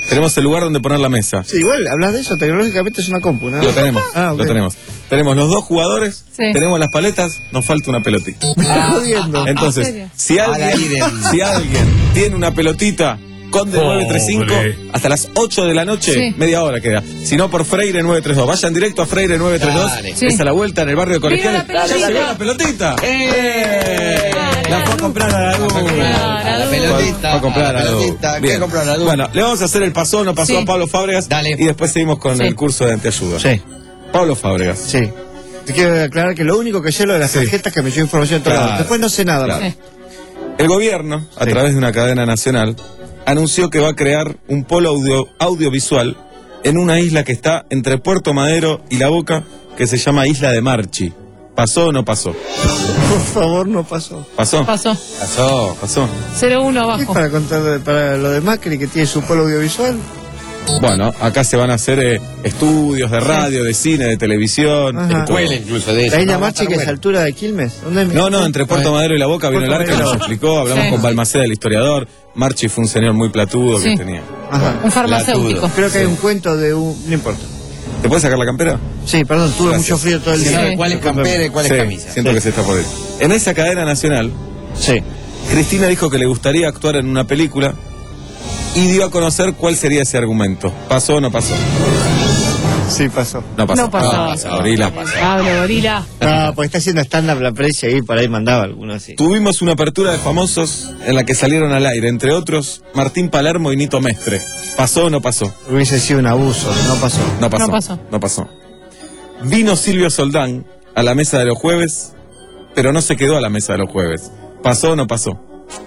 Tenemos el lugar donde poner la mesa. Sí, igual, hablas de eso, tecnológicamente es una compu, ¿no? Lo tenemos, Ah, ok. lo tenemos. Tenemos los dos jugadores, Sí. tenemos las paletas, nos falta una pelotita. Me estás jodiendo. Entonces, ¿En serio? si alguien, Al aire. si alguien tiene una pelotita con de nueve treinta y cinco Pobre. hasta las ocho de la noche, Sí. media hora queda. Si no, por Freire nueve treinta y dos. Vayan directo a Freire nueve treinta y dos. Dale. Sí. Es a la vuelta en el barrio de Colegiales. ¡Viva la Ya pelotita! llegó la pelotita. ¡Eh! La fue a comprar a la luz. Claro. La pelotita. Fue a comprar a la a la pelotita. Bien. ¿Qué compró a la luz? Bueno, le vamos a hacer el pasó o no pasó Sí. a Pablo Fábregas. Dale. Y después seguimos con Sí. el curso de anteayuda. Sí, Pablo Fábregas. sí. Te quiero aclarar que lo único que sé es lo de las Sí. tarjetas que me dio información de todo Claro. lado. Después no sé nada. Claro. Sí. El gobierno, a Sí. través de una cadena nacional, anunció que va a crear un polo audio- audiovisual en una isla que está entre Puerto Madero y La Boca, que se llama Isla de Marchi. ¿Pasó o no pasó? Por favor, no pasó. ¿Pasó? Pasó. Pasó, pasó. cero uno ¿Qué es abajo. para contar para lo de Macri que tiene su polo audiovisual? Bueno, acá se van a hacer eh, estudios de radio, de cine, de televisión. Ajá. de todo. Escuela incluso de eso. La isla No, va a Marchi, estar que es bueno. altura de Quilmes. ¿Dónde es? No, no, entre Puerto Madero y La Boca vino el Puerto arca, nos Madero. explicó, hablamos Sí. con Balmaceda, el historiador. Marchi fue un señor muy platudo Sí. que tenía. Ajá. Un farmacéutico. Creo que hay un cuento de un... No importa. ¿Te puedes sacar la campera? Sí, perdón, tuve Gracias. mucho frío todo el Si día. sabe cuál es campera y cuál es Sí, camisa. siento Sí. que se está por ir. En esa cadena nacional, Sí. Cristina dijo que le gustaría actuar en una película y dio a conocer cuál sería ese argumento. ¿Pasó o no pasó? Sí, pasó. No pasó. No pasó. Ah, pasó. Gorila, pasó. Pablo, gorila. No, porque está haciendo stand-up la precia y por ahí mandaba alguno así. Tuvimos una apertura de famosos en la que salieron al aire, entre otros, Martín Palermo y Nito Mestre. ¿Pasó o no pasó? Hubiese sido un abuso, no pasó. No pasó. No pasó. No pasó. Vino Silvio Soldán a la mesa de los jueves, pero no se quedó a la mesa de los jueves. ¿Pasó o no pasó?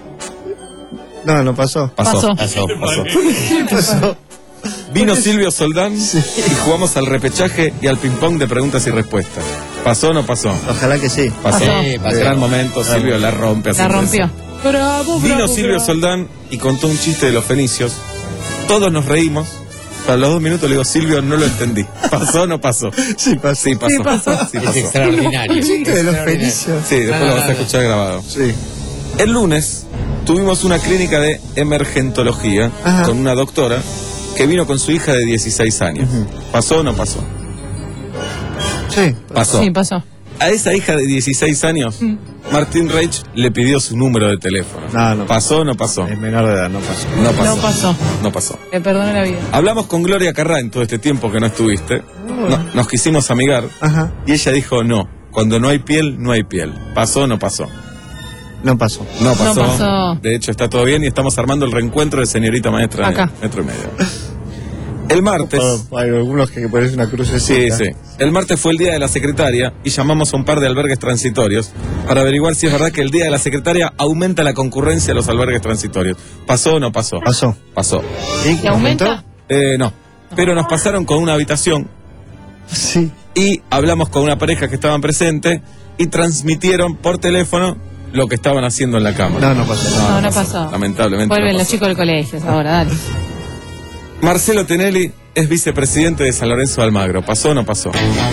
No, no pasó. Pasó. Pasó. Pasó. ¿Qué pasó? Vino Silvio Soldán y jugamos al repechaje y al ping-pong de preguntas y respuestas. ¿Pasó o no pasó? Ojalá que sí. Pasó. Pasó. Sí, pasó. Gran momento, Silvio la rompe. La haciendo rompió. eso. Bravo, Vino bravo, Silvio bravo. Soldán y contó un chiste de los fenicios. Todos nos reímos. Para los dos minutos le digo, Silvio, no lo entendí. ¿Pasó o no pasó? Sí, pasó. Sí, pasó. Sí, pasó. Sí, Es pasó. extraordinario. Chiste de los Extraordinario. fenicios. Sí, después lo vas a escuchar grabado. Sí. El lunes tuvimos una clínica de emergentología Ajá. con una doctora que vino con su hija de dieciséis años. ¿Pasó o no pasó? Sí. Pasó. Sí, pasó. A esa hija de dieciséis años, Martín Reich le pidió su número de teléfono. No, no. ¿Pasó o no pasó? Es menor de edad, no pasó. No pasó. No pasó. No pasó. Le perdone la vida. Hablamos con Gloria Carrá en todo este tiempo que no estuviste. No- nos quisimos amigar. Ajá. Y ella dijo no. Cuando no hay piel, no hay piel. ¿Pasó o no pasó? No pasó. No pasó. No pasó. De hecho, está todo bien y estamos armando el reencuentro de señorita maestra Acá. en metro y medio. El martes. Hay algunos que ponen una cruz Sí, sí. El martes fue el día de la secretaria y llamamos a un par de albergues transitorios para averiguar si es verdad que el día de la secretaria aumenta la concurrencia a los albergues transitorios. ¿Pasó o no pasó? Pasó. Pasó. ¿Sí? ¿Y aumenta? Eh, no. Pero nos pasaron con una habitación Sí. y hablamos con una pareja que estaban presentes y transmitieron por teléfono lo que estaban haciendo en la cámara. No, no pasó. No, no pasó. Lamentablemente. Vuelven no los pasó. chicos del colegio ahora, dale. Marcelo Tinelli es vicepresidente de San Lorenzo de Almagro. ¿Pasó o no pasó?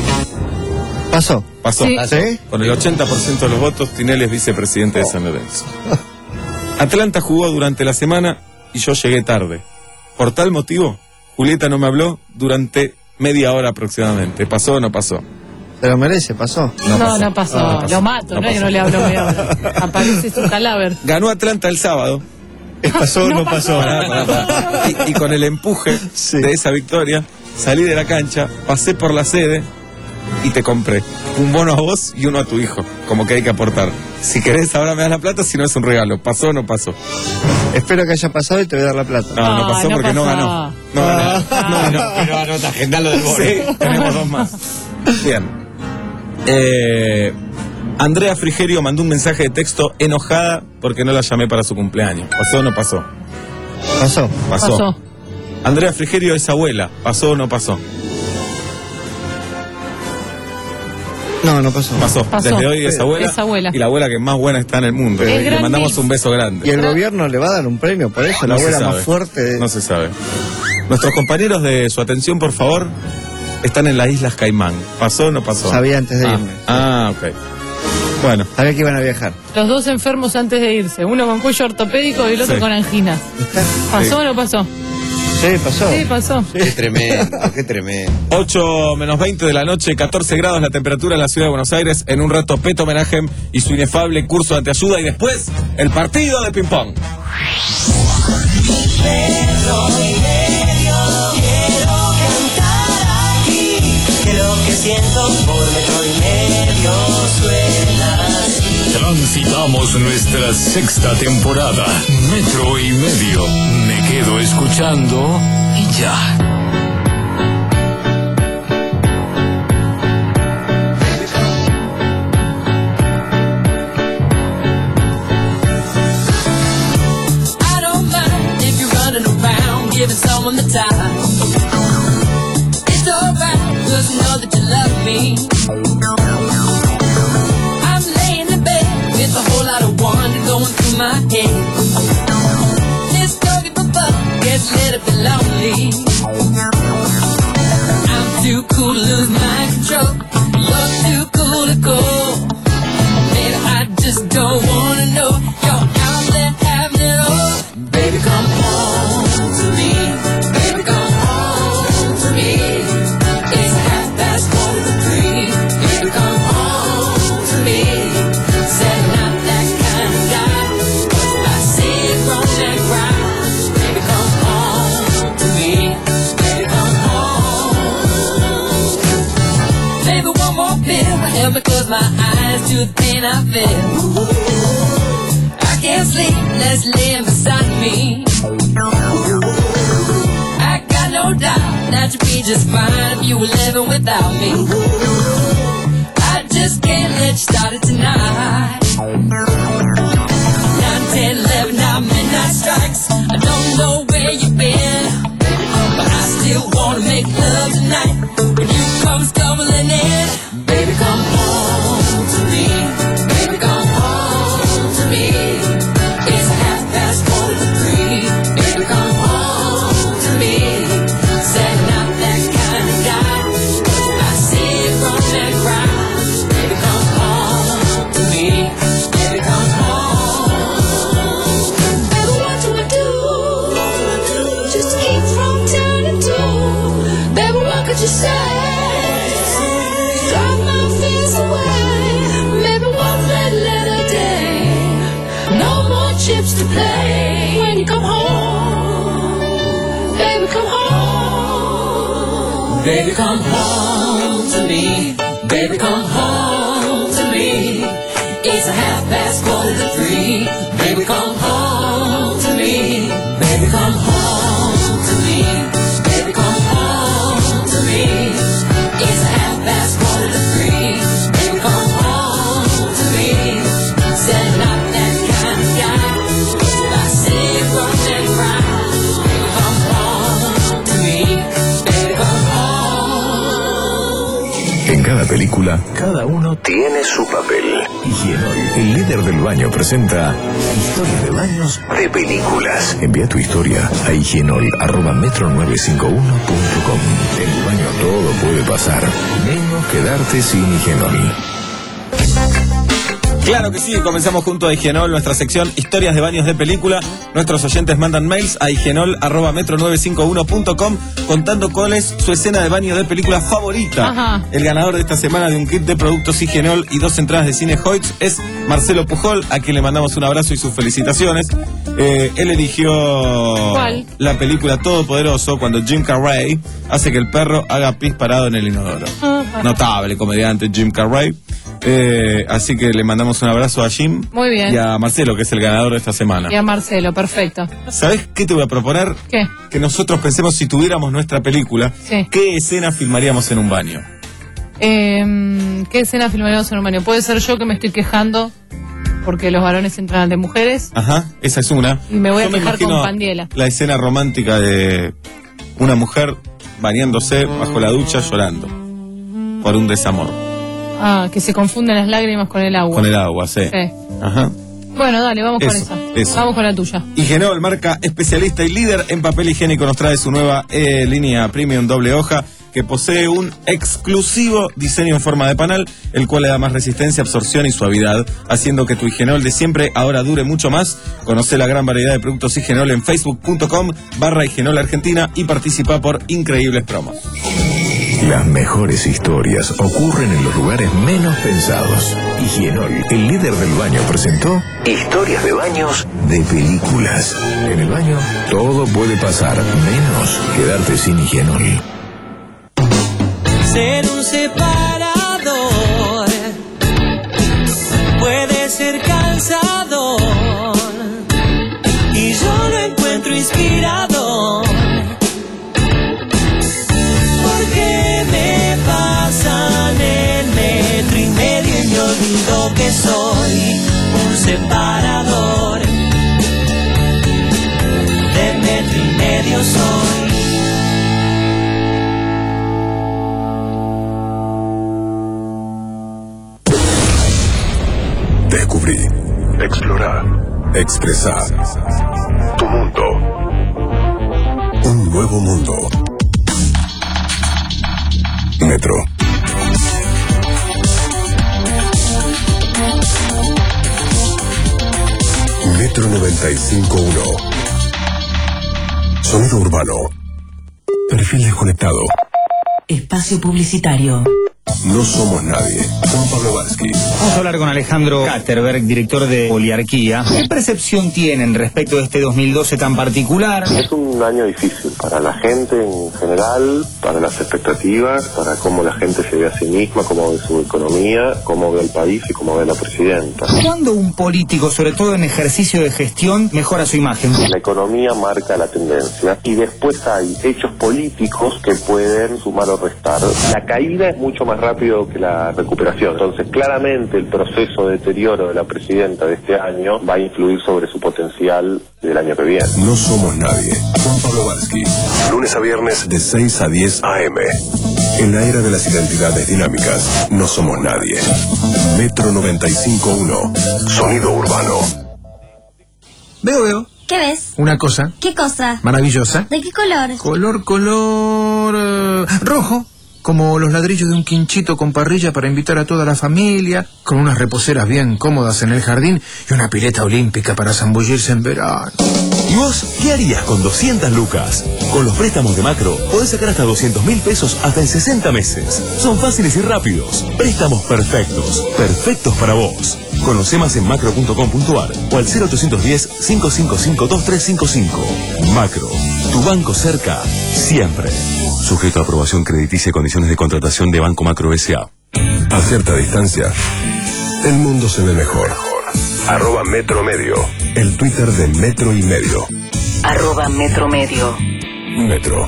Pasó. Pasó. Sí. ¿Sí? Con el ochenta por ciento de los votos, Tinelli es vicepresidente de San Lorenzo. Atlanta jugó durante la semana y yo llegué tarde. Por tal motivo, Julieta no me habló durante media hora aproximadamente. ¿Pasó o no pasó? Se lo merece, pasó. No, pasó. no pasó. No, no pasó. Lo mato, No no, es que pasó. no le hablo media hora. Aparece su cadáver. Ganó Atlanta el sábado. ¿Pasó o No no pasó? Pará, pará, pará. Y, y con el empuje Sí. de esa victoria, salí de la cancha, pasé por la sede y te compré un bono a vos y uno a tu hijo. Como que hay que aportar. Si querés, ahora me das la plata, si no es un regalo. ¿Pasó o no pasó? Espero que haya pasado y te voy a dar la plata. No, no Ay, pasó no porque no pasó. ganó. No ganó. No ganó. Pero anota, agendalo del bono. Sí, tenemos dos más. Bien. Eh, Andrea Frigerio mandó un mensaje de texto enojada porque no la llamé para su cumpleaños. ¿Pasó o no pasó? Pasó. Pasó. Pasó. Andrea Frigerio es abuela. ¿Pasó o no pasó? No, no pasó. Pasó. Pasó. Desde hoy es abuela. Es abuela. Y la abuela que más buena está en el mundo. Es Le gran mandamos mix. un beso ¿Y grande. el gobierno le va a dar un premio por eso? La No se abuela sabe. más fuerte de... No se sabe. Nuestros compañeros de su atención, por favor, están en las Islas Caimán. ¿Pasó o no pasó? Sabía antes de Ah, irme. Ah, ok. Bueno. Sabía que iban a viajar. Los dos enfermos antes de irse. Uno con cuello ortopédico y el otro Sí. con angina. ¿Pasó Sí. o no pasó? Sí, pasó. Sí, pasó. Qué tremendo, qué tremendo. ocho menos veinte de la noche, catorce grados la temperatura en la ciudad de Buenos Aires. En un rato, Peto Menahem y su inefable curso de anteayuda. Y después, el partido de ping-pong. Metro y medio, quiero cantar aquí, que lo que siento por metro y medio suena así. Transitamos nuestra sexta temporada. Metro y medio. Me quedo escuchando y ya. Giving someone the time. It's alright, cause you know that you love me. I'm laying in bed with a whole lot of wonder going through my head. This doggy papa gets a little bit lonely. I'm too cool to lose my control. You're too cool to go. Baby, I just don't wanna know. You're out there having it all. Baby, come home. Because my eyes too thin, I feel I can't sleep, let's lay beside me. I got no doubt that you'd be just fine if you were living without me. I just can't let you start it tonight. Nine, ten, eleven, now midnight strikes. I don't know where you've been, but I still wanna make love tonight. When you come stumbling in, baby, come home to me. Baby, come home to me. It's half past quarter to three. Baby, come home to me. Said not that kind of guy. I see it from that crowd. Baby, come home to me. Baby, come home. Baby, what do I do? Just keep from turning to. Baby, what could you say? Drive my fears away. Maybe one red letter day. No more chips to play. When you come home, baby, come home. Baby, come home to me. Baby, come home to me. It's a half past quarter to three. Baby, come home to me. Baby, come home to me. Baby, come home to me. It's a half past quarter to three. Baby, come home to me. Said not that kind of guy. I see it from that crowd. Baby, come home to me. Baby, come home. En cada película, cada uno tiene su papel. Higienol, el líder del baño, presenta Historia de baños de películas. Envía tu historia a higienol arroba metro nueve cinco uno punto com. En el baño todo puede pasar, menos quedarte sin Higienol. Claro que sí, comenzamos junto a Higienol, nuestra sección Historias de baños de película. Nuestros oyentes mandan mails a higienol arroba metro nueve cinco uno punto com contando cuál es su escena de baño de película favorita. Ajá. El ganador de esta semana de un kit de productos Higienol y dos entradas de cine Hoyts es Marcelo Pujol, a quien le mandamos un abrazo y sus felicitaciones. Eh, él eligió ¿Cuál? la película Todopoderoso, cuando Jim Carrey hace que el perro haga pis parado en el inodoro. Ajá. Notable comediante Jim Carrey. Eh, así que le mandamos un abrazo a Jim. Muy bien. Y a Marcelo, que es el ganador de esta semana. Y a Marcelo, perfecto. ¿Sabés qué te voy a proponer? ¿Qué? Que nosotros pensemos, si tuviéramos nuestra película, Sí. ¿qué escena filmaríamos en un baño? Eh, ¿Qué escena filmaríamos en un baño? Puede ser yo que me estoy quejando porque los varones entran ante mujeres. Ajá, esa es una. Y me voy Yo a quejar imagino con Pandiela. La escena romántica de una mujer bañándose bajo la ducha llorando por un desamor. Ah, que se confunden las lágrimas con el agua. Con el agua, sí. Sí. Ajá. Bueno, dale, vamos con Eso, esa. eso. Vamos con la tuya. Higienol, marca especialista y líder en papel higiénico, nos trae su nueva eh, línea Premium doble hoja, que posee un exclusivo diseño en forma de panal, el cual le da más resistencia, absorción y suavidad, haciendo que tu Higienol de siempre ahora dure mucho más. Conoce la gran variedad de productos Higienol en facebook punto com barra Higienol Argentina y participa por increíbles promos. Las mejores historias ocurren en los lugares menos pensados. Higienol, el líder del baño, presentó historias de baños de películas. En el baño todo puede pasar, menos quedarte sin Higienol. Ser un separador puede ser cansador y yo lo encuentro inspirador. Porque me pasan el metro y medio y me olvido que soy un separador. De metro y medio soy. Descubrí, explorar, expresar tu mundo. Un nuevo mundo. Metro. Metro noventa y cinco punto uno. Sonido urbano. Perfil desconectado. Espacio publicitario. No somos nadie. Juan Pablo Varsky. Vamos a hablar con Alejandro Katterberg, director de Poliarquía. ¿Qué percepción tienen respecto de este dos mil doce tan particular? Es un año difícil para la gente en general, para las expectativas, para cómo la gente se ve a sí misma, cómo ve su economía, cómo ve el país y cómo ve a la presidenta. ¿Cuándo un político, sobre todo en ejercicio de gestión, mejora su imagen? La economía marca la tendencia y después hay hechos políticos que pueden sumar o restar. La caída es mucho más rápido que la recuperación. Entonces, claramente el proceso de deterioro de la presidenta de este año va a influir sobre su potencial del año que viene. No somos nadie. Juan Pablo Varsky. Lunes a viernes de seis a diez a eme. En la era de las identidades dinámicas, no somos nadie. Metro noventa y cinco punto uno. Sonido urbano. Veo, veo. ¿Qué ves? Una cosa. ¿Qué cosa? Maravillosa. ¿De qué color? Color, color... eh, rojo. Como los ladrillos de un quinchito con parrilla para invitar a toda la familia, con unas reposeras bien cómodas en el jardín y una pileta olímpica para zambullirse en verano. ¿Y vos qué harías con doscientas lucas? Con los préstamos de Macro podés sacar hasta doscientos mil pesos hasta en sesenta meses. Son fáciles y rápidos. Préstamos perfectos. Perfectos para vos. Conoce más en macro punto com punto ar o al cero ochocientos diez, cinco cinco cinco, dos tres cinco cinco. Macro, tu banco cerca, siempre. Sujeto a aprobación crediticia y condiciones de contratación de Banco Macro S A. A cierta distancia, el mundo se ve mejor. Arroba Metro Medio, el Twitter de Metro y Medio. Arroba Metro Medio. Metro.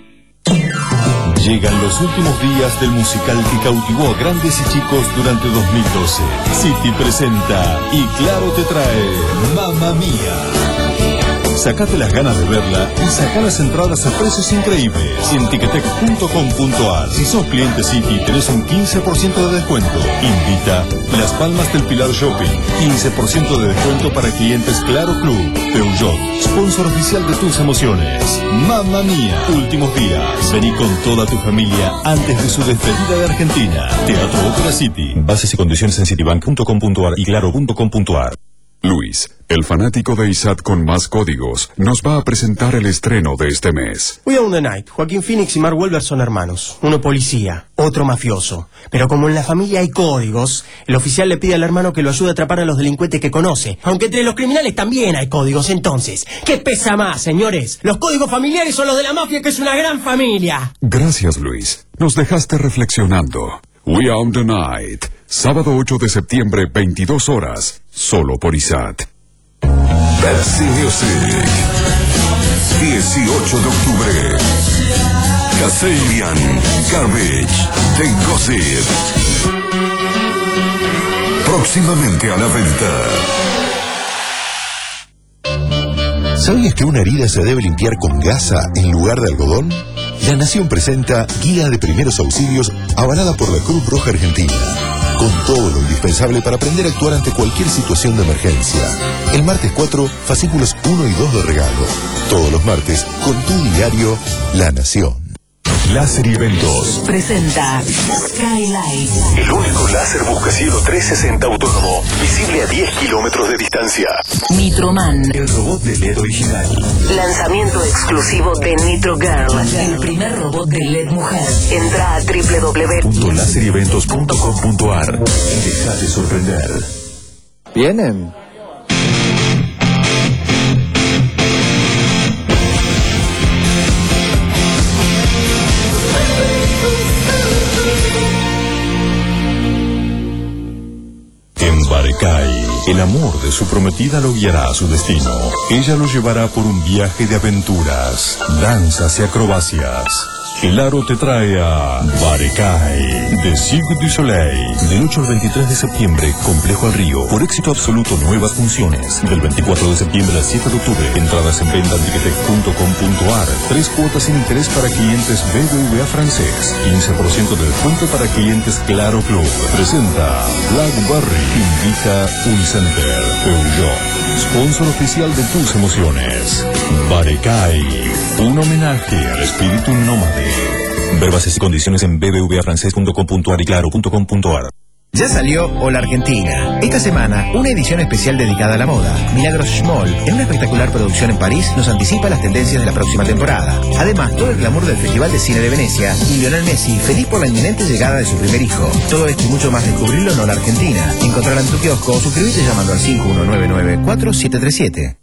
Llegan los últimos días del musical que cautivó a grandes y chicos durante dos mil doce. City presenta y Claro te trae Mamma Mía. Sacate las ganas de verla y saca las entradas a precios increíbles en ticketek punto com punto ar. Si sos cliente City, tenés un quince por ciento de descuento. Invita Las Palmas del Pilar Shopping. quince por ciento de descuento para clientes Claro Club. Peugeot, sponsor oficial de tus emociones. Mamma Mía, últimos días. Vení con toda tu familia antes de su despedida de Argentina. Teatro Ópera City. Bases y condiciones en citibank punto com punto ar y claro punto com punto ar. Luis, el fanático de I S A T con más códigos, nos va a presentar el estreno de este mes. We Own the Night. Joaquín Phoenix y Mark Wahlberg son hermanos. Uno policía, otro mafioso. Pero como en la familia hay códigos, el oficial le pide al hermano que lo ayude a atrapar a los delincuentes que conoce. Aunque entre los criminales también hay códigos. Entonces, ¿qué pesa más, señores? ¿Los códigos familiares o los de la mafia, que es una gran familia? Gracias, Luis. Nos dejaste reflexionando. We Own the Night. Sábado ocho de septiembre, veintidós horas. Solo por I S A T. Pepsi Music. dieciocho de octubre. Kasabian, Garbage, The Gossip. Próximamente a la venta. ¿Sabías que una herida se debe limpiar con gasa en lugar de algodón? La Nación presenta Guía de Primeros Auxilios avalada por la Cruz Roja Argentina, con todo lo indispensable para aprender a actuar ante cualquier situación de emergencia. El martes cuatro, fascículos uno y dos de regalo. Todos los martes, con tu diario La Nación. Láser y Eventos presenta Skylight. El único láser buscacielo trescientos sesenta autónomo, visible a diez kilómetros de distancia. Nitroman. El robot de L E D original. Lanzamiento exclusivo de Nitro Girl, el primer robot de L E D mujer. Entra a doble u doble u doble u punto láser y eventos punto com punto a r y dejate sorprender. ¿Vienen? En Barecay, el amor de su prometida lo guiará a su destino. Ella lo llevará por un viaje de aventuras, danzas y acrobacias. El Aro te trae a Barecay, de Cirque du Soleil. Del ocho al veintitrés de septiembre, Complejo al Río. Por éxito absoluto, nuevas funciones. Del veinticuatro de septiembre al siete de octubre, entradas en venta en ticketek punto com punto a r. Tres cuotas sin interés para clientes B B V A francés. quince por ciento de descuento para clientes Claro Club. Presenta Blackberry. Invita Unicenter. Peugeot. Sponsor oficial de tus emociones. Barecay. Un homenaje al espíritu nómade. Ver bases y condiciones en b b v a francés punto com punto a r y claro punto com punto a r. Ya salió Hola Argentina. Esta semana, una edición especial dedicada a la moda. Milagros Schmoll, en una espectacular producción en París, nos anticipa las tendencias de la próxima temporada. Además, todo el glamour del Festival de Cine de Venecia y Lionel Messi, feliz por la inminente llegada de su primer hijo. Todo esto y mucho más descubrirlo en Hola Argentina. Encontrarla en tu kiosco o suscribirte llamando al cinco uno nueve nueve cuatro siete tres siete.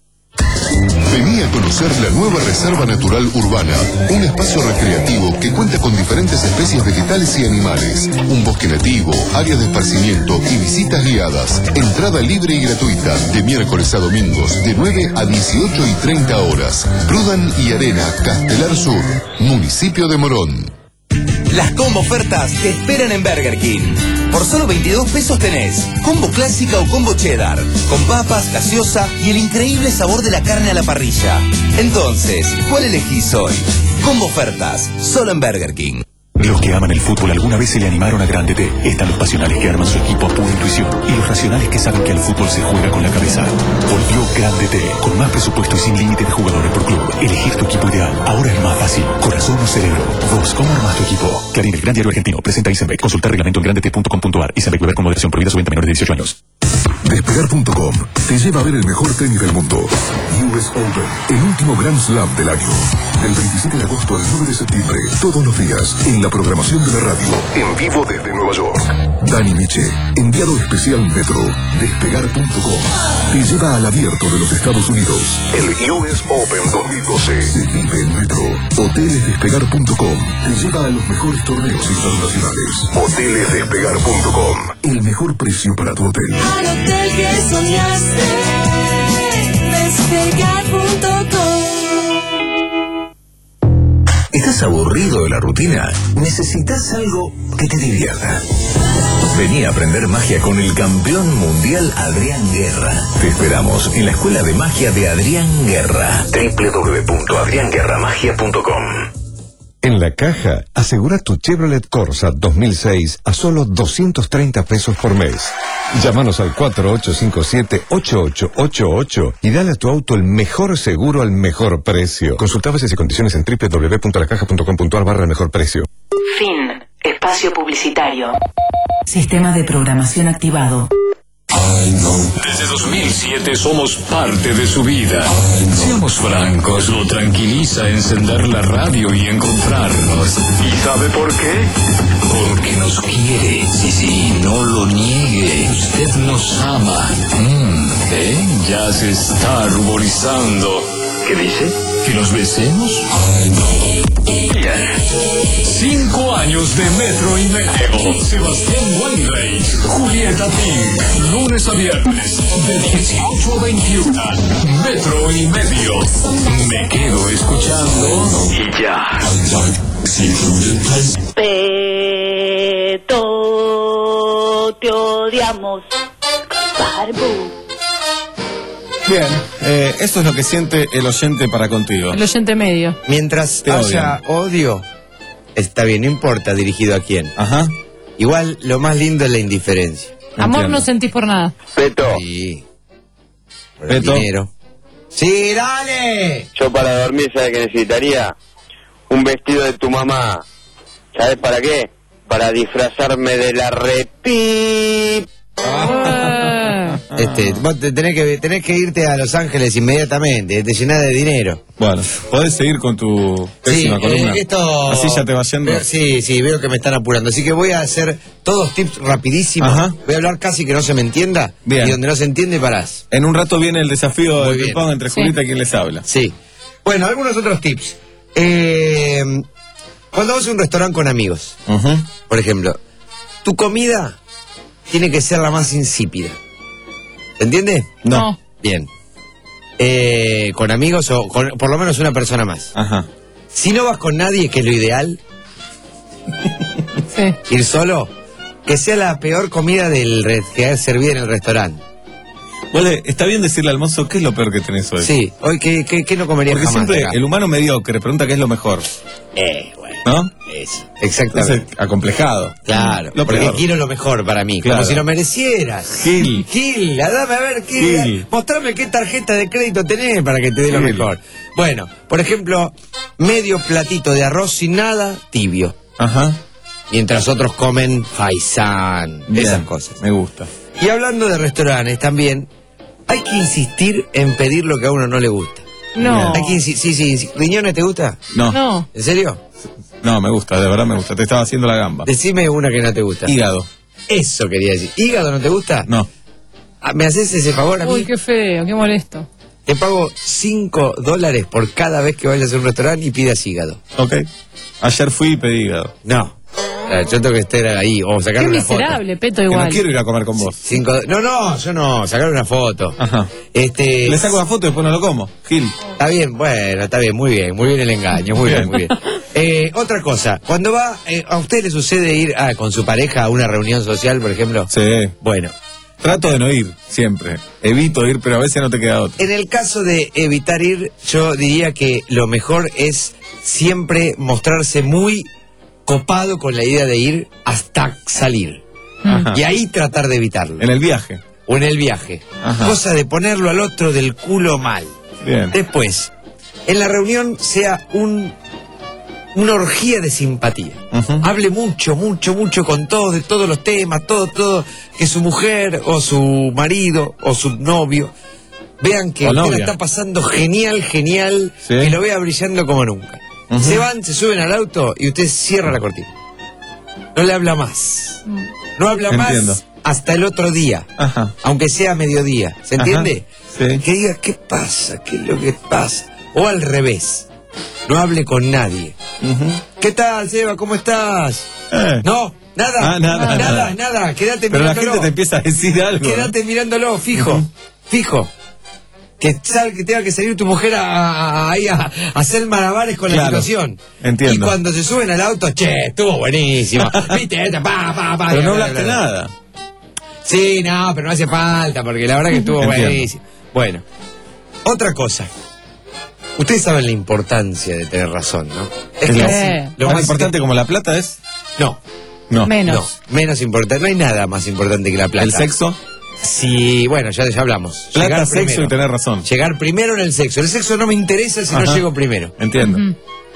Vení a conocer la nueva Reserva Natural Urbana, un espacio recreativo que cuenta con diferentes especies vegetales y animales, un bosque nativo, áreas de esparcimiento y visitas guiadas. Entrada libre y gratuita, de miércoles a domingos, de nueve a dieciocho y treinta horas. Prudan y Arena, Castelar Sur, municipio de Morón. Las combo ofertas te esperan en Burger King. Por solo veintidós pesos tenés combo clásica o combo cheddar, con papas, gaseosa y el increíble sabor de la carne a la parrilla. Entonces, ¿cuál elegís hoy? Combo ofertas, solo en Burger King. Los que aman el fútbol alguna vez se le animaron a Grande T. Están los pasionales que arman su equipo a pura intuición y los racionales que saben que al fútbol se juega con la cabeza. Volvió Grande T, con más presupuesto y sin límite de jugadores por club. Elegir tu equipo ideal ahora es más fácil. Corazón o cerebro. Vos, ¿cómo armás tu equipo? Clarín, el gran diario argentino, presenta Isenbeck. Consultar reglamento en grande t punto com punto a r. Isenbeck, beber con moderación, prohibida su venta a menores de dieciocho años. Despegar punto com te lleva a ver el mejor tenis del mundo. U S Open, el último Grand Slam del año. Del veintisiete de agosto al nueve de septiembre, todos los días, en la programación de la radio. En vivo desde Nueva York. Dani Miche, enviado especial Metro. Despegar punto com te lleva al abierto de los Estados Unidos. El U S Open dos mil doce se vive en Metro. Hoteles Despegar punto com te lleva a los mejores torneos internacionales. Hoteles Despegar punto com, el mejor precio para tu hotel. Al hotel que soñaste, despegar punto com. ¿Estás aburrido de la rutina? ¿Necesitas algo que te divierta? Vení a aprender magia con el campeón mundial Adrián Guerra. Te esperamos en la Escuela de Magia de Adrián Guerra. doble u doble u doble u punto adrián guerra magia punto com. En La Caja, asegura tu Chevrolet Corsa dos mil seis a solo doscientos treinta pesos por mes. Llámanos al cuatro ocho cinco siete, ocho ocho ocho ocho y dale a tu auto el mejor seguro al mejor precio. Consulta bases y condiciones en doble u doble u doble u punto la caja punto com punto a r barra el mejor precio. Fin. Espacio publicitario. Sistema de programación activado. Desde dos mil siete somos parte de su vida. Seamos francos, lo tranquiliza encender la radio y encontrarnos. ¿Y sabe por qué? Porque nos quiere. Sí, sí, no lo niegue. Usted nos ama. Mm, ¿eh? Ya se está ruborizando. ¿Qué dice? ¿Que nos besemos? Cinco años de Metro y Medio. Sebastián Weinreich, Julieta Pink. Lunes a viernes, de dieciocho a veintiuno. Metro y Medio. Me quedo escuchando y ya. Peto, te odiamos. Barbu. Bien, eh, esto es lo que siente el oyente para contigo. El oyente medio. Mientras Te haya odio, está bien, no importa dirigido a quién. Ajá. Igual, lo más lindo es la indiferencia. Amor no sentís por nada. Peto. Sí. Por Peto. el dinero. ¡Sí, dale! Yo para dormir, ¿sabes qué necesitaría? Un vestido de tu mamá ¿Sabes para qué? Para disfrazarme de la repi. Este, vos te tenés que tenés que irte a Los Ángeles inmediatamente, te llenás de dinero. Bueno, podés seguir con tu pésima Sí, columna. eh, esto... Así ya te va yendo. Veo- sí, sí, veo que me están apurando. Así que voy a hacer todos tips rapidísimos. Ajá. Voy a hablar casi que no se me entienda. Bien. Y donde no se entiende, parás. En un rato viene el desafío Muy del bien. ping-pong entre Sí. Julita y quien les habla. Sí. Bueno, algunos otros tips. Eh, cuando vas a un restaurante con amigos, por ejemplo, tu comida tiene que ser la más insípida. ¿Se entiende? No. Bien. Eh, con amigos o con por lo menos una persona más. Ajá. Si no vas con nadie, que es lo ideal, Sí. ir solo, que sea la peor comida del re- que has servido en el restaurante. Vale, está bien decirle al mozo qué es lo peor que tenés hoy. Sí, hoy que, que, que no comería Porque jamás. siempre acá. el humano mediocre pregunta qué es lo mejor. Eh, bueno. ¿No? Eso, exactamente. Entonces, acomplejado. Claro, Lo porque peor. quiero lo mejor para mí, Claro. como si lo merecieras. Gil. Gil, dame a ver, Gil, Gil. mostrame qué tarjeta de crédito tenés para que te dé lo Gil. mejor. Bueno, por ejemplo, medio platito de arroz sin nada, tibio. Ajá. Mientras otros comen faisán, Bien, esas cosas. Me gusta. Y hablando de restaurantes también, hay que insistir en pedir lo que a uno no le gusta. No. Hay que insi- sí, sí, sí. ¿Riñones te gusta? No. No. ¿En serio? No, me gusta, de verdad me gusta. Te estaba haciendo la gamba. Decime una que no te gusta. Hígado. Eso quería decir. ¿Hígado no te gusta? No. Ah, ¿me haces ese favor a mí? Uy, qué feo, qué molesto. Te pago cinco dólares por cada vez que vayas a un restaurante y pidas hígado. Ok. Ayer fui y pedí hígado. No. Eh, Yo tengo que estar ahí o sacar Qué una foto. miserable, Peto, Que igual. no quiero ir a comer con vos. Cinco do- No, no, yo no, sacar una foto. Ajá. Este, Le saco la foto y después no lo como. Gil. Está bien, bueno, está bien, muy bien, muy bien el engaño, muy bien, muy bien. Eh, otra cosa, cuando va, eh, ¿a usted le sucede ir ah, con su pareja a una reunión social, por ejemplo? Sí. Bueno, Trato de no ir, siempre. Evito ir, pero a veces no te queda otro. en el caso de evitar ir, yo diría que lo mejor es siempre mostrarse muy copado con la idea de ir hasta salir. Ajá. Y ahí tratar de evitarlo. En el viaje. O en el viaje. Ajá. Cosa de ponerlo al otro del culo mal. Bien. Después, en la reunión sea un una orgía de simpatía. Ujú. Hable mucho, mucho, mucho con todos, de todos los temas, todo, todo, que su mujer o su marido o su novio vean que O usted la novia. está pasando genial, genial, Sí. que lo vea brillando como nunca. Ujú. Se van, se suben al auto y usted cierra la cortina. No le habla más. No habla Entiendo. más hasta el otro día, Ajá. aunque sea mediodía. ¿Se Ajá. entiende? Sí. Que diga, ¿qué pasa? ¿Qué es lo que pasa? O al revés, no hable con nadie. Ujú. ¿Qué tal, Seba? ¿Cómo estás? Eh. No, nada, Ah, nada, nada, nada. nada, quédate Pero la mirándolo. gente te empieza a decir algo. Quédate mirándolo, fijo, Ujú. fijo. Que, sal- que tenga que salir tu mujer a, a- a- ahí a, a hacer malabares con la Claro, situación. entiendo. Y cuando se suben al auto, che, estuvo buenísimo. ¿Viste? Esta, pa, pa, pa, Pero bla, no bla, hablaste bla, bla. nada. Sí, no, pero no hace falta, porque la verdad que estuvo Entiendo. buenísimo. Bueno, otra cosa. Ustedes saben la importancia de tener razón, ¿no? Es Es que lo, así, lo más importante como la plata es. No, No. Menos. no, menos importante. No hay nada más importante que la plata. El sexo. Sí, bueno, ya, ya hablamos. Plata, Llegar sexo primero. y tener razón. Llegar primero en el sexo. El sexo no me interesa si Ajá. no llego primero. Entiendo. Ujú.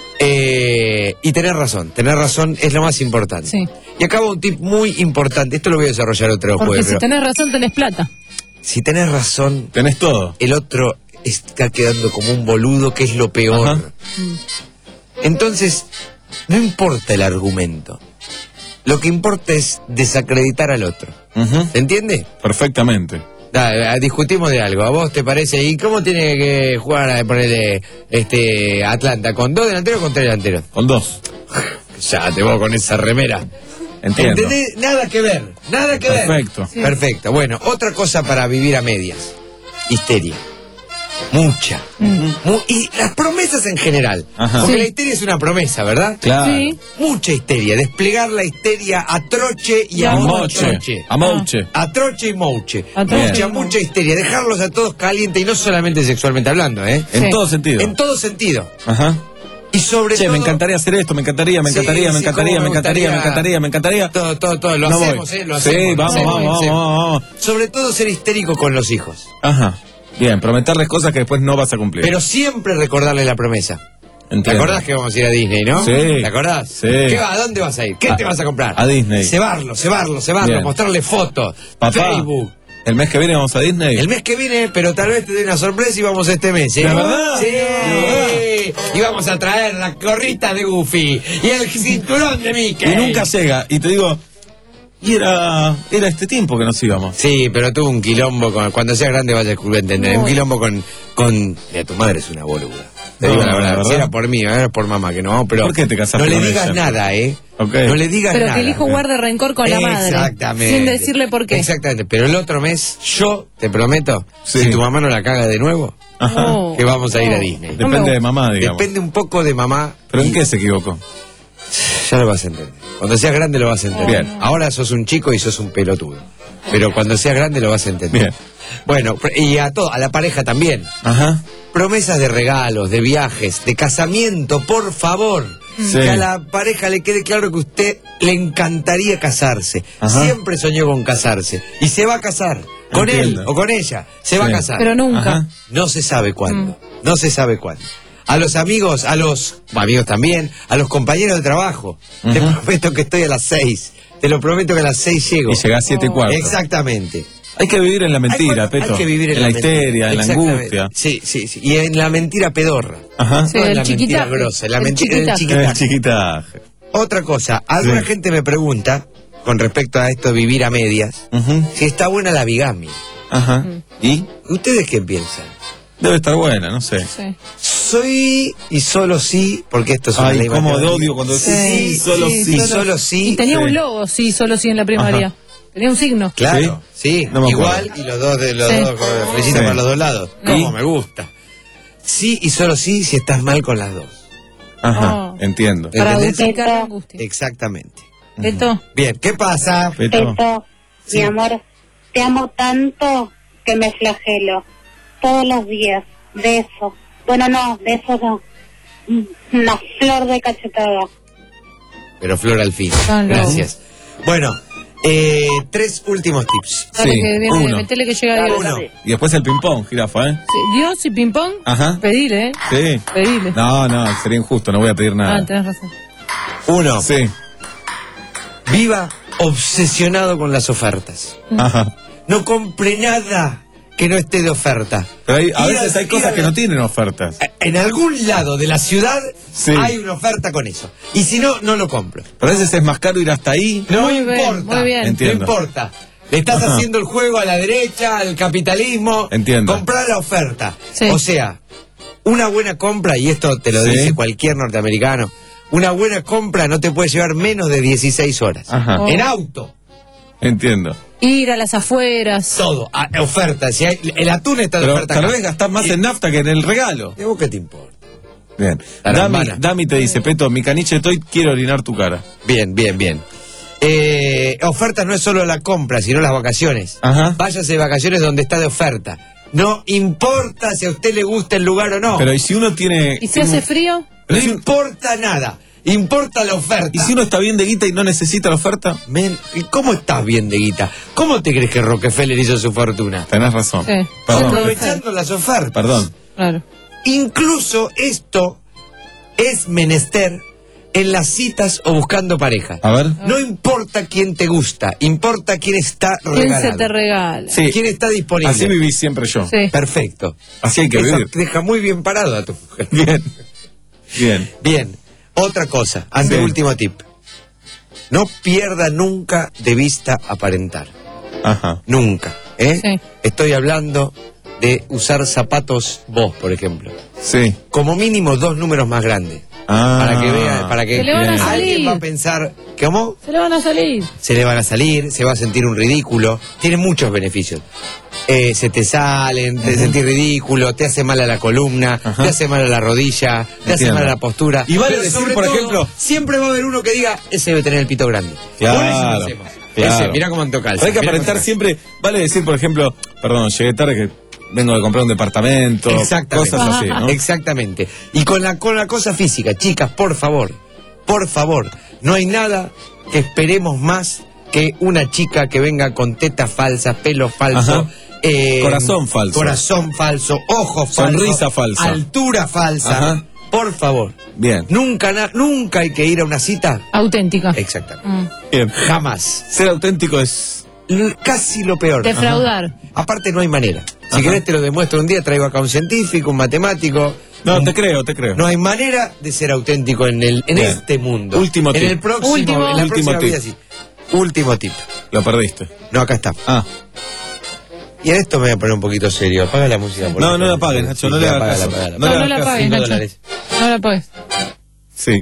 Eh, y tener razón. Tener razón es lo más importante. Sí. Y acaba un tip muy importante. Esto lo voy a desarrollar otro Porque jueves. si pero tenés razón, tenés plata. si tenés razón, Tenés todo. el otro está quedando como un boludo, que es lo peor. Ajá. Entonces, no importa el argumento. Lo que importa es desacreditar al otro. Ujú. ¿Se entiende? Perfectamente. Da, discutimos de algo. ¿A vos te parece? ¿Y cómo tiene que jugar a ponerle este Atlanta? ¿Con dos delanteros o con tres delanteros? Con dos. Ya te voy con esa remera. Entiendo. ¿Entendés? Nada que ver. Nada que ver. Perfecto. Sí. Perfecto. Bueno, otra cosa para vivir a medias. Histeria. Mucha. Mu- y las promesas en general. Ajá. Porque Sí. la histeria es una promesa, ¿verdad? Claro. Sí. Mucha histeria. Desplegar la histeria a troche y a A moche. moche. A moche. A troche y mouche. A troche Mucha, y mucha mouche. histeria. Dejarlos a todos calientes y no solamente sexualmente hablando, ¿eh? En Sí. todo sentido. En todo sentido. Ajá. Y sobre Che, todo... me encantaría hacer esto, me encantaría, me Sí, encantaría, me sí, encantaría, cómo me me encantaría, me gustaría. encantaría, me encantaría. Todo, todo, todo. Lo No voy. hacemos, ¿eh? Lo Sí, hacemos. lo vamos, hacemos, vamos, lo hacemos. vamos, vamos. Sobre todo ser histérico con los hijos. Ajá. Bien, prometerles cosas que después no vas a cumplir. Pero siempre recordarles la promesa. Entiendo. ¿Te acordás que vamos a ir a Disney, no? Sí. ¿Te acordás? Sí. ¿Qué va? ¿A dónde vas a ir? ¿Qué a, te vas a comprar? A Disney. Cebarlo, cebarlo, cebarlo, Bien. mostrarle fotos. Papá, Facebook. ¿el mes que viene vamos a Disney? El mes que viene, pero tal vez te dé una sorpresa y vamos este mes, ¿eh? ¿De verdad? Sí. Y vamos a traer la gorrita de Goofy y el cinturón de Mickey. Y nunca llega. Y te digo, y era era este tiempo que nos íbamos. Sí, pero tuvo un quilombo con... Cuando seas grande vas a entender. No. Un quilombo con... con mira, tu madre es una boluda. Te No, digo la la verdad. verdad. Si era por mí, era por mamá, que no, pero... ¿Por qué te casaste No le con digas ella? nada, ¿eh? Okay. No le digas Pero nada. que el hijo guarde rencor con la madre. Exactamente. Sin decirle por qué. Exactamente. Pero el otro mes, yo te prometo, Sí. si tu mamá no la caga de nuevo, Ajá. No. que vamos a ir a No. Disney. No me Depende de gusta. mamá, digamos. Depende un poco de mamá. ¿Pero en y- qué se equivocó? Ya lo vas a entender. Cuando seas grande lo vas a entender. Bien. Ahora sos un chico y sos un pelotudo. Pero cuando seas grande lo vas a entender. Bien. Bueno, y a todo, a la pareja también. Ajá. Promesas de regalos, de viajes, de casamiento, por favor. Sí. Que a la pareja le quede claro que a usted le encantaría casarse. Ajá. Siempre soñó con casarse. Y se va a casar. Con Entiendo. él o con ella. Se va a Sí. casar. Pero nunca. Ajá. No se sabe cuándo. No se sabe cuándo. A los amigos, a los amigos también, a los compañeros de trabajo. Te Ujú. prometo que estoy a las seis. Te lo prometo que a las seis llego. Y llegás siete y cuarto. Exactamente. Hay que vivir en la mentira, hay, Peto. hay que vivir en, en la, mentira. histeria, en la Exactamente. angustia. Sí, sí, sí. Y en la mentira pedorra. Ajá. Sí, No en el la mentira chiquitaje. grosa, en la El mentira del chiquitaje. chiquitaje. El chiquitaje. Otra cosa, alguna Sí. gente me pregunta, con respecto a esto de vivir a medias, Ujú. si está buena la bigamia. Ajá. ¿Y? ¿Ustedes qué piensan? Debe estar buena, no sé. Sí. Soy y solo sí, porque esto es una Ay, ley cómo matemática. odio cuando decís Sí, sí, solo sí, sí. y solo sí. Y tenía Sí. un logo, sí, solo sí en la primaria. Ajá. Tenía un signo. Claro, sí, No me igual acuerdo. y los dos de los Sí. dos con la flechita Sí. para los dos lados. ¿Y? Como me gusta. Sí y solo sí si estás mal con las dos. Ajá, Oh. entiendo. Para ¿Entendés? duplicar la angustia. Exactamente. Esto. Bien, ¿qué pasa? Peto. Peto, Sí. mi amor, te amo tanto que me flagelo todos los días. De eso. Bueno, no, de eso no. Una flor de cachetada. Pero Flor al fin. Ah, no. Gracias. Bueno, eh, tres últimos tips. Dale Sí, que viene, uno. metele que llega Dios. Uno. Y después el ping-pong, jirafa, ¿eh? Sí, Dios y ping-pong. Ajá. Pedile, ¿eh? Sí. Pedile. No, no, sería injusto, no voy a pedir nada. Ah, tenés razón. Uno, Sí. viva obsesionado con las ofertas. Ajá. No compre nada que no esté de oferta. Pero hay- a Ir veces a- hay ir cosas a- que no tienen ofertas. En algún lado de la ciudad Sí. hay una oferta con eso. Y si no, no lo compro. Pero a veces es más caro ir hasta ahí. No Muy bien, importa. muy bien. Entiendo. No importa. Le estás Ajá. haciendo el juego a la derecha, al capitalismo. Entiendo. Comprar la oferta. Sí. O sea, una buena compra, y esto te lo Sí. dice cualquier norteamericano, una buena compra no te puede llevar menos de dieciséis horas. Ajá. Oh. En auto, Entiendo. Ir a las afueras. todo. A, oferta. Si hay, el atún está de Pero oferta. tal acá. vez gastás más en nafta que en el regalo. ¿Y vos qué te importa? Bien. La Dami, lambana. Dami te dice, Peto, mi caniche estoy, quiero orinar tu cara. Bien, bien, bien. Eh, ofertas no es solo la compra, sino las vacaciones. Ajá. Váyase de vacaciones donde está de oferta. No importa si a usted le gusta el lugar o no. Pero ¿y si uno tiene... ¿Y si hace frío? No importa nada. Importa la oferta. ¿Y si uno está bien de guita y no necesita la oferta? Men, ¿y cómo estás bien de guita? ¿Cómo te crees que Rockefeller hizo su fortuna? Tenés razón. Sí. Perdón. Aprovechando las ofertas. Perdón. Claro. Incluso esto es menester en las citas o buscando pareja. A ver. No importa quién te gusta, importa quién está ¿Quién regalado. se te regala? Sí. ¿Quién está disponible? Así viví siempre yo. Sí. Perfecto. Así hay que Eso vivir. te deja muy bien parado a tu mujer. Bien. Bien. Bien. Otra cosa, anteúltimo tip. No pierda nunca de vista aparentar. Ajá. Nunca. ¿eh? Sí. Estoy hablando de usar zapatos vos, por ejemplo. Sí. Como mínimo dos números más grandes. Ah. Para que vea, para que Se le van a alguien salir. va a pensar, ¿cómo? Se le van a salir. Se le van a salir, se va a sentir un ridículo. Tiene muchos beneficios. Eh, se te salen, te sentís ridículo, te hace mal a la columna, Ajá. te hace mal a la rodilla, te hace Entiendo. mal a la postura. Y vale Pero decir, sobre por todo, ejemplo- siempre va a haber uno que diga, ese debe tener el pito grande. Claro, Por eso lo hacemos. claro. Ese, mirá cómo ando calza. Hay que mirá cómo aparentar ando siempre, vale decir, por ejemplo, perdón, llegué tarde que vengo de comprar un departamento, Exactamente. cosas así, ¿no? Exactamente. Y con la, con la cosa física, chicas, por favor, por favor, no hay nada que esperemos más que una chica que venga con tetas falsas, pelo falso, Ajá. eh, Corazón falso. corazón falso, ojos falsos, Sonrisa falsa. altura falsa. Ajá. por favor. Bien. Nunca, na- nunca hay que ir a una cita auténtica. Exactamente. Mm. Bien. Jamás. Ser auténtico es... L- casi lo peor. Defraudar. Ajá. Aparte no hay manera. Si Ajá. querés te lo demuestro un día, traigo acá un científico, un matemático. No, un- te creo, te creo. No hay manera de ser auténtico en el en Bien. este mundo. Último en tip. el próximo, Último. en la Último próxima tip. vida sí. Último tip. Lo perdiste. No, acá está. Ah. Y en esto me voy a poner un poquito serio. Apaga la música. por No, favor. no la apagues, Nacho, no Sí, le hagas apágala, caso. apágala, No No, le no hagas la caso. pagues, cinco Nacho. dólares. No la puedes. Sí.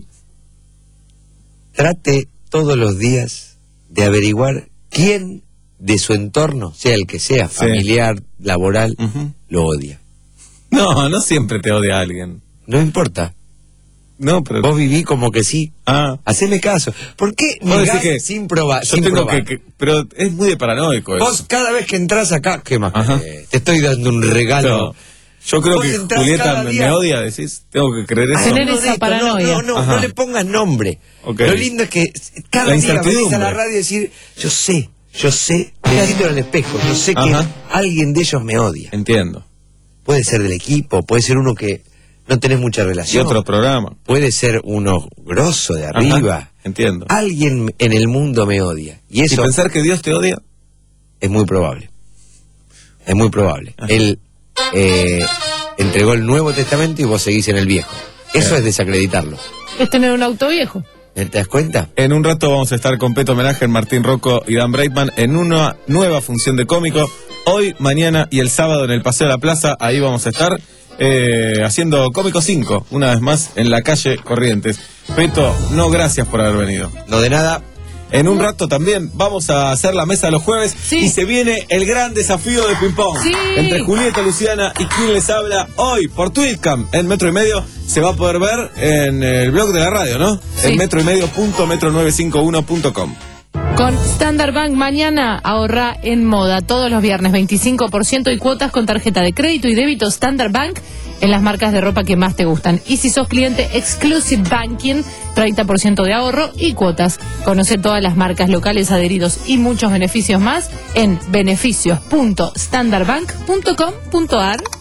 Trate todos los días de averiguar quién de su entorno, sea el que sea, Sí. familiar, laboral, Ujú. lo odia. No, no siempre te odia alguien. No importa. No, pero... Vos viví como que sí. Ah. Haceme caso. ¿Por qué Vos decís negás que sin probar? Yo sin tengo probar? que, que... Pero es muy de paranoico eso. Vos cada vez que entras acá, ¿qué más? Ajá. querés? Te estoy dando un regalo. Yo, yo creo Vos que entrás Julieta cada me, día- me odia, decís. Tengo que creer eso. Tener No, esa Néstor, paranoia. No, no, no, Ajá. no le pongas nombre. Ok. Lo lindo es que cada La día venís a incertidumbre. la radio y decir, yo sé, yo sé, necesito en el espejo, yo sé que Ajá. alguien de ellos me odia. Entiendo. Puede ser del equipo, puede ser uno que no tenés mucha Y relación. otro programa. Puede ser uno grosso de arriba. Ajá. Entiendo. Alguien en el mundo me odia. Y ¿Y eso pensar que Dios te odia? es muy probable. Es muy probable. Ajá. Él eh, entregó el Nuevo Testamento y vos seguís en el Viejo. Eso Claro. es desacreditarlo. Es tener un auto viejo. ¿Te das cuenta? En un rato vamos a estar con Peto Homenaje en Martín Rocco y Dan Breitman en una nueva función de cómico. Hoy, mañana y el sábado en el Paseo de la Plaza. Ahí vamos a estar eh, haciendo Cómico cinco, una vez más, en la calle Corrientes. Peto, no, gracias por haber venido. No de nada. En un rato también vamos a hacer la mesa de los jueves Sí. y se viene el gran desafío de ping-pong Sí. entre Julieta Luciana y quien les habla hoy por Twitcam en Metro y Medio. Se va a poder ver en el blog de la radio, ¿no? Sí. En metro y medio punto metro nueve cinco uno punto com. Con Standard Bank mañana ahorra en moda todos los viernes veinticinco por ciento y cuotas con tarjeta de crédito y débito Standard Bank en las marcas de ropa que más te gustan. Y si sos cliente Exclusive Banking, treinta por ciento de ahorro y cuotas. Conoce todas las marcas locales adheridos y muchos beneficios más en beneficios punto standard bank punto com punto a r.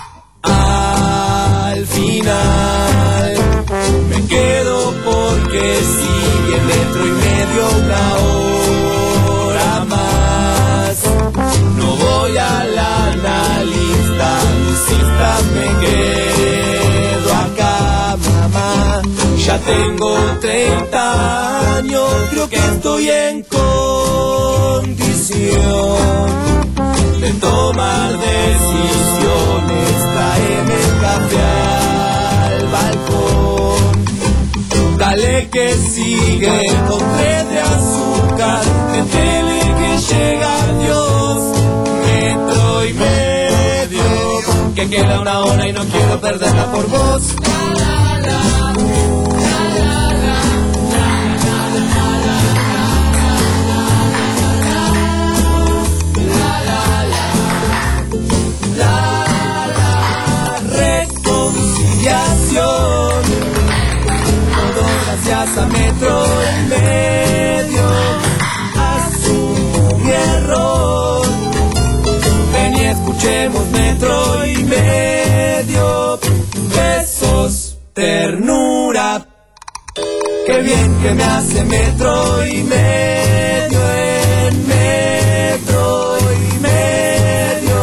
Al final me quedo porque sigue metro y medio una hora más. No voy a la analista, lucista, me quedo acá, mamá. Ya tengo treinta años, creo que estoy en condición de tomar decisiones. Tráeme el café al balcón. Dale que sigue con tres de azúcar. Métele que llega Dios. Metro y medio. Que queda una hora y no quiero perderla por vos. Reconciliación, todo gracias a Metro y Medio. Asumo mi error. Ven y escuchemos Metro y Medio. Besos, ternura. Qué bien que me hace Metro y Medio en Metro y Medio.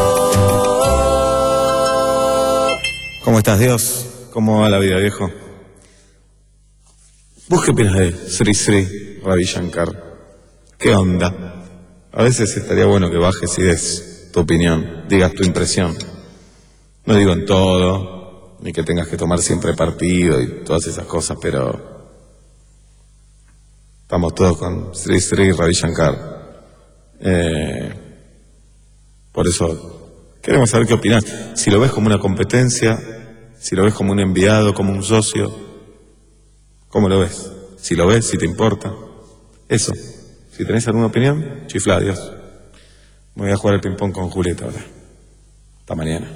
¿Cómo estás, Dios? ¿Cómo va la vida, viejo? ¿Vos qué opinas de Sri Sri Ravi Shankar? ¿Qué onda? A veces estaría bueno que bajes y des tu opinión, digas tu impresión. No digo en todo, ni que tengas que tomar siempre partido y todas esas cosas, pero estamos todos con Sri Sri Ravi Shankar. Eh, por eso queremos saber qué opinás. Si lo ves como una competencia, si lo ves como un enviado, como un socio, ¿cómo lo ves? Si lo ves, si te importa. Eso. Si tenés alguna opinión, chiflá, Dios. Me voy a jugar al ping-pong con Julieta ahora. Hasta mañana.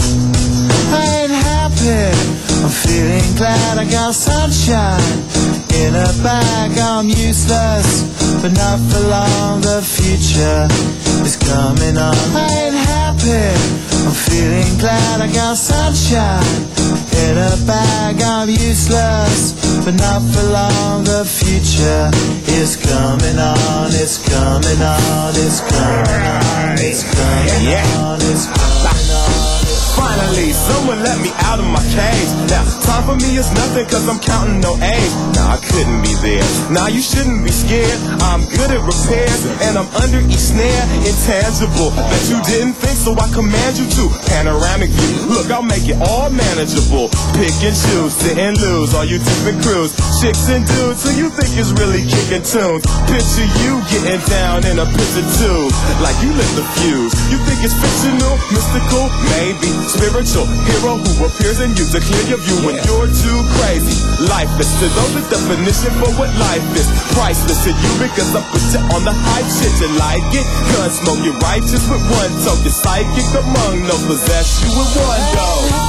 I ain't happy, I'm feeling glad I got sunshine In a bag I'm useless, but not for long. The future is coming on. I ain't happy, I'm feeling glad I got sunshine. In a bag I'm useless, but not for long. The future is coming on. It's coming on. It's coming on. It's coming on. It's coming on. Finally, someone let me out of my cage. Now, time for me is nothing cause I'm counting no age. Nah, I couldn't be there. Nah, you shouldn't be scared. I'm good at repairs and I'm under each snare. Intangible, bet you didn't think so I command you to. Panoramic view, look, I'll make it all manageable. Pick and choose, sit and lose, all you different crews. Chicks and dudes who you think is really kicking tunes. Picture you getting down in a picture tube, like you lit the fuse. You think it's fictional, mystical, maybe spiritual hero who appears in you to clear your view when you're too crazy. Lifeless to those, the definition for what life is. Priceless to you because I put you on the hype shit. You like it? Gun smoke, you're righteous with one toe. You're psychic among no possess you with one go.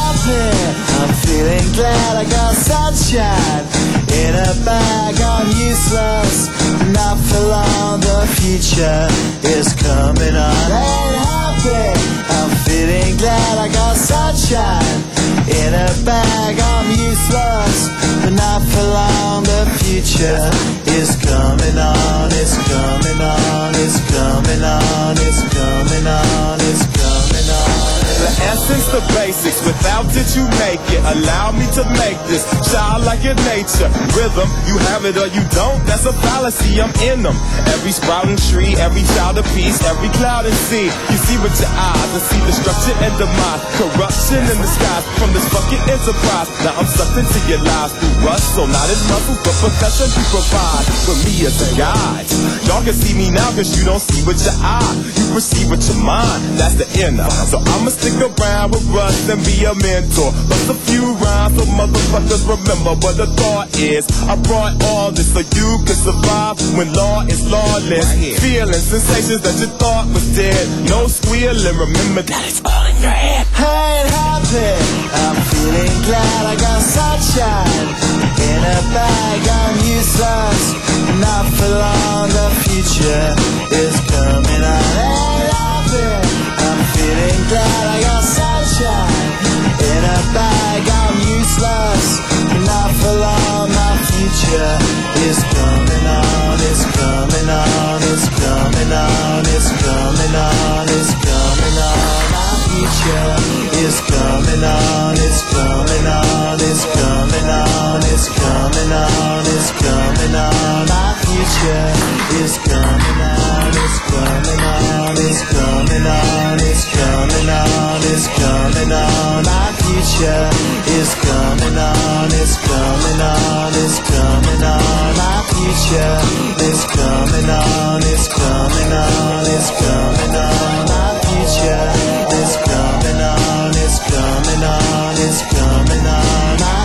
I'm feeling glad I got sunshine. In a bag I'm useless, not for long. The future is coming on. Ain't happy, I'm feeling glad I got sunshine. In a bag I'm useless, but not for long. The future is coming on. It's coming on. It's coming on. It's coming on. It's coming on. The essence, the basics, without it you make it. Allow me to make this childlike in nature. Rhythm, you have it or you don't, that's a fallacy, I'm in them. Every sprouting tree, every child of peace, every cloud and sea. You see with your eyes and see destruction and demise. Corruption in the skies from this fucking enterprise. Now I'm sucked into your lies through rust, so not as muscles, but percussion you provide for me as a guide. Y'all can see me now cause you don't see with your eye. You perceive with your mind, that's the inner. So I'ma stick around with Russ and be a mentor. Bust a few rhymes so motherfuckers remember what the thought is. I brought all this so you can survive when law is lawless. Feeling sensations that you thought was dead. No squealing, remember that it's all in your head. I ain't happy, I'm feeling glad I got sunshine. In a bag I'm useless, not for long. The future is coming on. Ain't happy, I'm feeling glad I got sunshine. In a bag I'm useless, not for long. My future is coming on. It's coming on. It's coming on. It's coming on. It's coming on. My future is coming on. It's coming on. It's coming on. It's coming on. It's coming on. My future is coming on. It's coming on. It's coming on. It's coming on. It's coming on. My future is coming on. It's coming on. It's coming on. My future is coming on. It's coming on. It's coming on. My future is coming on. It's coming on. It's coming on. My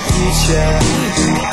future.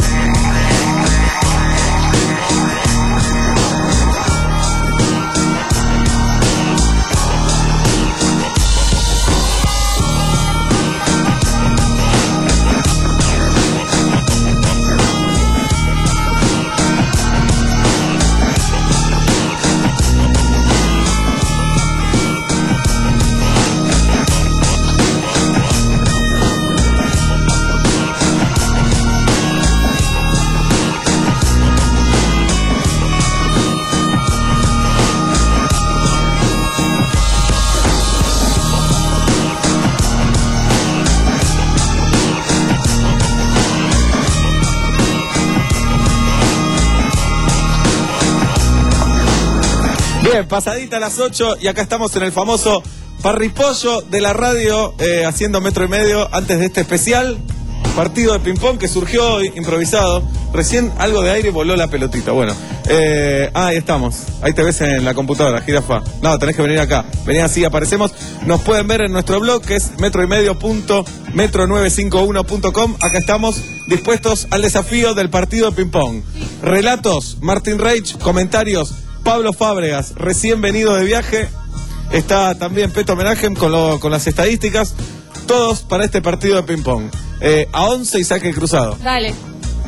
Bien, pasadita a las ocho y acá estamos en el famoso parripollo de la radio, eh, haciendo metro y medio antes de este especial partido de ping-pong que surgió hoy, improvisado. Recién algo de aire voló la pelotita. Bueno, eh, ah, ahí estamos. Ahí te ves en la computadora, jirafa. No, tenés que venir acá. Vení así, aparecemos. Nos pueden ver en nuestro blog que es metro y medio punto metro nueve cinco uno punto com. Acá estamos dispuestos al desafío del partido de ping-pong. Relatos, Martín Reich, comentarios, Pablo Fábregas, recién venido de viaje. Está también Peto Menahem con, lo, con las estadísticas. Todos para este partido de ping-pong. Eh, a once y saque cruzado. Dale.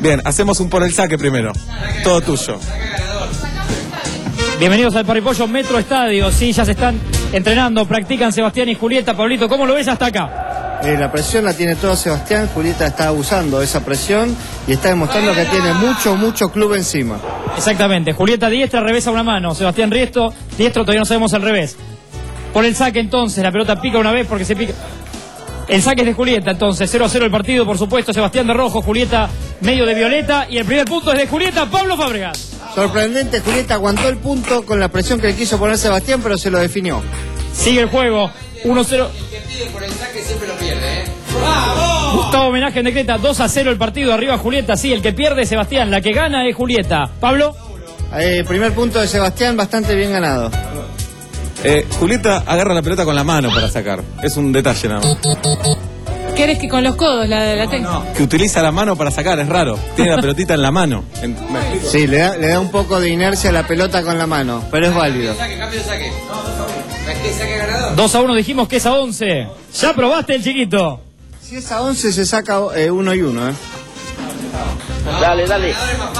Bien, hacemos un por el saque primero. Todo tuyo. Bienvenidos al Parripollo Metro Estadio. Sí, ya se están entrenando, practican Sebastián y Julieta. Pablito, ¿cómo lo ves hasta acá? Eh, la presión la tiene todo Sebastián. Julieta está abusando de esa presión y está demostrando que tiene mucho, mucho club encima. Exactamente. Julieta diestra, revés a una mano. Sebastián Riesto, diestro, todavía no sabemos al revés. Por el saque entonces, la pelota pica una vez porque se pica. El saque es de Julieta entonces, cero a cero el partido, por supuesto. Sebastián de rojo, Julieta medio de violeta. Y el primer punto es de Julieta, Pablo Fábregas. Sorprendente, Julieta aguantó el punto con la presión que le quiso poner Sebastián, pero se lo definió. Sigue el juego, uno a cero. El que pide por el saque siempre lo pierde, ¿eh? Gustavo Homenaje en decreta, dos a cero el partido, arriba Julieta. Sí, el que pierde es Sebastián, la que gana es Julieta. Pablo. Eh, primer punto de Sebastián, bastante bien ganado. Eh, Julieta agarra la pelota con la mano para sacar. Es un detalle nada más. ¿Querés que con los codos la, la tenga? No, no. Que utiliza la mano para sacar, es raro. Tiene la pelotita en la mano. En... Sí, le da, le da un poco de inercia a la pelota con la mano, pero es válido. Saque, cambio de saque. Saque ganador. dos a uno dijimos que es a once. Ya probaste el chiquito. Si es a once se saca eh, uno y uno, ¿eh? Dale, dale.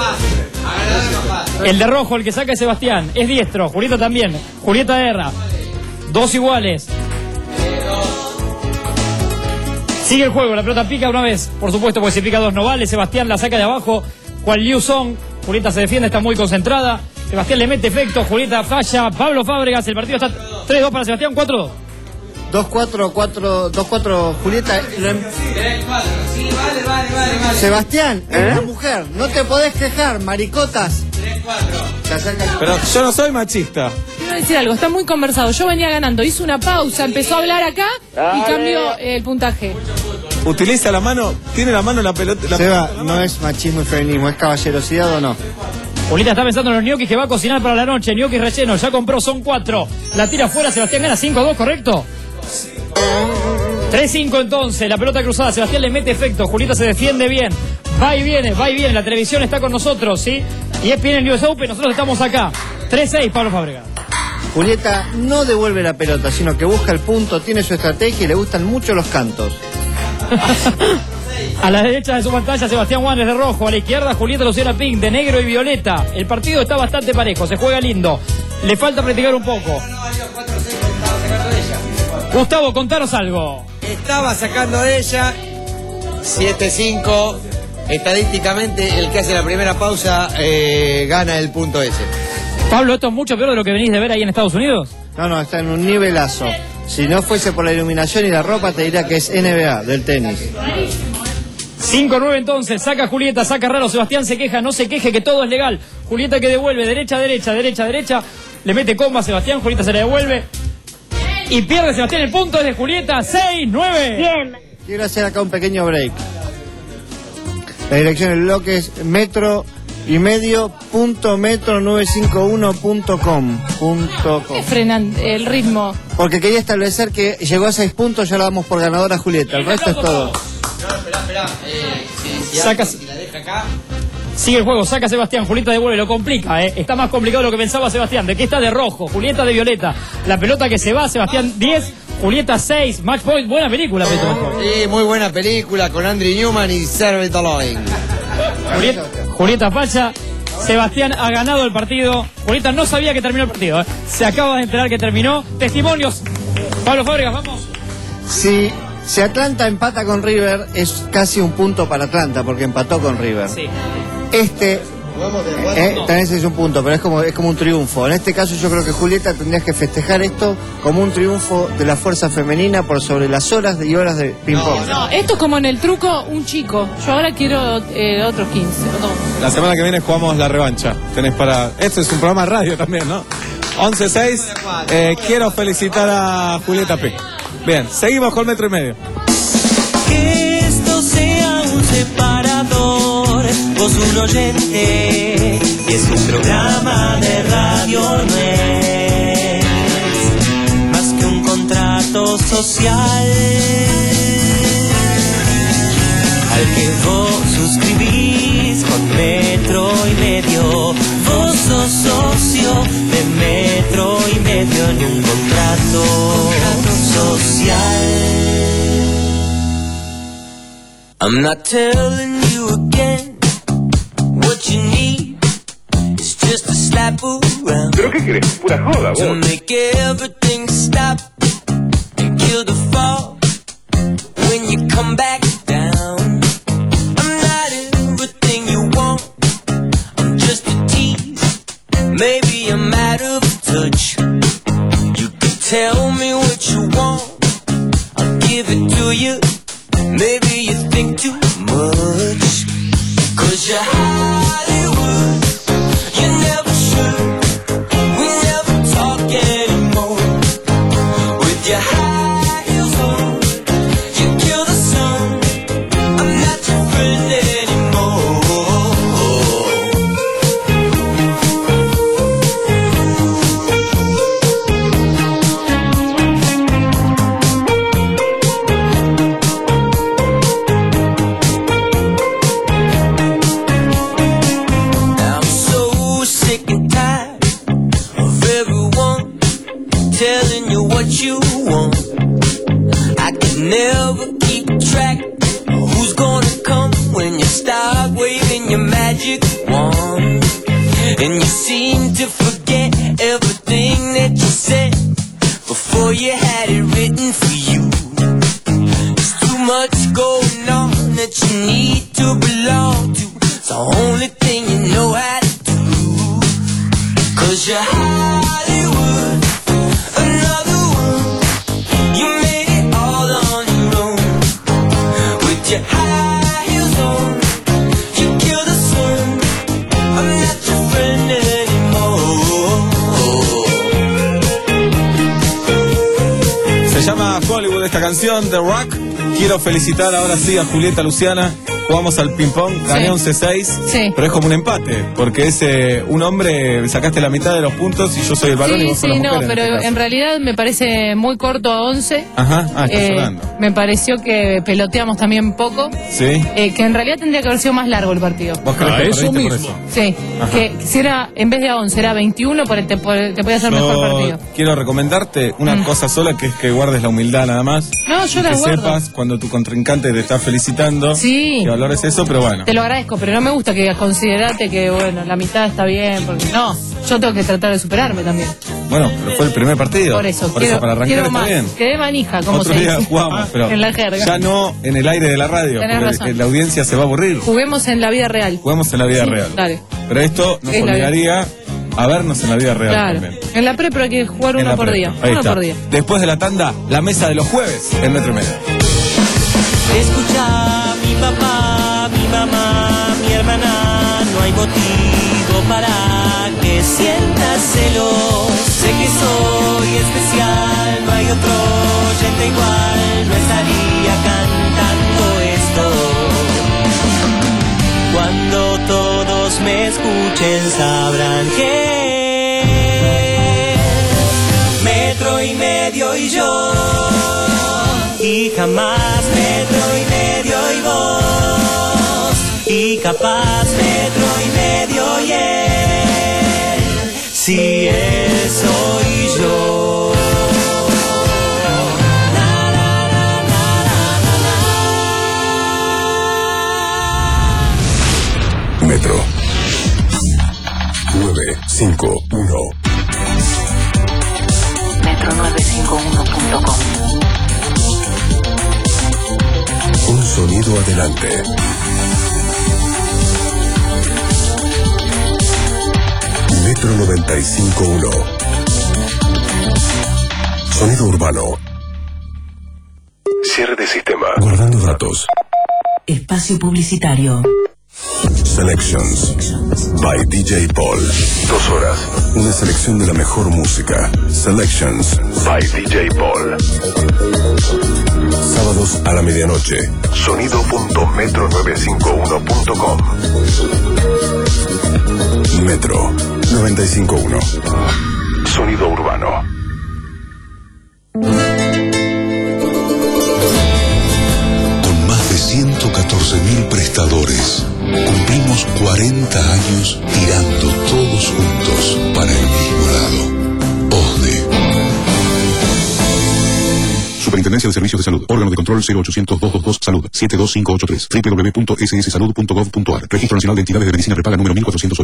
El de rojo, el que saca es Sebastián. Es diestro. Julieta también. Julieta erra. Dos iguales. Sigue el juego. La pelota pica una vez. Por supuesto, porque si pica dos no vale. Sebastián la saca de abajo. Cual Liu Song. Julieta se defiende, está muy concentrada. Sebastián le mete efecto. Julieta falla. Pablo Fábregas. El partido está tres dos para Sebastián. cuatro dos. dos cuatro, cuatro, dos cuatro, Julieta. tres cuatro, sí, vale, vale, vale, vale. Sebastián, ¿Eh? es una mujer, no te podés quejar, maricotas. tres cuatro. Pero yo no soy machista. Quiero decir algo, está muy conversado. Yo venía ganando, hizo una pausa, empezó a hablar acá y cambió el puntaje. Utiliza la mano, tiene la mano la pelota. La Seba, no es machismo y feminismo, es caballerosidad o no. Julieta está pensando en los ñoquis que va a cocinar para la noche. Ñoquis relleno, ya compró, son cuatro. La tira afuera, Sebastián gana cinco a dos, ¿correcto? tres cinco entonces, la pelota cruzada, Sebastián le mete efecto, Julieta se defiende bien, va y viene, va y viene, la televisión está con nosotros, ¿sí? Y es bien en U S Open, nosotros estamos acá. tres seis, Pablo Fábregas. Julieta no devuelve la pelota, sino que busca el punto, tiene su estrategia y le gustan mucho los cantos. A la derecha de su pantalla, Sebastián Juárez de rojo, a la izquierda, Julieta Luciana Pink de negro y violeta. El partido está bastante parejo, se juega lindo, le falta practicar un poco. Gustavo, contanos algo. Estaba sacando de ella siete cinco. Estadísticamente, el que hace la primera pausa eh, gana el punto ese. Pablo, ¿esto es mucho peor de lo que venís de ver ahí en Estados Unidos? No, no, está en un nivelazo. Si no fuese por la iluminación y la ropa, te diría que es N B A, del tenis. cinco nueve entonces, saca Julieta, saca raro, Sebastián se queja, no se queje, que todo es legal. Julieta que devuelve, derecha, derecha, derecha, derecha. Le mete comba a Sebastián, Julieta se le devuelve. Y pierde Sebastián el punto, es de Julieta, seis nueve. Bien. Quiero hacer acá un pequeño break. La dirección del bloque es metro y medio punto metro novecientos cincuenta y uno punto com. ¿Qué frenan el ritmo? Porque quería establecer que llegó a seis puntos, ya la damos por ganadora Julieta. El resto es todo. No, esperá, esperá. Eh, si, si, Saca... si la deja acá. Sigue el juego, saca Sebastián, Julieta devuelve, lo complica, ¿eh? Está más complicado de lo que pensaba Sebastián. ¿De qué está de rojo? Julieta de violeta. La pelota que se va, Sebastián diez, Julieta seis. Match point, buena película, Petro. Sí, muy buena película con Andrew Newman y Sarah Daloin. Julieta, Julieta falla. Sebastián ha ganado el partido. Julieta no sabía que terminó el partido, ¿eh? Se acaba de enterar que terminó. Testimonios. Pablo Fábregas, vamos. Si, si Atlanta empata con River, es casi un punto para Atlanta, porque empató con River. Sí. Este eh, también es un punto, pero es como, es como un triunfo. En este caso yo creo que Julieta tendrías que festejar esto como un triunfo de la fuerza femenina por sobre las horas y horas de ping-pong. No, no, esto es como en el truco, un chico. Yo ahora quiero eh, otros quince. No. La semana que viene jugamos la revancha. Tenés para... Esto es un programa de radio también, ¿no? once seis. Eh, quiero felicitar a Julieta P. Bien, seguimos con metro y medio. Que esto sea un separador, vos un oyente, y es un programa de radio, no es más que un contrato social al que vos suscribís con metro y medio. Vos sos socio de metro y medio en un contrato social. I'm not telling you again just to slap around. ¿Pero qué querés? Pura joda, vos. To make everything stop and kill the fall when you come back down. I'm not everything you want, I'm just a tease. Maybe I'm out of touch. You can tell me what you want, I'll give it to you. Maybe you think too much, 'cause you're Hollywood, you never should. We never talk anymore. With your high heels on, you kill the sun. I'm not your friend anymore. I'm so sick and tired of everyone telling you what you want. I could never keep track of who's gonna come when you start waving your magic wand. And you seem to forget everything that you said before you had it written for you. There's too much going on that you need to belong to. It's the only thing you know how to do. 'Cause you're Hollywood, another one. You made it all on your own. With your high heels on, you kill the sun. I'm not your friend anymore. Se llama Hollywood esta canción de Rock. Quiero felicitar ahora sí a Julieta Luciana. Jugamos al ping pong, gané Sí. once seis, Sí. pero es como un empate, porque es eh, un hombre, sacaste la mitad de los puntos y yo soy el varón y Sí, vos sos sí, la no, mujer. pero en, este en realidad me parece muy corto a once. Ajá, ah, estás Eh, llorando. me pareció que peloteamos también poco. Sí. Eh, que en realidad tendría que haber sido más largo el partido. ¿Vos crees Ah, que eso perdiste por mismo. eso? Sí, Ajá. que si era, en vez de a once, era veintiuno, por el- te, por- te podía hacer mejor Yo partido. quiero recomendarte una Mm. cosa sola, que es que guardes la humildad nada más. No, yo Y la que guardo. sepas cuando tu contrincante te está felicitando, Sí. que valores eso, pero bueno. Te lo agradezco, pero no me gusta que considerate que, bueno, la mitad está bien, porque no, yo tengo que tratar de superarme también. Bueno, pero fue el primer partido. Por eso, Por quiero, eso, para arrancar quiero está más. bien. Quedé manija, como Otro se día dice. jugamos, pero En la jerga. ya no en el aire de la radio, Tenés porque razón. la audiencia se va a aburrir. Juguemos en la vida real. Jugamos en la vida Sí, real. Dale. Pero esto nos Es la obligaría a vernos en la vida real Claro. también. En la pre, pero hay que jugar En uno la por pre- día. Ahí Uno está. por día. Después de la tanda, la mesa de los jueves en Metro y Medio. Escucha, mi papá, mi mamá, mi hermana, no hay motivo para que sientas celos. Sé que soy especial, no hay otro oyente igual, no estaría cantando esto. Cuando todos me escuchen sabrán que Metro y Medio y yo, y jamás Metro y Medio y vos, y capaz Metro y Medio y él, si él soy yo. Metro nueve cinco uno. metro nueve cinco uno punto com. Un sonido adelante. Metro noventa y cinco uno. Sonido urbano. Cierre de sistema. Guardando datos. Espacio publicitario. Selections by D J Paul. Dos horas. Una selección de la mejor música. Selections by D J Paul. Sábados a la medianoche. Sonido punto metro nueve cinco uno punto com. Metro noventa y cinco uno. Sonido urbano. Con más de ciento catorce mil prestadores, cumplimos cuarenta años tirando todos juntos para el mismo lado. OSDE. Superintendencia de Servicios de Salud. Órgano de control cero ochocientos, doscientos veintidós Salud. siete dos cinco ocho tres. doble u doble u doble u punto s s salud punto gov punto a r. Registro Nacional de Entidades de Medicina Prepaga número mil cuatrocientos ocho.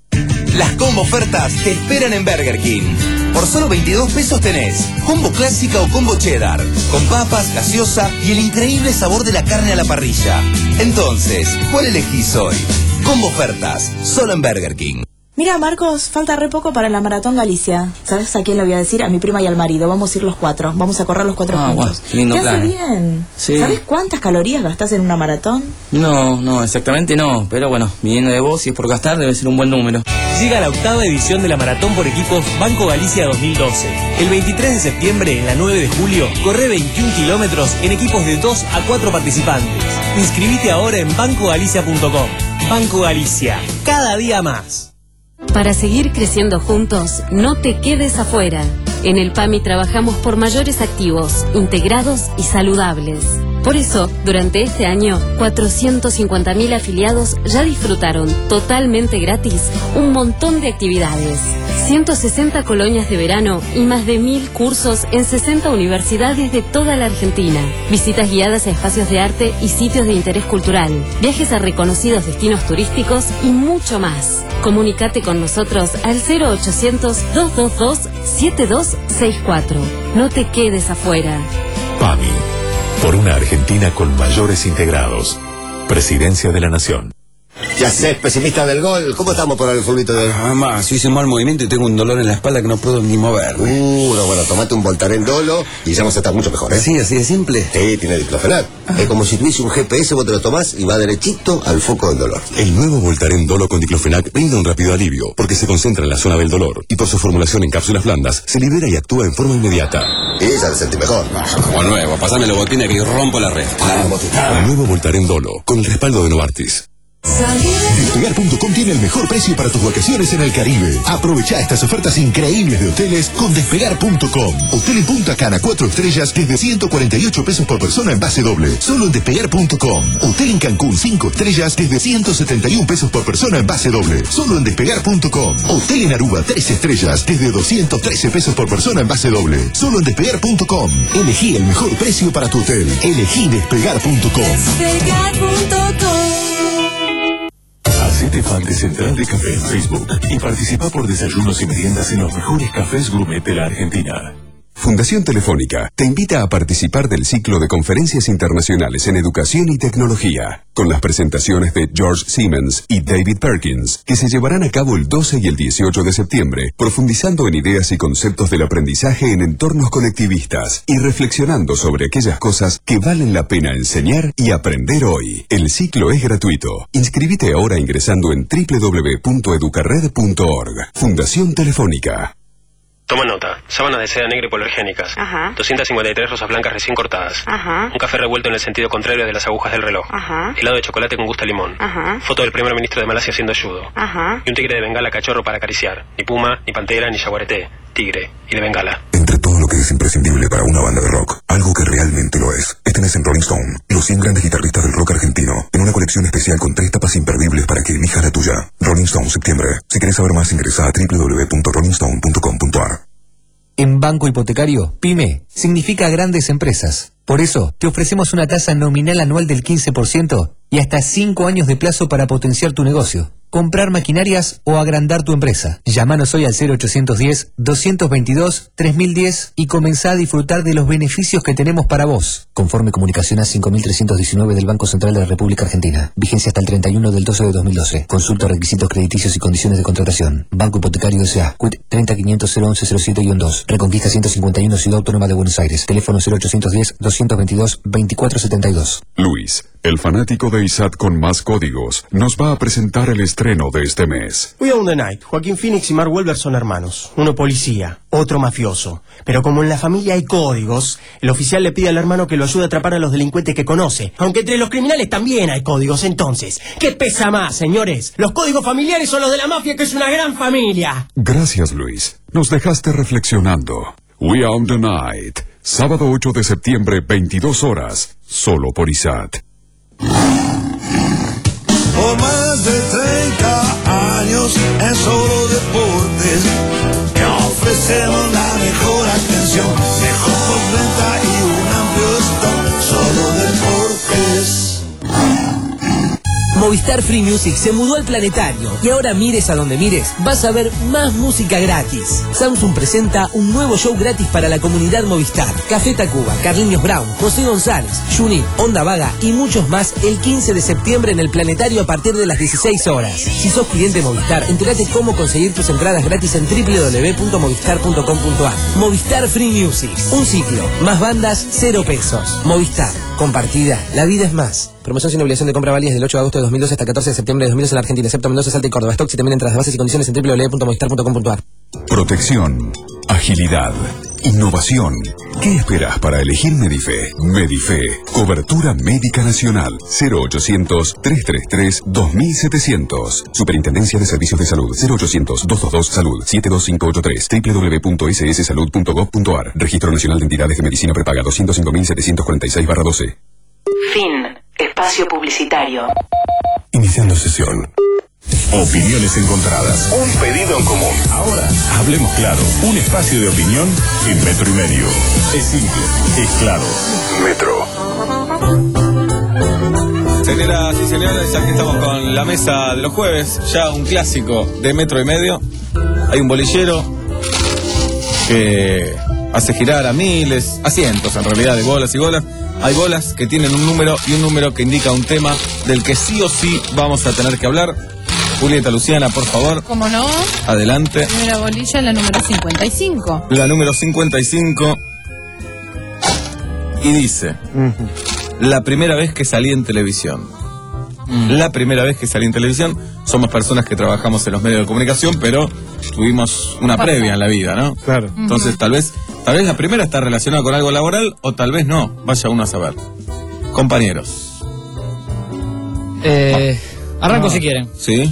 Las combo ofertas te esperan en Burger King. Por solo veintidós pesos tenés combo clásica o combo cheddar, con papas, gaseosa y el increíble sabor de la carne a la parrilla. Entonces, ¿cuál elegís hoy? Combo ofertas, solo en Burger King. Mira, Marcos, falta re poco para la Maratón Galicia. ¿Sabes a quién le voy a decir? A mi prima y al marido. Vamos a ir los cuatro. Vamos a correr los cuatro ah, juntos. Wow, lindo ¿Te plan. hace bien? Sí. ¿Sabes cuántas calorías gastás en una maratón? No, no, exactamente no. Pero bueno, viniendo de vos, si es por gastar, debe ser un buen número. Llega la octava edición de la Maratón por Equipos Banco Galicia dos mil doce. El veintitrés de septiembre, en la nueve de julio, corre veintiún kilómetros en equipos de dos a cuatro participantes. Inscribite ahora en banco galicia punto com. Banco Galicia, cada día más. Para seguir creciendo juntos, no te quedes afuera. En el PAMI trabajamos por mayores activos, integrados y saludables. Por eso, durante este año, cuatrocientos cincuenta mil afiliados ya disfrutaron totalmente gratis un montón de actividades. ciento sesenta colonias de verano y más de mil cursos en sesenta universidades de toda la Argentina. Visitas guiadas a espacios de arte y sitios de interés cultural. Viajes a reconocidos destinos turísticos y mucho más. Comunícate con nosotros al cero ochocientos, dos dos dos, siete dos seis cuatro. No te quedes afuera. PAMI. Por una Argentina con mayores integrados. Presidencia de la Nación. Ya sé, pesimista del gol. ¿Cómo estamos por el fulbito de...? Mamá, si hice un mal movimiento y tengo un dolor en la espalda que no puedo ni moverme. Uh, no, bueno, tomate un Voltaren Dolo y ya vamos a estar mucho mejor, ¿eh? Sí, así de simple. Sí, tiene diclofenac. Ah. Es como si tuviese un G P S, vos te lo tomás y va derechito al foco del dolor. El nuevo Voltaren Dolo con diclofenac brinda un rápido alivio porque se concentra en la zona del dolor y por su formulación en cápsulas blandas se libera y actúa en forma inmediata. Y ya te sentí mejor. Ah, como nuevo, pasame la botina que rompo la red. Ah, nuevo Voltaren Dolo con el respaldo de Novartis. Despegar punto com tiene el mejor precio para tus vacaciones en el Caribe. Aprovecha estas ofertas increíbles de hoteles con Despegar punto com. Hotel en Punta Cana cuatro estrellas desde ciento cuarenta y ocho pesos por persona en base doble, solo en Despegar punto com. Hotel en Cancún cinco estrellas desde ciento setenta y un pesos por persona en base doble, solo en Despegar punto com. Hotel en Aruba tres estrellas desde doscientos trece pesos por persona en base doble, solo en Despegar punto com. Elegí el mejor precio para tu hotel. Elegí Despegar punto com. Despegar punto com. Hacete fan de Central de Café en Facebook y participa por desayunos y meriendas en los mejores cafés gourmet de la Argentina. Fundación Telefónica te invita a participar del ciclo de conferencias internacionales en educación y tecnología, con las presentaciones de George Siemens y David Perkins, que se llevarán a cabo el doce y el dieciocho de septiembre, profundizando en ideas y conceptos del aprendizaje en entornos conectivistas y reflexionando sobre aquellas cosas que valen la pena enseñar y aprender hoy. El ciclo es gratuito. Inscríbete ahora ingresando en doble u doble u doble u punto educarred punto org. Fundación Telefónica. Toma nota. Sábanas de seda negra hipoalergénicas. Ajá. doscientas cincuenta y tres rosas blancas recién cortadas. Ajá. Un café revuelto en el sentido contrario de las agujas del reloj. Ajá. Helado de chocolate con gusto a limón. Ajá. Foto del primer ministro de Malasia haciendo judo. Ajá. Y un tigre de bengala cachorro para acariciar. Ni puma, ni pantera, ni jaguareté. Tigre. Y de bengala. Entre todo lo que es imprescindible para una banda de rock, algo que realmente lo es, este mes en Rolling Stone, los cien grandes guitarristas del rock argentino, en una colección especial con tres tapas imperdibles para que elijas la tuya. Rolling Stone, septiembre. Si querés saber más, ingresa a doble u doble u doble u punto rolling stone punto com punto a r. En Banco Hipotecario, PYME significa grandes empresas. Por eso, te ofrecemos una tasa nominal anual del quince por ciento y hasta cinco años de plazo para potenciar tu negocio, comprar maquinarias o agrandar tu empresa. Llámanos hoy al cero ochocientos diez, doscientos veintidós, tres mil diez y comenzá a disfrutar de los beneficios que tenemos para vos. Conforme Comunicación A cinco mil trescientos diecinueve del Banco Central de la República Argentina. Vigencia hasta el treinta y uno del doce de dos mil doce. Consulta requisitos crediticios y condiciones de contratación. Banco Hipotecario S A. C U I T treinta quinientos cero once cero siete dos. Reconquista ciento cincuenta y uno, Ciudad Autónoma de Buenos Aires. Teléfono cero ochocientos diez, doscientos veintidós, veinticuatro setenta y dos. Luis, el fanático de I S A T con más códigos, nos va a presentar el estreno de este mes. We Own the Night. Joaquín Phoenix y Mark Wahlberg son hermanos. Uno policía, otro mafioso. Pero como en la familia hay códigos, el oficial le pide al hermano que lo ayude a atrapar a los delincuentes que conoce. Aunque entre los criminales también hay códigos. Entonces, ¿qué pesa más, señores? ¿Los códigos familiares o los de la mafia, que es una gran familia? Gracias, Luis. Nos dejaste reflexionando. We Own the Night. Sábado ocho de septiembre, veintidós horas. Solo por I S A T. Por más de treinta años en Solo Deportes, te ofrecemos la mejor atención, mejor postventa y un amplio stock. Solo Deportes. Movistar Free Music se mudó al planetario y ahora mires a donde mires, vas a ver más música gratis. Samsung presenta un nuevo show gratis para la comunidad Movistar. Café Tacuba, Carliños Brown, José González, Junit, Onda Vaga y muchos más el quince de septiembre en el planetario a partir de las dieciséis horas. Si sos cliente Movistar, entérate cómo conseguir tus entradas gratis en doble u doble u doble u punto movistar punto com punto a r. Movistar Free Music. Un ciclo, más bandas, cero pesos. Movistar. Compartida. La vida es más. Promoción sin obligación de compra válida desde el ocho de agosto de dos mil doce hasta el catorce de septiembre de dos mil doce en la Argentina, excepto Mendoza, Salta y Córdoba. Stock y también entradas, bases y condiciones en doble u doble u doble u punto movistar punto com punto a r. Protección, agilidad, innovación. ¿Qué esperas para elegir Medife? Medife, cobertura médica nacional. cero ochocientos, trescientos treinta y tres, dos mil setecientos. Superintendencia de Servicios de Salud. cero ochocientos, doscientos veintidós, salud. siete dos cinco ocho tres. doble u doble u doble u punto ese ese salud punto gov punto a r. Registro Nacional de Entidades de Medicina Prepaga doscientos cinco mil setecientos cuarenta y seis barra doce. Fin. Espacio publicitario. Iniciando sesión. Opiniones encontradas. Un pedido en común. Ahora, hablemos claro. Un espacio de opinión en metro y medio. Es simple, es claro. Metro. Señoras y señores, aquí estamos con la mesa de los jueves. Ya un clásico de metro y medio. Hay un bolillero que hace girar a miles, a cientos en realidad, de bolas y bolas. Hay bolas que tienen un número y un número que indica un tema del que sí o sí vamos a tener que hablar. Julieta Luciana, por favor. ¿Cómo no? Adelante. Primera bolilla, la número cincuenta y cinco. La número cincuenta y cinco. Y dice, uh-huh. La primera vez que salí en televisión. Mm. La primera vez que salí en televisión. Somos personas que trabajamos en los medios de comunicación, pero tuvimos una Pasa. previa en la vida, ¿no? Claro. Uh-huh. Entonces, tal vez, tal vez la primera está relacionada con algo laboral o tal vez no. Vaya uno a saber. Compañeros. Eh, arranco no. si quieren. Sí.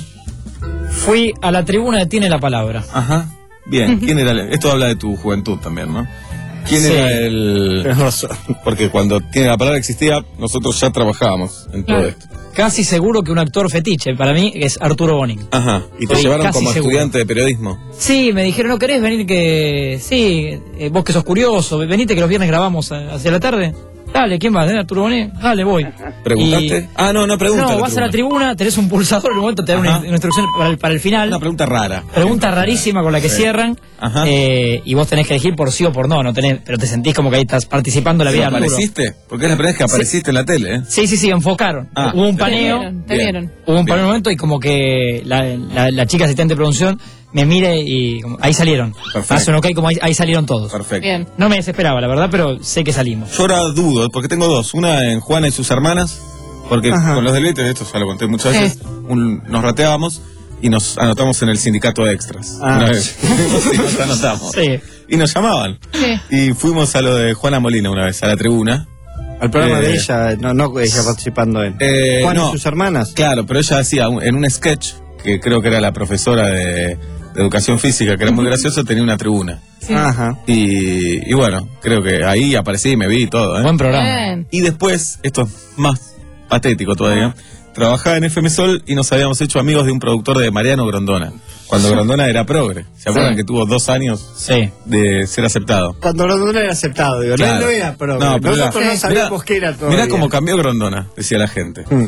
Fui a la tribuna de Tiene la Palabra. Ajá. Bien. ¿Quién era el... Esto habla de tu juventud también, ¿no? ¿Quién sí. era el...? Porque cuando Tiene la Palabra existía, nosotros ya trabajábamos en todo claro. esto. Casi seguro que un actor fetiche, para mí, es Arturo Bonin. Ajá. ¿Y te Estoy llevaron como seguro. estudiante de periodismo? Sí, me dijeron, ¿no querés venir que...? Sí, eh, vos que sos curioso, venite que los viernes grabamos hacia la tarde. Dale, ¿quién va? ¿Eh, Arturo Bonin? Dale, voy. ¿Preguntaste? Y... Ah, no, no pregunta. No, vas a la tribuna, tenés un pulsador, en un momento te da una, una instrucción para el, para el final. Una pregunta rara. Pregunta rarísima con la que sí. cierran. Ajá. Eh, y vos tenés que elegir por sí o por no, no tenés, pero te sentís como que ahí estás participando en la vida. ¿Apareciste? Porque es la primera vez que apareciste sí. en la tele, ¿eh? Sí, sí, sí, enfocaron. Ah, Hubo un paneo. Te vieron. Te vieron. Hubo un paneo en un momento y como que la, la, la chica asistente de producción me mire y como, ahí salieron. Perfecto. Hace un ok como ahí, ahí salieron todos. Perfecto. Bien. No me desesperaba, la verdad, pero sé que salimos. Yo ahora dudo, porque tengo dos. Una en Juana y sus hermanas, porque Ajá. con los del Betis, esto ya lo conté muchas veces, sí. un, nos rateábamos y nos anotamos en el sindicato de extras. Ah. Una vez. Sí, nos anotamos. Sí. Y nos llamaban. Sí. Y fuimos a lo de Juana Molina una vez, a la tribuna. Al programa eh, de ella, no, no ella participando en. Eh, Juana no, y sus hermanas. Claro, pero ella hacía un, en un sketch, que creo que era la profesora de... de educación física, que era muy gracioso, tenía una tribuna. Sí. Ajá. Y, y bueno, creo que ahí aparecí y me vi y todo, ¿eh? Buen programa. Bien. Y después, esto es más patético todavía, trabajaba en F M Sol y nos habíamos hecho amigos de un productor de Mariano Grondona, cuando Grondona era progre. ¿Se acuerdan sí. que tuvo dos años sí. de ser aceptado? Cuando Grondona era aceptado, digo, claro. no, no era progre. No, pero nosotros era, no sabíamos mirá, qué era todo. Mirá cómo cambió Grondona, decía la gente. Mm.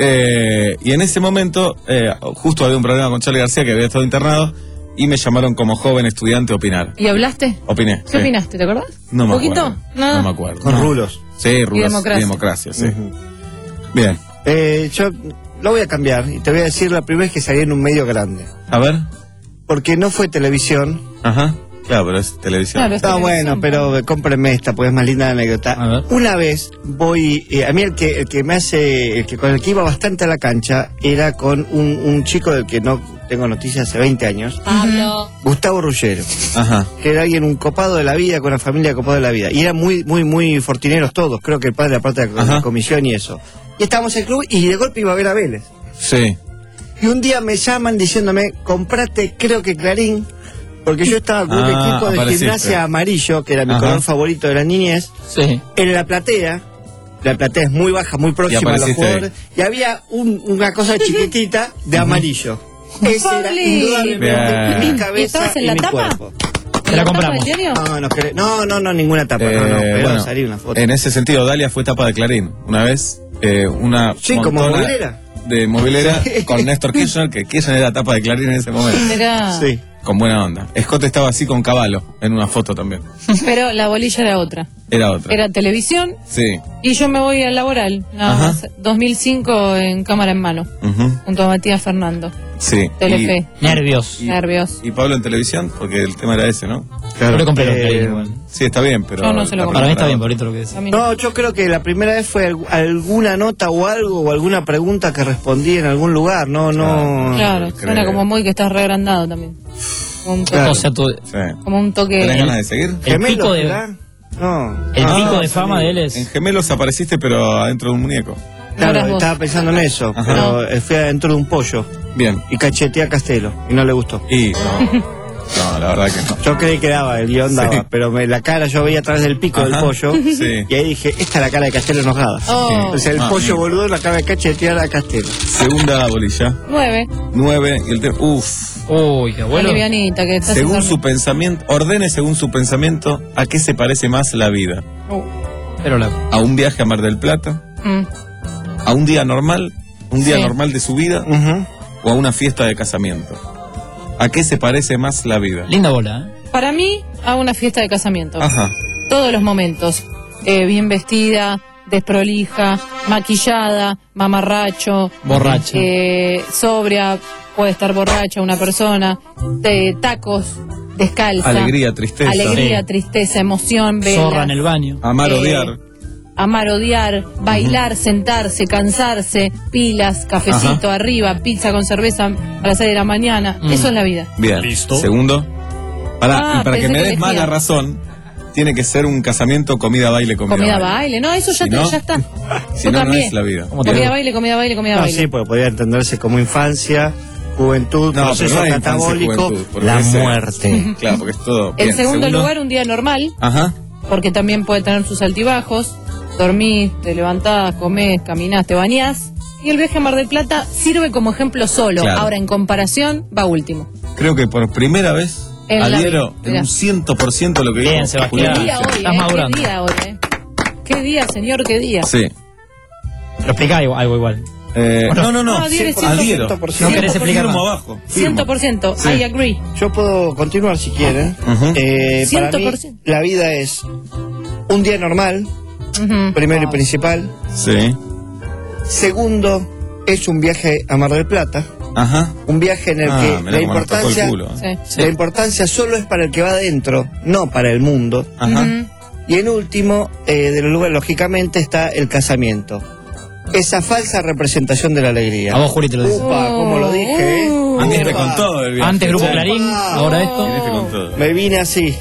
Eh, y en ese momento, eh, justo había un problema con Charlie García, que había estado internado, y me llamaron como joven estudiante a opinar. ¿Y hablaste? Opiné. ¿Qué sí. opinaste? ¿Te acordás? No me ¿Poquito? acuerdo. No. no me acuerdo. Con no. rulos. Sí, rulos. Y democracia. Y democracia, sí. Uh-huh. Bien. Eh, yo lo voy a cambiar y te voy a decir la primera vez que salí en un medio grande. A ver. Porque no fue televisión. Ajá. Claro, pero es televisión. Claro, es no, televisión, bueno, pero claro. cómprenme esta, porque es más linda la anécdota. Una vez voy, eh, a mí el que, el que me hace, el que con el que iba bastante a la cancha era con un, un chico del que no tengo noticias hace veinte años. Pablo. Gustavo Ruggero. Ajá. Que era alguien un copado de la vida, con una familia copado de la vida. Y eran muy, muy, muy fortineros todos. Creo que el padre, aparte de la Ajá. comisión y eso. Y estábamos en el club y de golpe iba a ver a Vélez. Sí. Y un día me llaman diciéndome, comprate, creo que Clarín. Porque yo estaba con un ah, equipo de apareciste. Gimnasia amarillo, que era mi Ajá. color favorito de la niñez, sí. en la platea. La platea es muy baja, muy próxima a los jugadores. Ahí. Y había un, una cosa chiquitita de amarillo. Ese era indudablemente mi cabeza y, en la mi tapa? cuerpo. ¿Te la compramos? No, no, no, no, no, ninguna tapa. Eh, no, no, pero bueno, salir una foto. En ese sentido, Dalia fue tapa de Clarín. Una vez, eh, una Sí, montona, como bolera. de Movilera con Néstor Kirchner, que Kirchner era tapa de Clarín en ese momento. Mirá. Sí. Con buena onda. Scott estaba así con Cavallo en una foto también. Pero la bolilla era otra. Era otra. Era televisión. Sí. Y yo me voy al laboral. Nada más. dos mil cinco en cámara en mano. Uh-huh. Junto a Matías Fernando. Sí. Telefe. Y, Nervios. Y, Nervios. Y Pablo en televisión, porque el tema era ese, ¿no? Claro. Yo le compré eh, el igual. Sí, está bien, pero... Yo no se lo compré. Para mí está bien, Pablito, lo que decís. No, yo creo que la primera vez fue al- alguna nota o algo, o alguna pregunta que respondí en algún lugar, no, no... Claro, suena como muy que estás reagrandado también. Como un toque. Claro. O sea, tú, Sí. Como un toque. ¿Tenés ganas de seguir? el pico de, ¿verdad? No. el No, pico no, de fama de él es... En Gemelos apareciste, pero adentro de un muñeco. Claro, Eras vos. estaba pensando en eso, Ajá. pero eh, fui adentro de un pollo Bien. y cacheteé a Castelo y no le gustó. Y no, no, la verdad que no. Yo creí que daba, el guión daba, Sí. pero me, la cara yo veía a través del pico del Ajá. pollo Sí. y ahí dije, esta es la cara de Castelo enojada. Oh. Entonces el Ah, pollo bien. boludo la acaba de cachetear a Castelo. Segunda bolilla. Nueve. Nueve. Y el tema... Uf. Uy, qué abuelo. Livianita, que estás Según haciendo- su pensamiento, ordene según su pensamiento a qué se parece más la vida. Uh. Pero la... A un viaje a Mar del Plata, Mm. a un día normal, un día Sí. normal de su vida, Ujú. o a una fiesta de casamiento. ¿A qué se parece más la vida? Linda bola, ¿eh? Para mí, a una fiesta de casamiento. Ajá. Todos los momentos. Eh, bien vestida, desprolija, maquillada, mamarracho. Borracha. eh, sobria, puede estar borracha una persona. De tacos, descalza. Alegría, tristeza. Alegría, Sí. tristeza, emoción, vela. Zorra en el baño. Amar, Eh, odiar. Amar, odiar, bailar, sentarse, cansarse, pilas, cafecito arriba, pizza con cerveza a las seis de la mañana. Mm. Eso es la vida. Bien. Listo. Segundo. Para, Ah, y para que pensé me que des más elegía. la razón, tiene que ser un casamiento, comida, baile, comida, Comida, baile. baile. No, eso ya, Si te- no, ya está. Si Yo no, no también. es la vida. ¿Cómo te Comida, digo? baile, comida, baile, comida, No, baile. sí, porque podría entenderse como infancia, juventud, No, pero proceso no hay infancia y catabólico, juventud, porque la ese- muerte. Claro, porque es todo. En Bien, segundo, lugar, un día normal, Ajá. porque también puede tener sus altibajos. Dormís, te levantás, comés, caminás, te bañás. Y el viaje a Mar del Plata sirve como ejemplo solo. Claro. Ahora, en comparación, va último. Creo que por primera vez En la adhiero vida, en mirá. un ciento por ciento lo que Bien, dijo Sebastián. Qué Julián. día hoy, Estás eh. madurando. Qué día hoy, eh. Qué día, señor, qué día. Sí. Pero explica algo, algo igual. Eh, no, no, no. No, adhiere cien por ciento. cien Adhiero. por ciento. No querés explicar Firmo más. abajo. Firmo. cien por ciento. Sí. I agree. Yo puedo continuar si quieren. Ujú. Eh, para mí, cien por ciento. la vida es un día normal, Ujú. primero y Ah. principal. Sí. Segundo, es un viaje a Mar del Plata. Ajá. Un viaje en el Ah, que mirá la cómo nos tocó el importancia, culo. Sí. la importancia solo es para el que va adentro, no para el mundo. Ajá. Ujú. Y en último, eh, de los lugares, lógicamente, está el casamiento. Esa falsa representación de la alegría. A vos, Juli, te lo digo. Upa, como lo dije, ¿eh? Uh. Antes te Upa. con todo el viaje. Antes Grupo Sí. Clarín, ahora esto. Viniste con todo. Me vine así.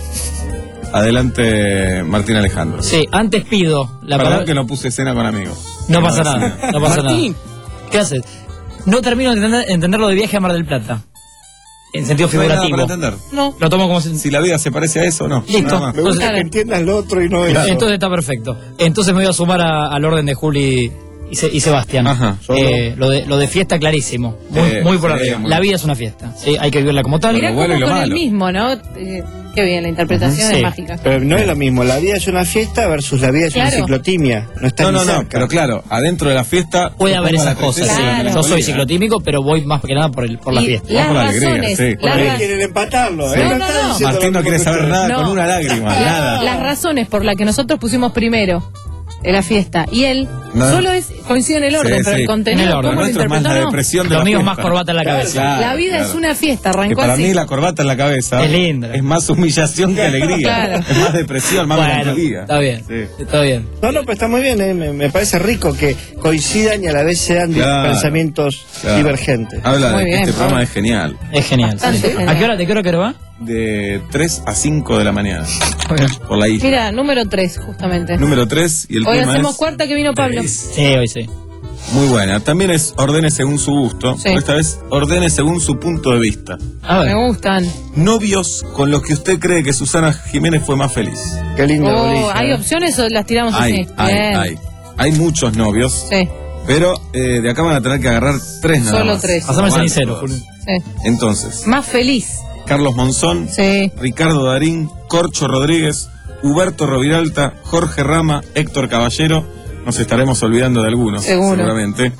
Adelante, Martín Alejandro. Sí, antes pido la Perdón palabra. que no puse escena con amigos. No pasa No, nada, sí. no pasa Martín. nada. ¿Qué haces? No termino de entender, entender lo de viaje a Mar del Plata. En sentido No hay nada figurativo. para entender. No. Lo tomo como si... Si la vida se parece a eso o no. Listo. Nada más. Me gusta Entonces- que entiendas lo otro y no eso. Entonces está perfecto. Entonces me voy a sumar a- al orden de Juli y, Se- y Sebastián. Ajá. Eh, lo, de, lo de fiesta clarísimo. Muy, Eh, muy por sí, arriba. muy La bien. vida es una fiesta. Sí, hay que vivirla como tal. Mirá Lo bueno cómo y lo con el malo. mismo, ¿no? Eh, qué bien, la interpretación Ujú. es Sí. mágica. Pero no es lo mismo, la vida es una fiesta versus la vida es Claro. una ciclotimia. No está No, ni no, no, cerca. pero claro, adentro de la fiesta Puede haber toca la esas cosas. tristeza y Sí. la Claro. Yo soy melancolía. ciclotímico, pero voy más que nada por, el, por la Y fiesta. las por la alegría, razones, sí. las Por ahí ra- quieren empatarlo, ¿eh? No, no, están no. diciendo Martín lo no mismo quiere que saber ustedes. nada No. con una lágrima, nada. Las razones por las que nosotros pusimos primero en la fiesta y él No. solo es coincide en el orden, Sí, pero sí. el contenido, En el orden. ¿cómo lo Nuestro es más interpretó? la No. depresión de Lo la mío es fiesta. más corbata en la cabeza. Claro, La vida claro. es una fiesta, Que arrancó para así. mí la corbata en la cabeza Es linda. es más humillación que alegría. Claro. Es más depresión, más Bueno, melancolía. está bien. Sí. Está bien. No, no, pero está muy bien, ¿eh? me, me parece rico que coincidan y a la vez sean di- Claro. pensamientos Claro. divergentes. Habla Muy de que bien, este Pablo. programa es genial. Es genial. sí. Bastante genial. ¿A qué hora, de qué hora que hora va? De tres a cinco de la mañana. Por la isla. Mira, número tres, justamente. Número tres y el Hoy tema hacemos es cuarta que vino Pablo. Sí, hoy sí. muy buena. También es ordene según su gusto. Sí. Pero esta vez ordene según su punto de vista. A Me ver. gustan. Novios con los que usted cree que Susana Jiménez fue más feliz. Qué linda Oh, bolilla, ¿hay ¿eh? opciones o las tiramos Hay, así? hay, Bien. hay. Hay muchos novios, Sí, pero eh, de acá van a tener que agarrar tres nada Solo más. tres. Pasame el No vale cenicero, todos. Juli. sí. Entonces, Más feliz. Carlos Monzón, Sí. Ricardo Darín, Corcho Rodríguez, Huberto Roviralta, Jorge Rama, Héctor Caballero. Nos estaremos olvidando de algunos, Seguro. seguramente.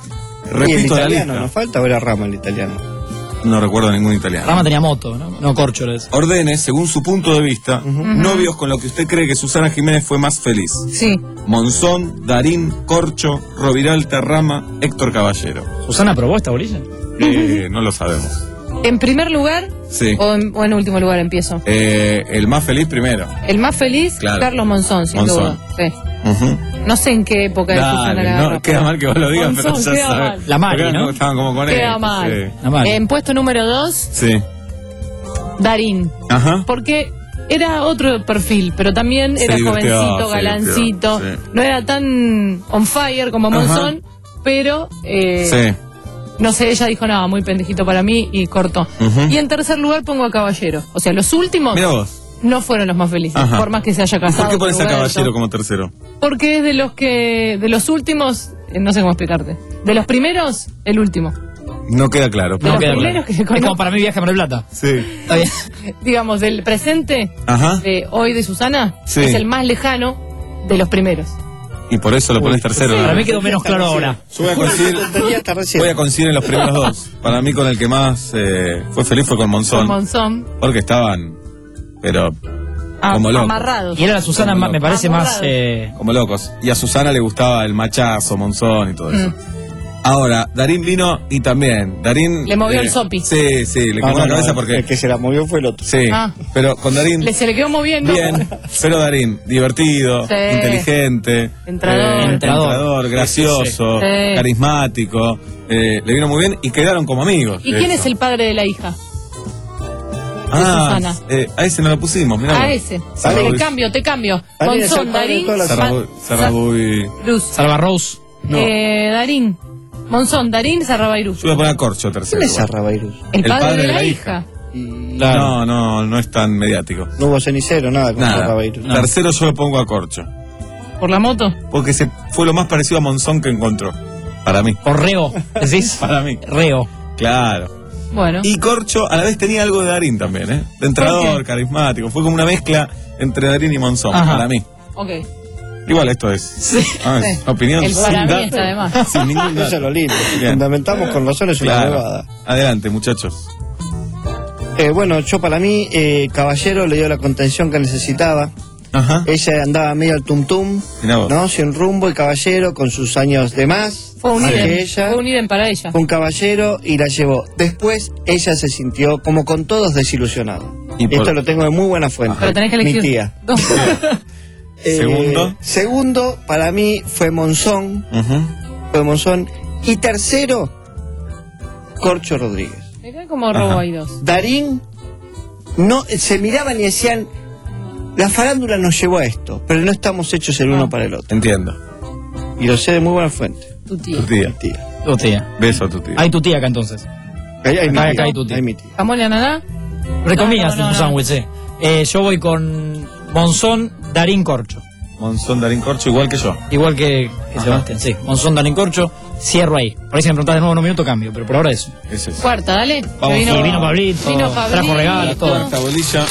¿Y el repito la italiano lista. nos falta o era Rama el italiano? No recuerdo ningún italiano. Rama tenía moto, ¿no? No, Córcholes. Ordene, según su punto de vista, novios con los que usted cree que Susana Jiménez fue más feliz. Sí. Monzón, Darín, Corcho, Roviralta, Rama, Héctor Caballero. ¿Susana aprobó esta bolilla? Eh, no lo sabemos. En primer lugar, Sí. o, en, o en último lugar empiezo. Eh, el más feliz primero. El más feliz, Claro. Carlos Monzón, sin Monzón. duda. Sí. Ujú. No sé en qué época de Susana Dale, la no, agarra, queda pero- mal que vos lo digas, Monzón, pero ya queda sabes. mal. La Mari, Porque ¿no? Estaban como con Queda él. mal. Sí. La Mari. En puesto número dos, Sí. Darín. Ajá. Porque era otro perfil, pero también Se era divirtió, jovencito, se galancito. divirtió, sí. No era tan on fire como Ajá. Monzón, pero eh, Sí. no sé, ella dijo, no, muy pendejito para mí y cortó. Ujú. Y en tercer lugar pongo a Caballero. O sea, los últimos Mira vos. no fueron los más felices, Ajá. por más que se haya ¿Y casado. por qué pones con a Roberto. Caballero como tercero? Porque es de los que, de los últimos, eh, no sé cómo explicarte. De los primeros, el último. No queda claro. De los primeros que se Es como conocen, para mí viaje a Mar del Plata. Sí. Está bien. digamos, del presente Ajá. de hoy de Susana, Sí. es el más lejano de los primeros. Y por eso lo pones tercero. ¿no? Para mí quedó menos claro ahora. Yo voy a coincidir, Tenía hasta recién. voy a coincidir en los primeros dos. Para mí con el que más eh, fue feliz fue con Con Monzón. Monzón, Porque estaban, pero a- como locos. amarrados. Y era la Susana, Como más- me loco. parece más... Amarrado. Eh, Como locos. Y a Susana le gustaba el machazo, Monzón y todo eso. Mm. Ahora, Darín vino y también. Darín. Le movió el sopi. Sí, sí, le No, quemó no, la cabeza no, porque. el que se la movió fue el otro. Sí, Ah. pero con Darín. Le, se le quedó moviendo. Bien, pero Darín, divertido, Sí. inteligente, Entrador. eh, Entrador. entrador, gracioso, Sí. Sí. carismático, eh, le vino muy bien y quedaron como amigos. ¿Y de quién eso. es el padre de la hija? Ah, Susana? eh, a ese no lo pusimos, mirá. A vos. ese. Sarrabuy. Te cambio, te cambio. Darín es Monzón, el padre de Darín, todas las- Sarrabuy- Sarrabuy. Luz. Salva Rose. No. Eh, Darín. Monzón, Darín, Sarrabairú. Yo voy a poner a Corcho tercero. ¿Quién es igual. Arrabairus? El padre, de la hija. No, no, no es tan mediático. No hubo cenicero, nada con Nada. Arrabairus. Tercero yo lo pongo a Corcho. ¿Por la moto? Porque se fue lo más parecido a Monzón que encontró. Para mí. Por Reo. ¿Decís? Para mí. Reo. Claro. Bueno. Y Corcho a la vez tenía algo de Darín también, ¿eh? De entrador, ¿Por qué? carismático. Fue como una mezcla entre Darín y Monzón, Ajá. para mí. Ok. Igual esto es. Ah, es Sí. opinión El sin para mí datos, está de más. sin ningún dato. Eso es lo lindo. Bien. Fundamentamos con razones una Claro. huevada. Adelante, muchachos. Eh, bueno, yo para mí, eh, Caballero le dio la contención que necesitaba. Ajá. Ella andaba medio al tum tum, Mirá vos. ¿no? Sin rumbo, y Caballero con sus años de más. Fue un más idem. que ella. Fue un idem para ella. Fue un caballero y la llevó. Después ella se sintió, como con todos, desilusionada. Y por- Esto lo tengo de muy buena fuente. Pero tenés que elegir. Mi tía. dos. Eh, Segundo. Segundo, para mí, fue Monzón. Ujú. Fue Monzón. Y tercero, Corcho Rodríguez. Me quedé como robo ahí dos. Darín, no, se miraban y decían, la farándula nos llevó a esto, pero no estamos hechos el uno para el otro. Entiendo. Y lo sé de muy buena fuente. Tu tía. Tu tía. Mi tía. Tu tía. Beso a tu tía. Hay tu tía acá entonces. Ahí, ahí mi Acá, tía. acá hay tu tía. Ahí mi tía. ¿Jamón y ananá? Recomías No, no, no, tu no. sándwich, eh. Eh, Yo voy con Monzón, Darín, Corcho. Monzón, Darín, Corcho, igual que yo. Igual que, que Ajá. Sebastián, sí. Monzón, Darín, Corcho. Cierro ahí. Por ahí si me preguntás de nuevo en un minuto cambio, pero por ahora eso. Ese es. Cuarta, dale. Vamos, Que Y vino Pablito, Vino Pablito. trajo regalos, todo. Cuarta bolilla.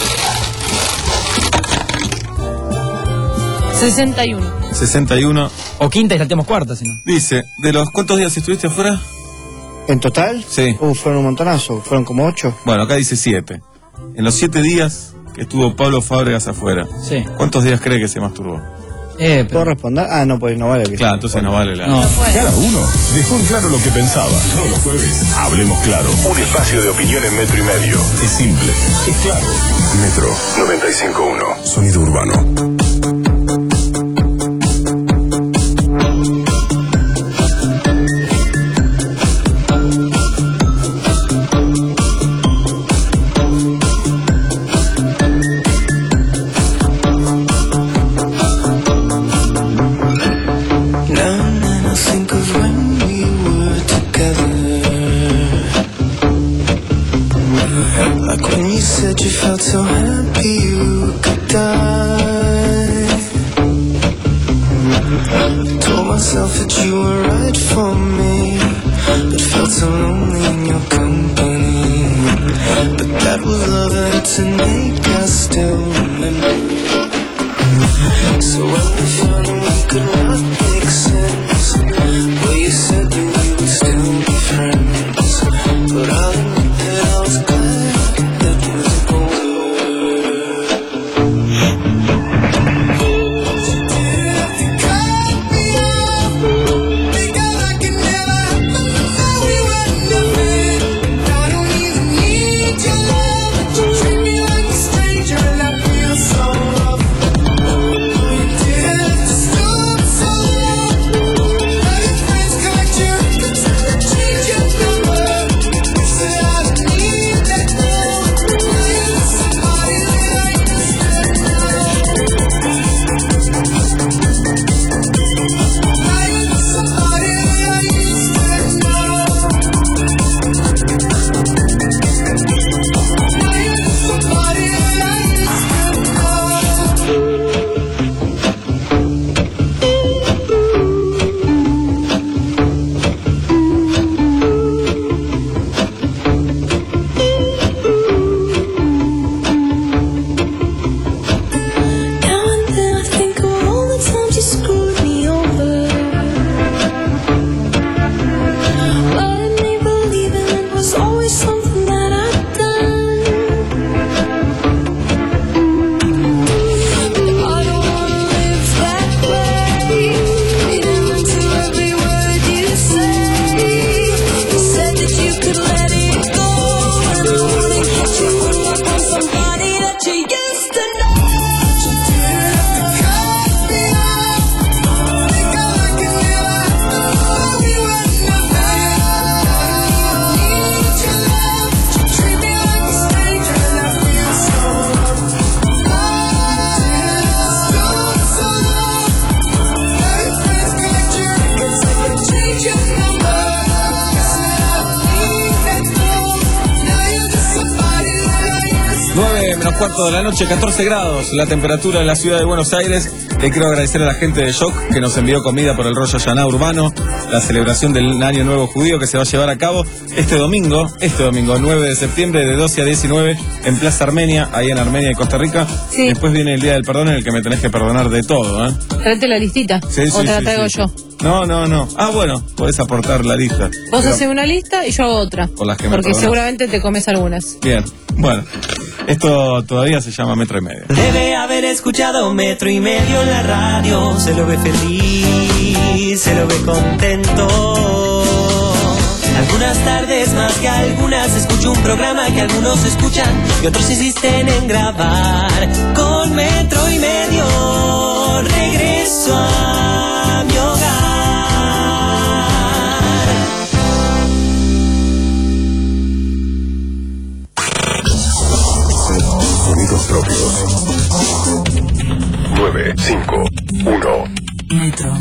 sesenta y uno. sesenta y uno. O quinta y salteamos cuarta, si no. Dice, ¿de los cuántos días estuviste afuera? ¿En total? Sí. Uh, fueron un montonazo, fueron como ocho. Bueno, acá dice siete. En los siete días que estuvo Pablo Fábregas afuera, Sí. ¿cuántos días cree que se masturbó? Eh, ¿Puedo responder? Ah, no, pues no vale. que- Claro, entonces no vale la... No. Cada uno dejó en claro lo que pensaba. Todos los jueves, hablemos claro. Un espacio de opinión en metro y medio. Es simple, es claro. Metro noventa y cinco punto uno. Sonido urbano. Now and then I think of when we were together. Like when you said you felt so happy you could die. Told myself that you were right for me, but felt so lonely in your company. But that was love and to make us still remember. So when we found we could not make sense, well you said that we would still menos cuarto de la noche, catorce grados la temperatura en la ciudad de Buenos Aires. Le quiero agradecer a la gente de Shock que nos envió comida por el Rosh Hashaná urbano, la celebración del Año Nuevo Judío que se va a llevar a cabo este domingo, este domingo nueve de septiembre de doce a diecinueve en Plaza Armenia, ahí en Armenia y Costa Rica. Sí. Después viene el Día del Perdón en el que me tenés que perdonar de todo, ¿eh? Tráete la listita. Sí, o sí, te la sí, traigo sí. yo. No, no, no. Ah, bueno, podés aportar la lista. Vos Pero- haces una lista y yo hago otra. Por las que me Porque perdonás. seguramente te comes algunas. Bien, bueno. Esto todavía se llama Metro y Medio. Debe haber escuchado Metro y Medio en la radio. Se lo ve feliz, se lo ve contento. Algunas tardes más que algunas escucho un programa que algunos escuchan y otros insisten en grabar. Con Metro y Medio regreso a mi hogar. Sonidos propios. nueve cinco uno. Metro.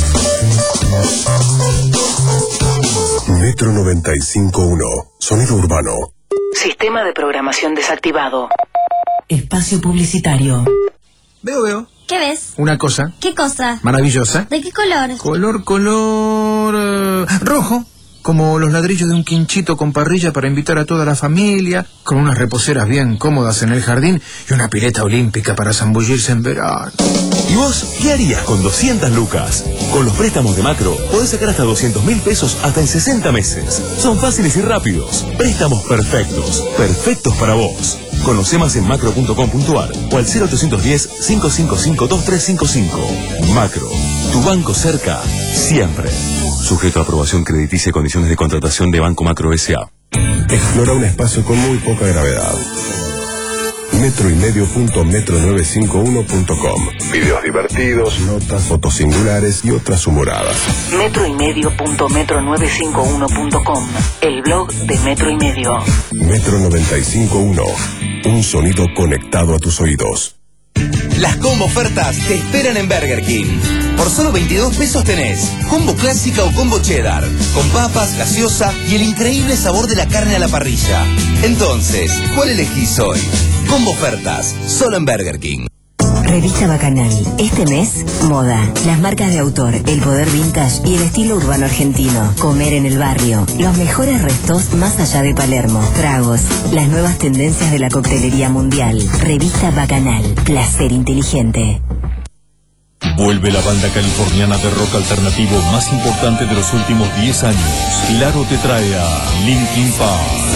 Metro noventa y cinco punto uno. Sonido urbano. Sistema de programación desactivado. Espacio publicitario. Veo, veo. ¿Qué ves? Una cosa ¿Qué cosa? maravillosa. ¿De qué color? Color, color... eh, rojo. Como los ladrillos de un quinchito con parrilla para invitar a toda la familia, con unas reposeras bien cómodas en el jardín y una pileta olímpica para zambullirse en verano. ¿Y vos qué harías con doscientas lucas? Con los préstamos de Macro podés sacar hasta doscientos mil pesos hasta en sesenta meses. Son fáciles y rápidos. Préstamos perfectos. Perfectos para vos. Conoce más en macro punto com punto ar o al cero ochocientos diez, cinco cinco cinco, dos tres cinco cinco. Macro. Tu banco cerca. Siempre. Sujeto a aprobación crediticia y condiciones de contratación de Banco Macro S A. Explora un espacio con muy poca gravedad. Metro y medio punto metro novecientos cincuenta y uno punto com. Videos divertidos, notas, fotos singulares y otras humoradas. Metro y medio punto metro novecientos cincuenta y uno punto com. El blog de Metro y Medio. Metro noventa y cinco punto uno. Un sonido conectado a tus oídos. Las combo ofertas te esperan en Burger King. Por solo veintidós pesos tenés combo clásica o combo cheddar, con papas, gaseosa y el increíble sabor de la carne a la parrilla. Entonces, ¿cuál elegís hoy? Combo ofertas, solo en Burger King. Revista Bacanal. Este mes, moda. Las marcas de autor, el poder vintage y el estilo urbano argentino. Comer en el barrio. Los mejores restos más allá de Palermo. Tragos. Las nuevas tendencias de la coctelería mundial. Revista Bacanal. Placer inteligente. Vuelve la banda californiana de rock alternativo más importante de los últimos diez años. Claro te trae a Linkin Park.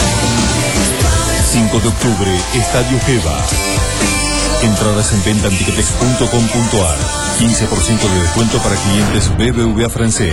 cinco de octubre, Estadio Geva. Entradas en venta en ticketex punto com punto ar. quince por ciento de descuento para clientes B B V A francés.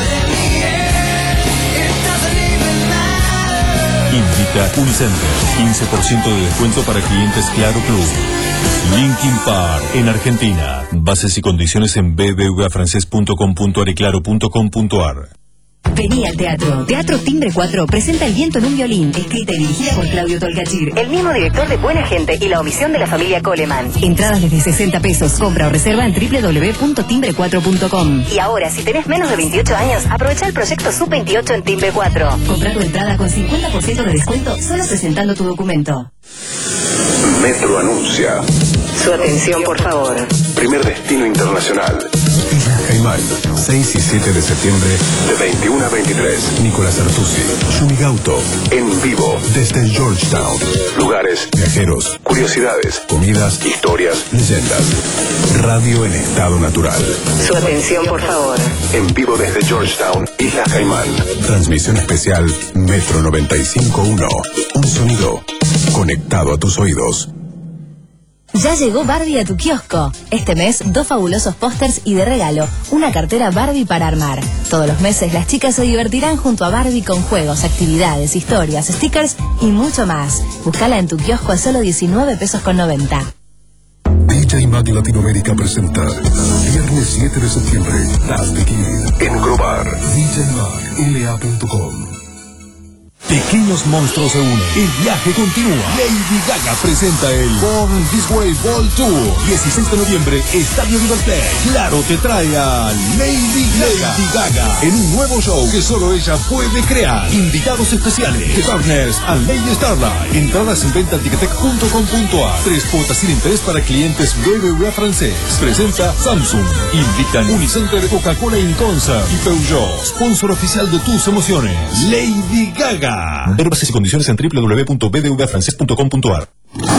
Invita Unicenter. quince por ciento de descuento para clientes Claro Club. Linkin Park en Argentina. Bases y condiciones en b b v a francés punto com punto ar y claro punto com punto ar. Vení al teatro. Teatro Timbre cuatro presenta El viento en un violín, escrita y dirigida por Claudio Tolcachir, el mismo director de Buena Gente y La omisión de la familia Coleman. Entradas desde sesenta pesos. Compra o reserva en doble u doble u doble u punto timbre cuatro punto com. Y ahora, si tenés menos de veintiocho años, aprovecha el proyecto sub veintiocho en Timbre cuatro. Compra tu entrada con cincuenta por ciento de descuento solo presentando tu documento. Metro anuncia. Su atención, por favor. Primer destino internacional. Islas Caimán, seis y siete de septiembre, de veintiuno a veintitrés. Nicolás Artusi, Yumigauto, en vivo, desde Georgetown. Lugares, viajeros, curiosidades, comidas, historias, leyendas. Radio en estado natural. Su atención, por favor. En vivo desde Georgetown, Islas Caimán. Transmisión especial Metro noventa y cinco punto uno. Un sonido conectado a tus oídos. Ya llegó Barbie a tu kiosco. Este mes, dos fabulosos pósters y de regalo, una cartera Barbie para armar. Todos los meses las chicas se divertirán junto a Barbie con juegos, actividades, historias, stickers y mucho más. Búscala en tu kiosco a solo diecinueve pesos con noventa. D J Mag Latinoamérica presenta viernes siete de septiembre, Las de Kid, en Grobar, D J Mag L A punto com. Pequeños monstruos se unen. El viaje continúa. Lady Gaga presenta el Born This Way Ball Tour. dieciséis de noviembre, Estadio Libertad. Claro te trae a Lady Gaga. Lady Gaga en un nuevo show que solo ella puede crear. Invitados especiales, The Partners and Lady Starlight. Entradas en venta en ticketek punto com punto a. Tres cuotas sin interés para clientes B B V A francés. Presenta Samsung. Invitan Unicenter, Coca-Cola in Concert y Peugeot, sponsor oficial de tus emociones. Lady Gaga. Ver bases y condiciones en doble u doble u doble u punto b d v a francés punto com punto a r.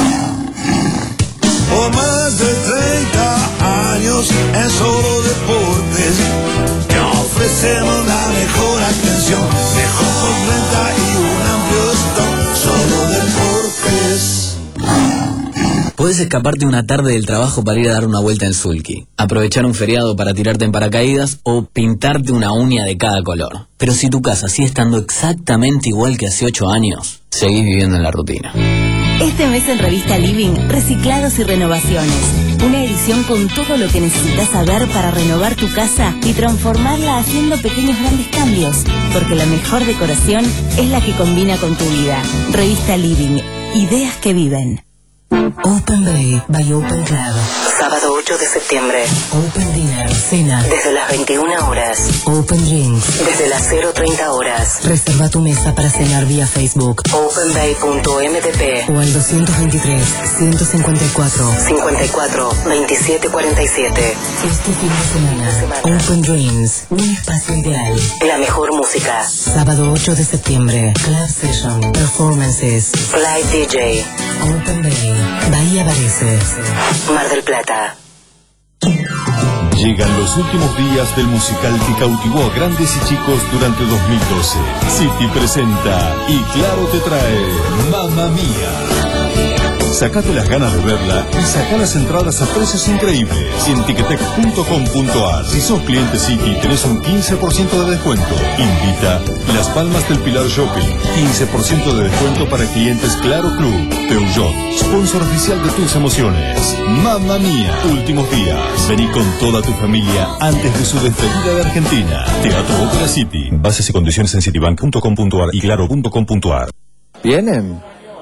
Por más de treinta años en Solo Deportes te ofrecemos la mejor atención, mejor renta y un amplio stock. Solo Deportes. Puedes escaparte una tarde del trabajo para ir a dar una vuelta en Sulky, aprovechar un feriado para tirarte en paracaídas o pintarte una uña de cada color. Pero si tu casa sigue estando exactamente igual que hace ocho años, seguís viviendo en la rutina. Este mes en Revista Living, reciclados y renovaciones. Una edición con todo lo que necesitas saber para renovar tu casa y transformarla haciendo pequeños grandes cambios. Porque la mejor decoración es la que combina con tu vida. Revista Living, ideas que viven. Open Bay by Open Club. Sábado ocho de septiembre. Open Dinner, cena. Desde las veintiuna horas. Open Drinks. Desde las cero treinta horas. Reserva tu mesa para cenar vía Facebook. open bay punto m d p o al doscientos veintitrés, ciento cincuenta y cuatro, cincuenta y cuatro, veintisiete cuarenta y siete. Este fin de semana, Open Dreams, un espacio ideal. La mejor música. Sábado ocho de septiembre. Club Session. Performances. Live D J. Open Bay. Bahía Varese. Mar del Plata. Llegan los últimos días del musical que cautivó a grandes y chicos durante dos mil doce. City presenta y Claro te trae Mamma Mía. Sacate las ganas de verla y saca las entradas a precios increíbles en ticketek punto com punto a r. Si sos cliente City tenés un quince por ciento de descuento. Invita Las Palmas del Pilar Shopping. quince por ciento de descuento para clientes Claro Club. Peugeot, sponsor oficial de tus emociones. Mamma Mía, últimos días. Vení con toda tu familia antes de su despedida de Argentina. Teatro Ópera City. Bases y condiciones en citibank punto com punto a r y claro punto com punto a r. ¿Vienen?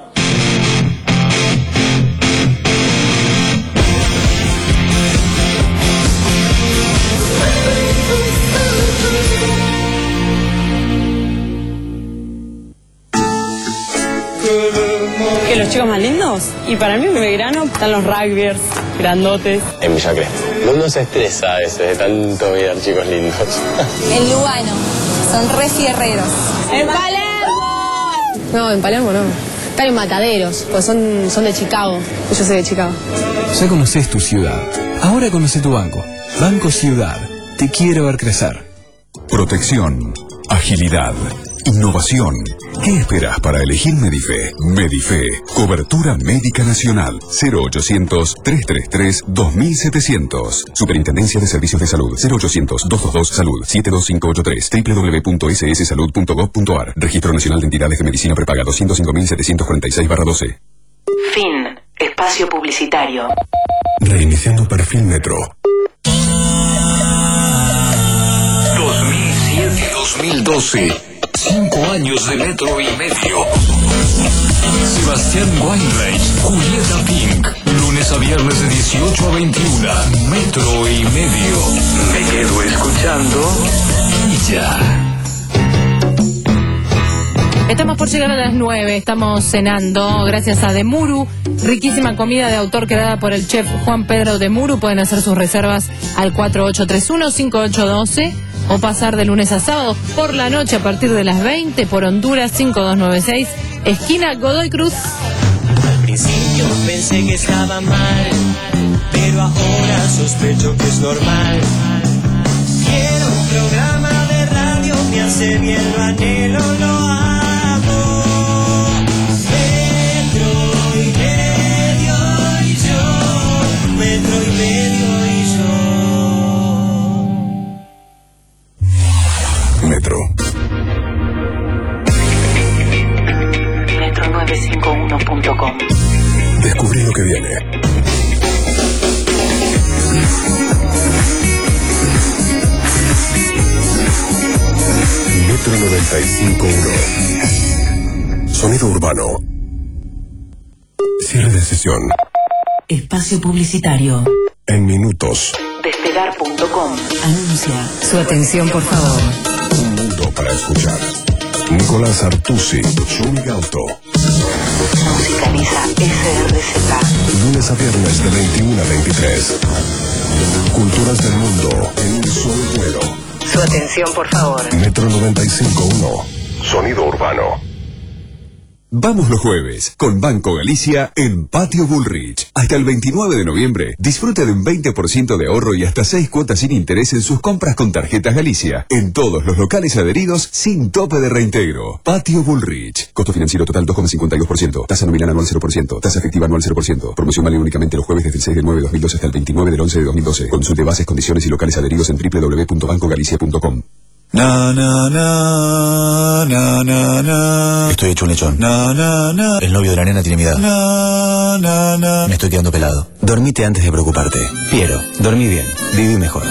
¿Que los chicos más lindos? Y para mí en Belgrano están los rugbyers, grandotes. En Villa Crespo. Uno se estresa a veces de tanto mirar chicos lindos. En Lugano. Son re fierreros. ¡En Palermo! No, en Palermo no. Están en Mataderos, pues son, son de Chicago. Yo soy de Chicago. Ya conoces tu ciudad. Ahora conoce tu banco. Banco Ciudad. Te quiero ver crecer. Protección, agilidad, innovación. ¿Qué esperas para elegir Medife? Medife, cobertura médica nacional. cero ochocientos, trescientos treinta y tres, dos mil setecientos. Superintendencia de Servicios de Salud. cero ochocientos, doscientos veintidós, salud. siete dos cinco ocho tres. doble u doble u doble u punto s s salud punto gov punto a r. Registro Nacional de Entidades de Medicina Prepaga doscientos cinco mil setecientos cuarenta y seis barra doce. Fin. Espacio publicitario. Reiniciando perfil Metro. dos mil siete a dos mil doce. Cinco años de Metro y medio. Sebastián Weinreich, Julieta Pink. Lunes a viernes de dieciocho a veintiuna. Metro y medio. Me quedo escuchando y ya. Estamos por llegar a las nueve, estamos cenando gracias a Demuru, riquísima comida de autor creada por el chef Juan Pedro Demuru. Pueden hacer sus reservas al cuatro ocho tres uno, cinco ocho uno dos o pasar de lunes a sábado por la noche a partir de las veinte por Honduras cinco dos nueve seis, esquina Godoy Cruz. Al principio pensé que estaba mal, pero ahora sospecho que es normal. Quiero un programa de radio, me hace bien, lo anhelo, lo amo. Metro y medio y yo, metro y medio y yo. Metro. metro nueve cinco uno punto com. Descubrí lo que viene. Metro noventa y cinco punto uno. Sonido urbano. Cierre de sesión. Espacio publicitario. En minutos. Despegar punto com anuncia. Su atención, por favor. Un mundo para escuchar. Nicolás Artusi, Shumi Gauto. Musicaliza S R Z. Lunes a viernes de veintiuno a veintitrés. Culturas del mundo en un solo vuelo. Su atención, por favor. Metro noventa y cinco punto uno. Sonido urbano. Vamos los jueves con Banco Galicia en Patio Bullrich. Hasta el veintinueve de noviembre, disfruta de un veinte por ciento de ahorro y hasta seis cuotas sin interés en sus compras con tarjetas Galicia. En todos los locales adheridos sin tope de reintegro. Patio Bullrich. Costo financiero total dos coma cincuenta y dos por ciento. Tasa nominal anual cero por ciento. Tasa efectiva anual cero por ciento. Promoción válida únicamente los jueves desde el seis de nueve de dos mil doce hasta el veintinueve del once de dos mil doce. Consulte bases, condiciones y locales adheridos en doble u doble u doble u punto banco galicia punto com. Na, na, na, na, na, na. Estoy hecho un lechón. Na, na, na. El novio de la nena tiene mi edad. Na, na, na. Me estoy quedando pelado. Dormite antes de preocuparte. Piero, dormí bien. Viví mejor.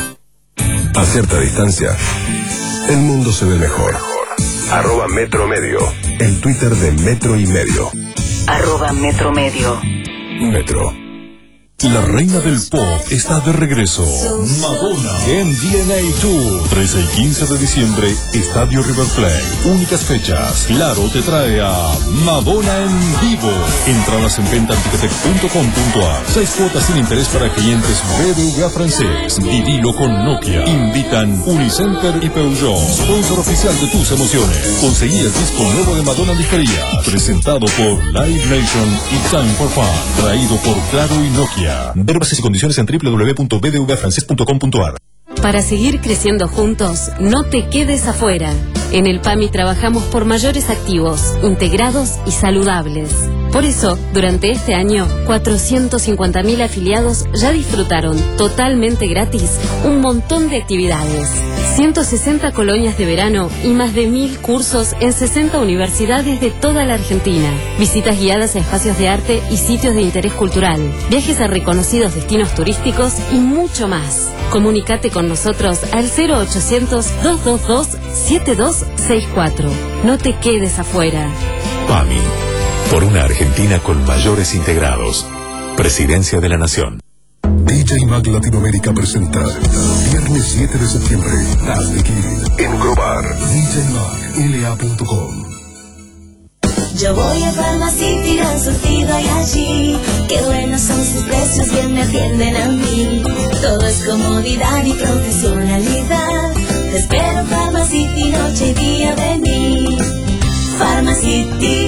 A cierta distancia, el mundo se ve mejor. Arroba Metro Medio. El Twitter de Metro y Medio. Arroba Metro Medio. Metro. La reina del pop está de regreso. Madonna en D N A Tour. trece y quince de diciembre, Estadio River Plate. Únicas fechas. Claro te trae a Madonna en vivo. Entradas en venta en ticketek punto com punto a. Seis cuotas sin interés para clientes B B V A francés. Vivilo con Nokia. Invitan Unicenter y Peugeot. Sponsor oficial de tus emociones. Conseguí el disco nuevo de Madonna Ligería. Presentado por Live Nation y Time for Fun. Traído por Claro y Nokia. Ver bases y condiciones en doble u doble u doble u punto b d v a francés punto com punto a r. Para seguir creciendo juntos, no te quedes afuera. En el PAMI trabajamos por mayores activos, integrados y saludables. Por eso, durante este año, cuatrocientos cincuenta mil afiliados ya disfrutaron totalmente gratis un montón de actividades. ciento sesenta colonias de verano y más de mil cursos en sesenta universidades de toda la Argentina. Visitas guiadas a espacios de arte y sitios de interés cultural. Viajes a reconocidos destinos turísticos y mucho más. Comunicate con nosotros al cero ochocientos, dos dos dos, siete dos seis cuatro. No te quedes afuera. PAMI. Por una Argentina con mayores integrados. Presidencia de la Nación. D J Mag Latinoamérica presenta viernes siete de septiembre Las de Kid en Grobar. D J Mag L A punto com. Yo voy a Pharmacity, han surtido y allí. Qué buenos son sus precios, bien me atienden a mí. Todo es comodidad y profesionalidad. Te espero Pharmacity, noche y día vení. Pharmacity.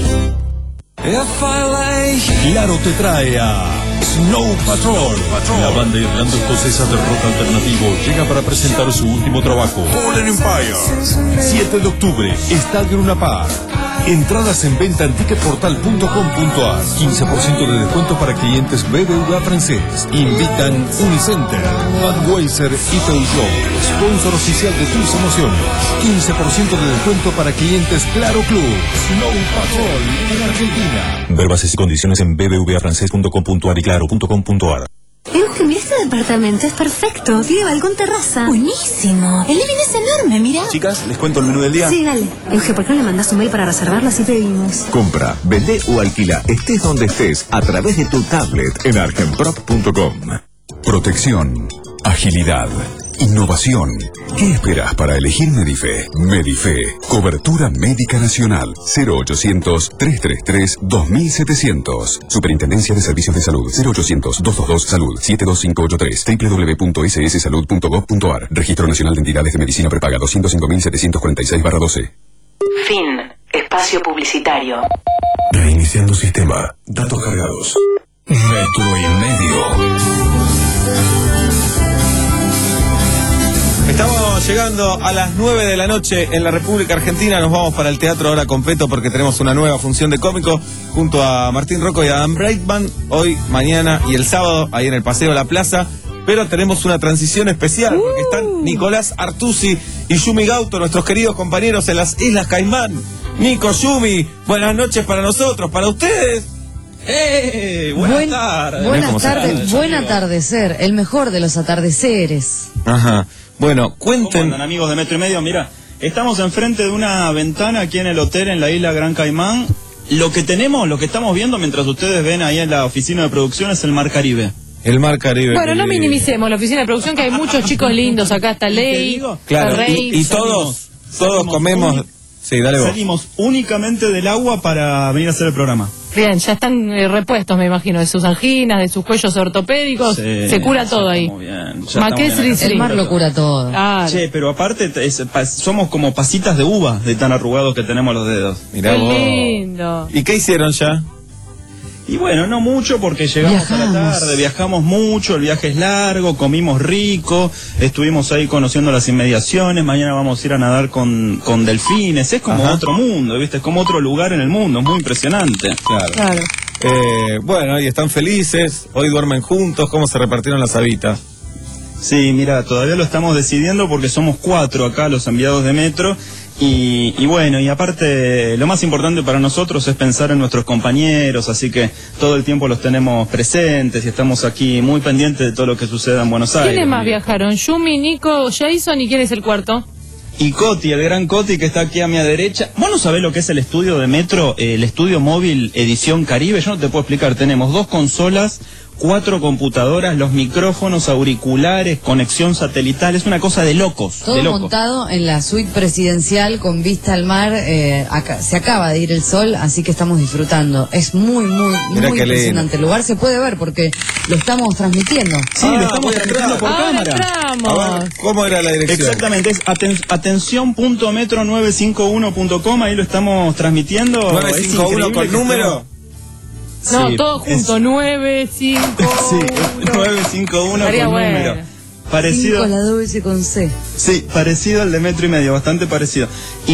Claro te trae a Snow Patrol. La banda irlanda escocesa de rock alternativo llega para presentar su último trabajo, Fallen Empire. siete de octubre, Estadio Luna Park. Entradas en venta en ticketportal punto com punto a r. quince por ciento de descuento para clientes B B V A francés. Invitan Unicenter, Budweiser y Peugeot. Sponsor oficial de tus emociones. quince por ciento de descuento para clientes Claro Club. Snow Patrol en Argentina. Ver bases y condiciones en b b v a francés punto com punto a r y claro punto com punto a r. Eugen, mira este departamento, es perfecto. Tiene balcón, terraza. Buenísimo. El living es enorme, mira. Chicas, ¿les cuento el menú del día? Sí, dale. Eugen, ¿por qué no le mandas un mail para reservarlo así pedimos? Compra, vende o alquila, estés donde estés, a través de tu tablet en argenprop punto com. Protección, agilidad, innovación. ¿Qué esperas para elegir Medife? Medife, cobertura médica nacional. cero ochocientos, trescientos treinta y tres, dos mil setecientos. Superintendencia de Servicios de Salud. cero ochocientos, doscientos veintidós, salud. siete dos cinco ocho tres. doble u doble u doble u punto s s salud punto gov punto a r. Registro Nacional de Entidades de Medicina Prepaga doscientos cinco mil setecientos cuarenta y seis barra doce. Fin. Espacio publicitario. Reiniciando sistema. Datos cargados. Metro y medio. Estamos llegando a las nueve de la noche en la República Argentina. Nos vamos para el Teatro Ahora Completo porque tenemos una nueva función de cómico junto a Martín Rocco y Adam Breitman. Hoy, mañana y el sábado ahí en el Paseo de la Plaza. Pero tenemos una transición especial porque están Nicolás Artusi y Yumi Gauto, nuestros queridos compañeros en las Islas Caimán. Nico, Yumi, buenas noches para nosotros, para ustedes. ¡Eh! Buenas Buen, tardes. Buenas tardes, buen atardecer, el mejor de los atardeceres. Ajá. Bueno, cuenten. ¿Cómo andan, amigos de Metro y Medio? Mira, estamos enfrente de una ventana aquí en el hotel en la isla Gran Caimán lo que tenemos, lo que estamos viendo mientras ustedes ven ahí en la oficina de producción es el Mar Caribe. El Mar Caribe. Bueno, no minimicemos la oficina de producción, que hay muchos chicos lindos acá. Está Ley, claro, está Rey, y, y todos, todos comemos. Uni- Sí, dale vos. Salimos únicamente del agua para venir a hacer el programa. Bien, ya están eh, repuestos, me imagino, de sus anginas, de sus cuellos ortopédicos. Sí, se cura ya todo ahí. estamos bien, ya Ma, ¿qué estamos bien es acá. El mar lo cura todo. Claro. Che, pero aparte es- pa- somos como pasitas de uva de tan arrugados que tenemos los dedos. Mirá Qué vos. lindo. ¿Y qué hicieron ya? Y bueno, no mucho porque llegamos a la Viajamos. tarde, viajamos mucho, el viaje es largo, comimos rico, estuvimos ahí conociendo las inmediaciones, mañana vamos a ir a nadar con, con delfines, es como Ajá. otro mundo, ¿viste? Es como otro lugar en el mundo, es muy impresionante. Claro. Claro. Eh, bueno, y están felices, hoy duermen juntos, ¿cómo se repartieron las habitas? Sí, mira, todavía lo estamos decidiendo porque somos cuatro acá los enviados de Metro. Y, y bueno, y aparte, lo más importante para nosotros es pensar en nuestros compañeros, así que todo el tiempo los tenemos presentes y estamos aquí muy pendientes de todo lo que suceda en Buenos Aires. ¿Quiénes más viajaron? Yumi, Nico, Jason, ¿y quién es el cuarto? Y Coti, el gran Coti que está aquí a mi derecha. ¿Vos no sabés lo que es el estudio de Metro, eh, el estudio móvil Edición Caribe? Yo no te puedo explicar, tenemos dos consolas, cuatro computadoras, los micrófonos, auriculares, conexión satelital, es una cosa de locos. Todo de locos. montado en la suite presidencial con vista al mar. Eh, acá- se acaba de ir el sol, así que estamos disfrutando. Es muy, muy, Mirá muy qué lindo. impresionante. El lugar se puede ver porque lo estamos transmitiendo. Sí, lo estamos transmitiendo por Ahora cámara. entramos. A ver, ¿cómo era la dirección? Exactamente, es aten atención punto metro nueve cinco uno punto com, ahí lo estamos transmitiendo. ¿nueve Es cinco uno increíble con que número? No, Sí, todo es- junto, nueve, cinco, Sí, nueve cinco uno Estaría con bueno. número. Parecido. Cinco la doble con C. Sí, parecido al de metro y medio, bastante parecido.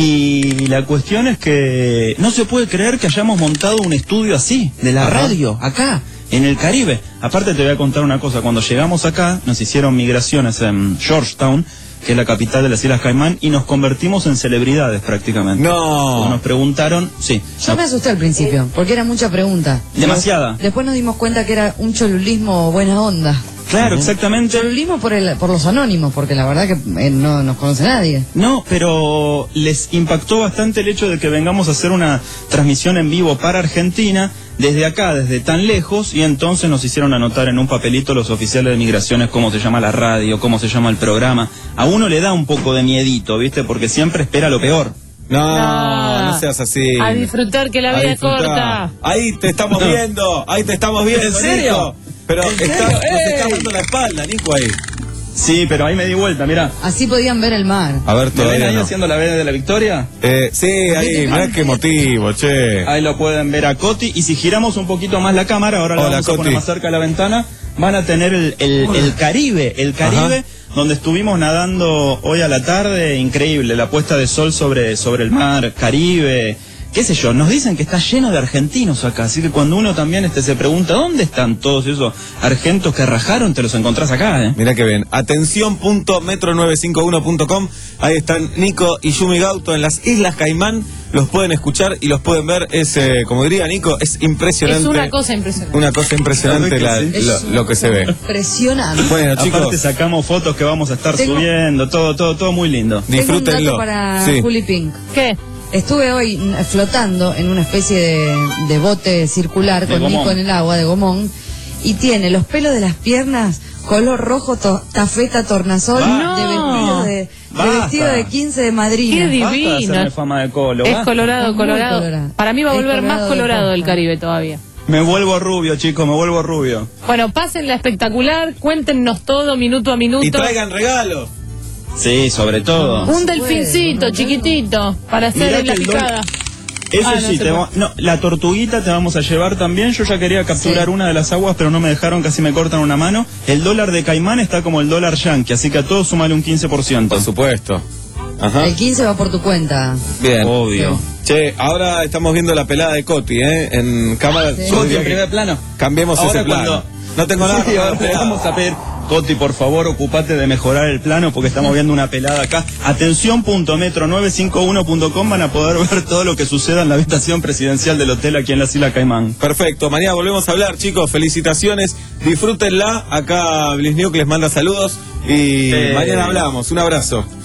Y la cuestión es que no se puede creer que hayamos montado un estudio así, de la Ajá. radio, acá, en el Caribe. Aparte te voy a contar una cosa, cuando llegamos acá, nos hicieron migraciones en Georgetown, que es la capital de las Islas Caimán, y nos convertimos en celebridades prácticamente. No. Porque nos preguntaron, sí. Yo me asusté al principio, porque era mucha pregunta. Demasiada. Pero después nos dimos cuenta que era un cholulismo buena onda. Claro, exactamente. Cholulismo por, el, por los anónimos, porque la verdad que eh, no nos conoce nadie. No, pero les impactó bastante el hecho de que vengamos a hacer una transmisión en vivo para Argentina, desde acá, desde tan lejos, y entonces nos hicieron anotar en un papelito los oficiales de migraciones cómo se llama la radio, cómo se llama el programa. A uno le da un poco de miedito, ¿viste? Porque siempre espera lo peor. No, No. no seas así. A disfrutar, que la A vida es disfrutar. corta. Ahí te estamos viendo, ahí te estamos viendo, ¿En serio? Nico. Pero ¿En está, serio? nos ¡Ey! está dando la espalda, Nico, ahí. Sí, pero ahí me di vuelta, mirá. Así podían ver el mar. A ver, ¿Me ven todavía ahí no. haciendo la veda de la victoria? Eh, sí, ahí, mirá qué motivo, che. Ahí lo pueden ver a Coti. Y si giramos un poquito más la cámara, ahora la Hola, vamos a Coti. poner más cerca de la ventana, van a tener el, el, el Caribe, el Caribe, donde estuvimos nadando hoy a la tarde, increíble, la puesta de sol sobre, sobre el mar, Caribe, qué sé yo, nos dicen que está lleno de argentinos acá, así que cuando uno también este se pregunta, ¿dónde están todos esos argentos que rajaron? Te los encontrás acá, ¿eh? Mirá que bien. Atención punto metro nueve cinco uno punto com. Ahí están Nico y Yumi Gauto en las Islas Caimán. Los pueden escuchar y los pueden ver. Es, eh, como diría Nico, es impresionante. Es una cosa impresionante. Una cosa impresionante la- Sí. lo, lo que se ve. Impresionante. Bueno, chicos, Aparte sacamos fotos que vamos a estar Tengo- subiendo, todo, todo, todo muy lindo. Tengo un disfrútenlo. dato para Sí. Juli Pink. ¿Qué? Estuve hoy mm, flotando en una especie de, de bote circular De con gomón. Nico en el agua de gomón y tiene los pelos de las piernas color rojo to- tafeta tornasol No. de vestido de, de Basta. vestido de quince de madrina. Qué Basta de divino. hacerme fama de colo. Es basta. colorado, Muy colorado. colorado. Para mí va a Es volver más colorado de colorado el posta. Caribe todavía. Me vuelvo rubio, chicos, me vuelvo rubio. Bueno, pásenla espectacular, cuéntenos todo minuto a minuto. Y traigan regalos. Sí, sobre todo. Un delfincito chiquitito para hacer Mirá en la que el dol- picada. Eso Ah, no sí, se te puede. va- no, la tortuguita te vamos a llevar también. Yo ya quería capturar Sí. una de las aguas, pero no me dejaron, casi me cortan una mano. El dólar de Caimán está como el dólar yankee, así que a todos sumale un quince por ciento. Por supuesto. Ajá. El quince va por tu cuenta. Bien. Obvio. Che, ahora estamos viendo la pelada de Coti, ¿eh? En cámara. Sí. Yo Coti diría en que primer plano. Cambiemos Ahora ese plano. cuando- No tengo nada. Sí, ahora le vamos a pedir, Coti, por favor, ocupate de mejorar el plano porque estamos viendo una pelada acá. Atención punto metro nueve cinco uno punto com, van a poder ver todo lo que suceda en la habitación presidencial del hotel aquí en las Islas Caimán. Perfecto, mañana volvemos a hablar, chicos. Felicitaciones, disfrútenla. Acá Bliss New que les manda saludos y Eh. mañana hablamos. Un abrazo.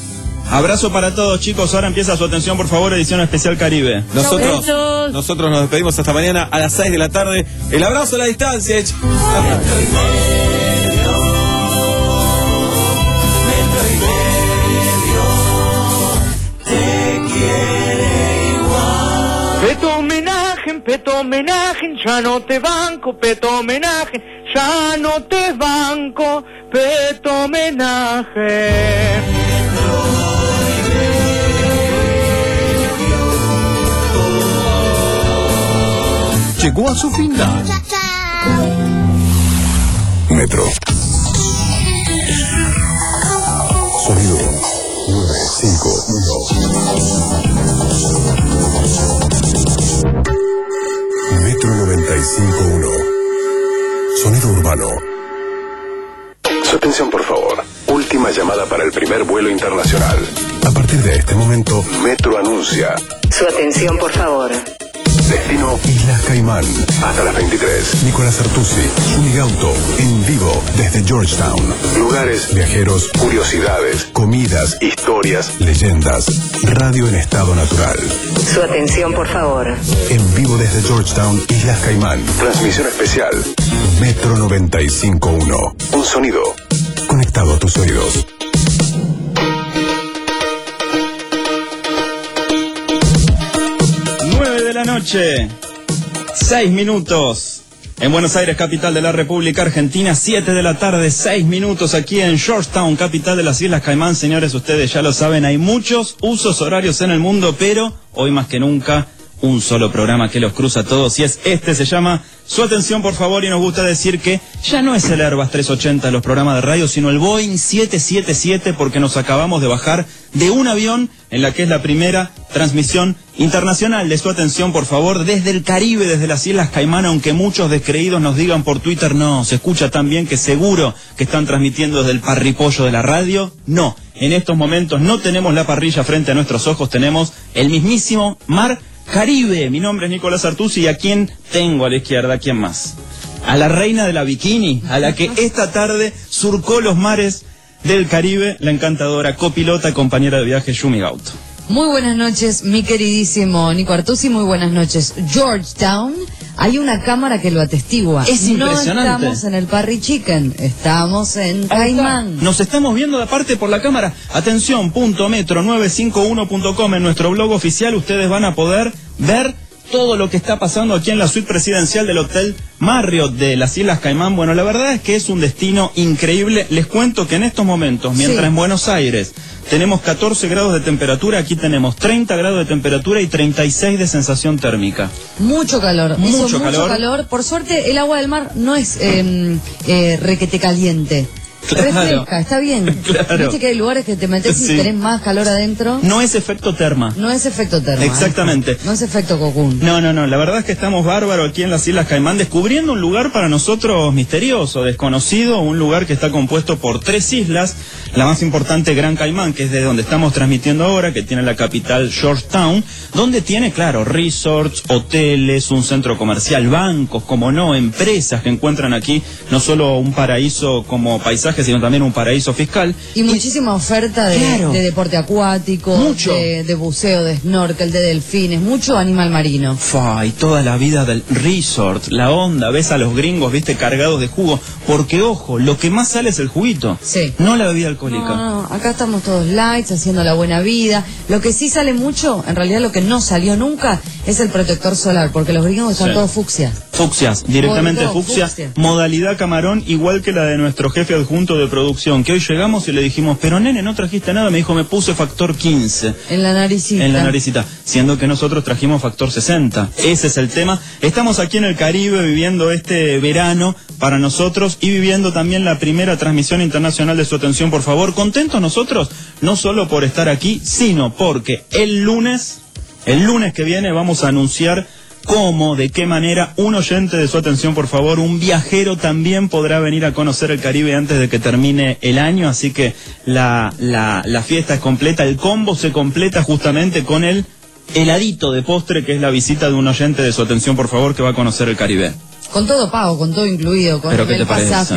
Abrazo para todos, chicos. Ahora empieza su atención, por favor, edición especial Caribe. Nosotros, nosotros nos despedimos hasta mañana a las seis de la tarde. El abrazo a la distancia. Ch- Peto homenaje, peto homenaje, ya no te banco, peto homenaje, ya no te banco, peto homenaje. Llegó a su final. Metro. Sonido nueve cinco uno. Metro noventa y cinco punto uno. Sonido urbano. Su atención, por favor. Última llamada para el primer vuelo internacional. A partir de este momento, Metro anuncia. Su atención, por favor. Destino Islas Caimán. Hasta las veintitrés. Nicolás Artusi, Unigauto, en vivo desde Georgetown. Lugares, viajeros, curiosidades, comidas, historias, leyendas. Radio en estado natural. Su atención, por favor. En vivo desde Georgetown, Islas Caimán. Transmisión especial. Metro noventa y cinco punto uno. Un sonido conectado a tus oídos. nueve de la noche, seis minutos. En Buenos Aires, capital de la República Argentina, siete de la tarde, seis minutos aquí en Georgetown, capital de las Islas Caimán. Señores, ustedes ya lo saben, hay muchos usos horarios en el mundo, pero hoy más que nunca, un solo programa que los cruza a todos, y es este, se llama Su Atención, por favor, y nos gusta decir que ya no es el Airbus trescientos ochenta de los programas de radio, sino el Boeing siete siete siete, porque nos acabamos de bajar de un avión en la que es la primera transmisión internacional de Su Atención, por favor, desde el Caribe, desde las Islas Caimán, aunque muchos descreídos nos digan por Twitter, no, se escucha tan bien que seguro que están transmitiendo desde el parripollo de la radio. No, en estos momentos no tenemos la parrilla frente a nuestros ojos, tenemos el mismísimo mar Caribe. Mi nombre es Nicolás Artusi, y a quién tengo a la izquierda, ¿a quién más? A la reina de la bikini, a la que esta tarde surcó los mares del Caribe, la encantadora copilota, compañera de viaje, Yumi Gauto. Muy buenas noches, mi queridísimo Nico Artusi, muy buenas noches. Georgetown, hay una cámara que lo atestigua. Es impresionante. No estamos en el Parry Chicken, estamos en Caimán. Nos estamos viendo de aparte por la cámara. Atención, punto metro novecientos cincuenta y uno punto com, en nuestro blog oficial ustedes van a poder ver todo lo que está pasando aquí en la suite presidencial del Hotel Marriott de las Islas Caimán. Bueno, la verdad es que es un destino increíble. Les cuento que en estos momentos, mientras sí. en Buenos Aires tenemos catorce grados de temperatura, aquí tenemos treinta grados de temperatura y treinta y seis de sensación térmica. Mucho calor, mucho, mucho calor. calor. Por suerte, el agua del mar no es eh, eh, requete caliente. Claro. Refresca, está bien. Claro. Viste que hay lugares que te metes Sí. y tenés más calor adentro. No es efecto terma. No es efecto terma. Exactamente. ¿eh? No es efecto Cocoon. No, no, no. La verdad es que estamos bárbaros aquí en las Islas Caimán, descubriendo un lugar para nosotros misterioso, desconocido, un lugar que está compuesto por tres islas. La más importante, Gran Caimán, que es de donde estamos transmitiendo ahora, que tiene la capital Georgetown, donde tiene, claro, resorts, hoteles, un centro comercial, bancos, como no, empresas que encuentran aquí no solo un paraíso como paisaje, sino también un paraíso fiscal. Y, y muchísima oferta de, claro. de deporte acuático, Mucho. De, de buceo, de snorkel, de delfines, mucho animal marino. Fa, y toda la vida del resort, la onda, ves a los gringos, viste, cargados de jugo, porque ojo, lo que más sale es el juguito, sí. no la bebida alcohólica. No, no, acá estamos todos lights, haciendo la buena vida. Lo que sí sale mucho, en realidad lo que no salió nunca, es el protector solar, porque los gringos están Sí. todos fucsia. Fucsias, directamente Todo, fucsia, fucsia. modalidad camarón, igual que la de nuestro jefe adjunto de producción, que hoy llegamos y le dijimos, pero nene, no trajiste nada, me dijo, me puse factor quince. En la naricita. En la naricita, siendo que nosotros trajimos factor sesenta. Ese es el tema. Estamos aquí en el Caribe viviendo este verano para nosotros y viviendo también la primera transmisión internacional de Su Atención, por favor. Contentos nosotros, no solo por estar aquí, sino porque el lunes, el lunes que viene vamos a anunciar cómo, de qué manera un oyente de Su Atención, por favor, un viajero también podrá venir a conocer el Caribe antes de que termine el año, así que la, la, la fiesta es completa, el combo se completa justamente con el heladito de postre, que es la visita de un oyente de Su Atención, por favor, que va a conocer el Caribe. Con todo pago, con todo incluido, con ¿Pero qué el te parece? pasaje, con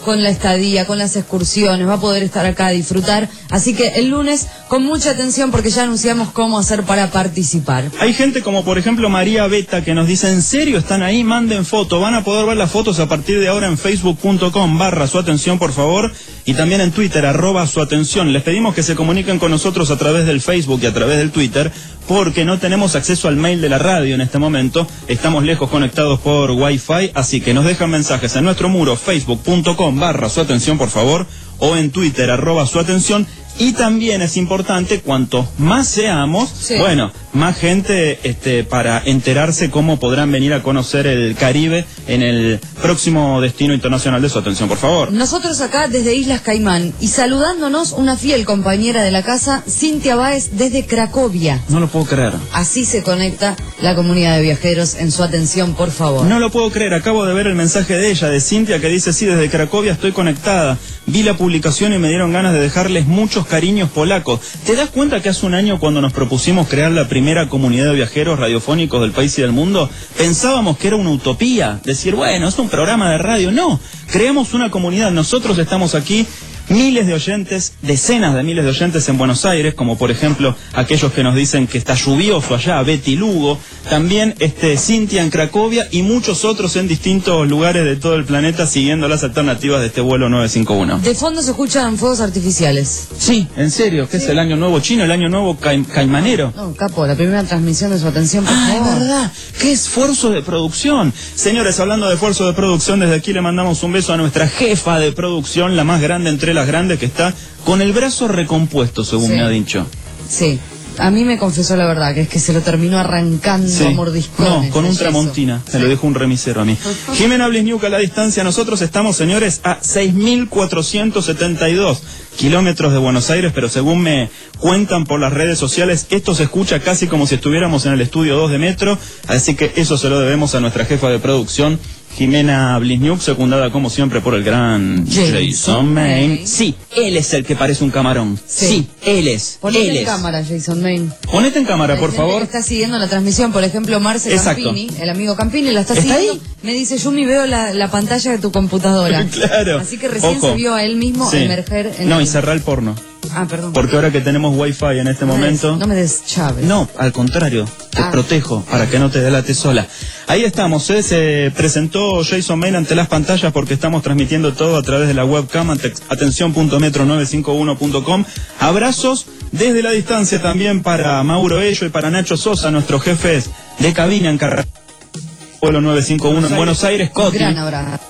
con la estadía, con las excursiones, va a poder estar acá a disfrutar. Así que el lunes, con mucha atención, porque ya anunciamos cómo hacer para participar. Hay gente como por ejemplo María Beta que nos dice, ¿en serio están ahí? Manden foto. Van a poder ver las fotos a partir de ahora en facebook.com barra su atención, por favor. Y también en Twitter, arroba su atención. Les pedimos que se comuniquen con nosotros a través del Facebook y a través del Twitter, porque no tenemos acceso al mail de la radio en este momento. Estamos lejos conectados por Wi-Fi, así que nos dejan mensajes en nuestro muro, facebook.com barra su atención, por favor, o en Twitter, arroba su atención. Y también es importante, cuanto más seamos, sí. bueno, más gente este, para enterarse cómo podrán venir a conocer el Caribe en el próximo destino internacional de su atención, por favor. Nosotros acá desde Islas Caimán y saludándonos una fiel compañera de la casa, Cintia Báez desde Cracovia. No lo puedo creer. Así se conecta la comunidad de viajeros en su atención, por favor. No lo puedo creer, acabo de ver el mensaje de ella, de Cintia, que dice, sí, desde Cracovia estoy conectada. Vi la publicación y me dieron ganas de dejarles muchos cariños polacos. ¿Te das cuenta que hace un año, cuando nos propusimos crear la primera comunidad de viajeros radiofónicos del país y del mundo, pensábamos que era una utopía? Decir, bueno, es un programa de radio. No, creamos una comunidad. Nosotros estamos aquí, miles de oyentes, decenas de miles de oyentes en Buenos Aires, como por ejemplo aquellos que nos dicen que está lluvioso allá, Betty Lugo, también este Cintia en Cracovia y muchos otros en distintos lugares de todo el planeta siguiendo las alternativas de este vuelo nueve cinco uno. De fondo se escuchan fuegos artificiales. Sí, en serio, ¿qué sí. es el año nuevo chino, el año nuevo ca caimanero? No, capo, la primera transmisión de su atención, por ah, favor. es verdad, qué esfuerzo de producción. Señores, hablando de esfuerzo de producción, desde aquí le mandamos un beso a nuestra jefa de producción, la más grande entre las grandes, que está con el brazo recompuesto, según sí. me ha dicho. Sí, a mí me confesó la verdad, que es que se lo terminó arrancando sí. a mordiscones. No, con un Tramontina, sí. me lo dijo un remisero a mí. Jimena Blisniuk a la distancia, nosotros estamos, señores, a seis mil cuatrocientos setenta y dos kilómetros de Buenos Aires, pero según me cuentan por las redes sociales, esto se escucha casi como si estuviéramos en el estudio dos de Metro, así que eso se lo debemos a nuestra jefa de producción, Jimena Blisniuk, secundada como siempre por el gran Jason, Jason Main. Sí, él es el que parece un camarón. Sí, sí él es. Ponete él en es. cámara, Jason Main. Ponete en cámara, Hay por gente favor. Que está siguiendo la transmisión, por ejemplo, Marce Exacto. Campini, el amigo Campini, la está, ¿Está siguiendo. ahí? Me dice, Yumi, veo la, la pantalla de tu computadora. Claro. Así que recién Ojo. se vio a él mismo sí. emerger en No, el... y cerrar el porno. Ah, perdón. Porque ahora que tenemos wifi en este no momento... Me des, no me des chaves. No, al contrario, te ah. protejo para que no te delate sola. Ahí estamos, ¿eh? Se presentó Jason Main ante las pantallas porque estamos transmitiendo todo a través de la webcam atención punto metro nueve cinco uno punto com. Abrazos desde la distancia también para Mauro Ello y para Nacho Sosa, nuestros jefes de cabina en Carrera. Vuelo nueve cinco uno en Buenos Aires, Coti. Gran abrazo.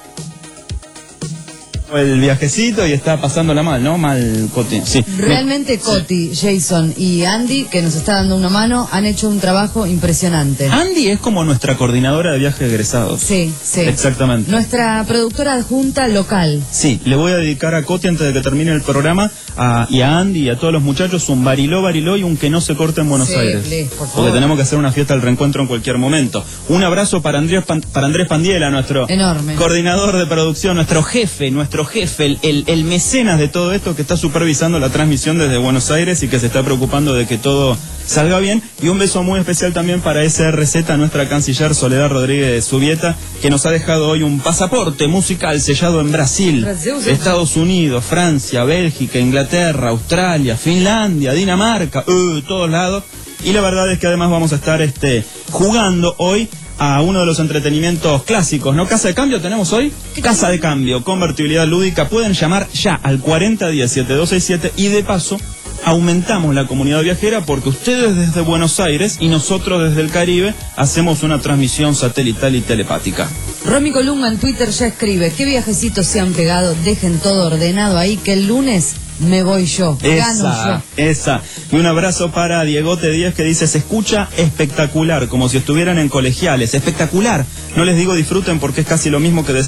El viajecito y está pasándola mal, ¿no? Mal, Coti. Sí. Realmente Coti, sí. Jason y Andy, que nos está dando una mano, han hecho un trabajo impresionante. Andy es como nuestra coordinadora de viajes egresados. Sí, sí. Exactamente. Nuestra productora adjunta local. Sí, le voy a dedicar a Coti antes de que termine el programa a, y a Andy y a todos los muchachos un bariló, bariló y un que no se corte en Buenos sí, Aires. Please, por favor. Porque tenemos que hacer una fiesta del reencuentro en cualquier momento. Un abrazo para Andrés, Pan, para Andrés Pandiela, nuestro Enorme. coordinador de producción, nuestro jefe, nuestro jefe, el, el El mecenas de todo esto, que está supervisando la transmisión desde Buenos Aires y que se está preocupando de que todo salga bien. Y un beso muy especial también para S R Z, nuestra canciller Soledad Rodríguez Zubieta, que nos ha dejado hoy un pasaporte musical sellado en Brasil, Estados Unidos, Francia, Bélgica, Inglaterra, Australia, Finlandia, Dinamarca, uh, todos lados. Y la verdad es que además vamos a estar este, jugando hoy a uno de los entretenimientos clásicos, ¿no? Casa de cambio tenemos hoy. Casa de cambio, convertibilidad lúdica. Pueden llamar ya al cuarenta diez setenta y dos sesenta y siete y de paso aumentamos la comunidad viajera porque ustedes desde Buenos Aires y nosotros desde el Caribe hacemos una transmisión satelital y telepática. Romy Colunga en Twitter ya escribe, ¿qué viajecitos se han pegado? Dejen todo ordenado ahí que el lunes me voy yo, gano esa, yo. Esa. Y un abrazo para Diegote Díaz que dice, se escucha espectacular, como si estuvieran en colegiales. Espectacular. No les digo disfruten porque es casi lo mismo que decir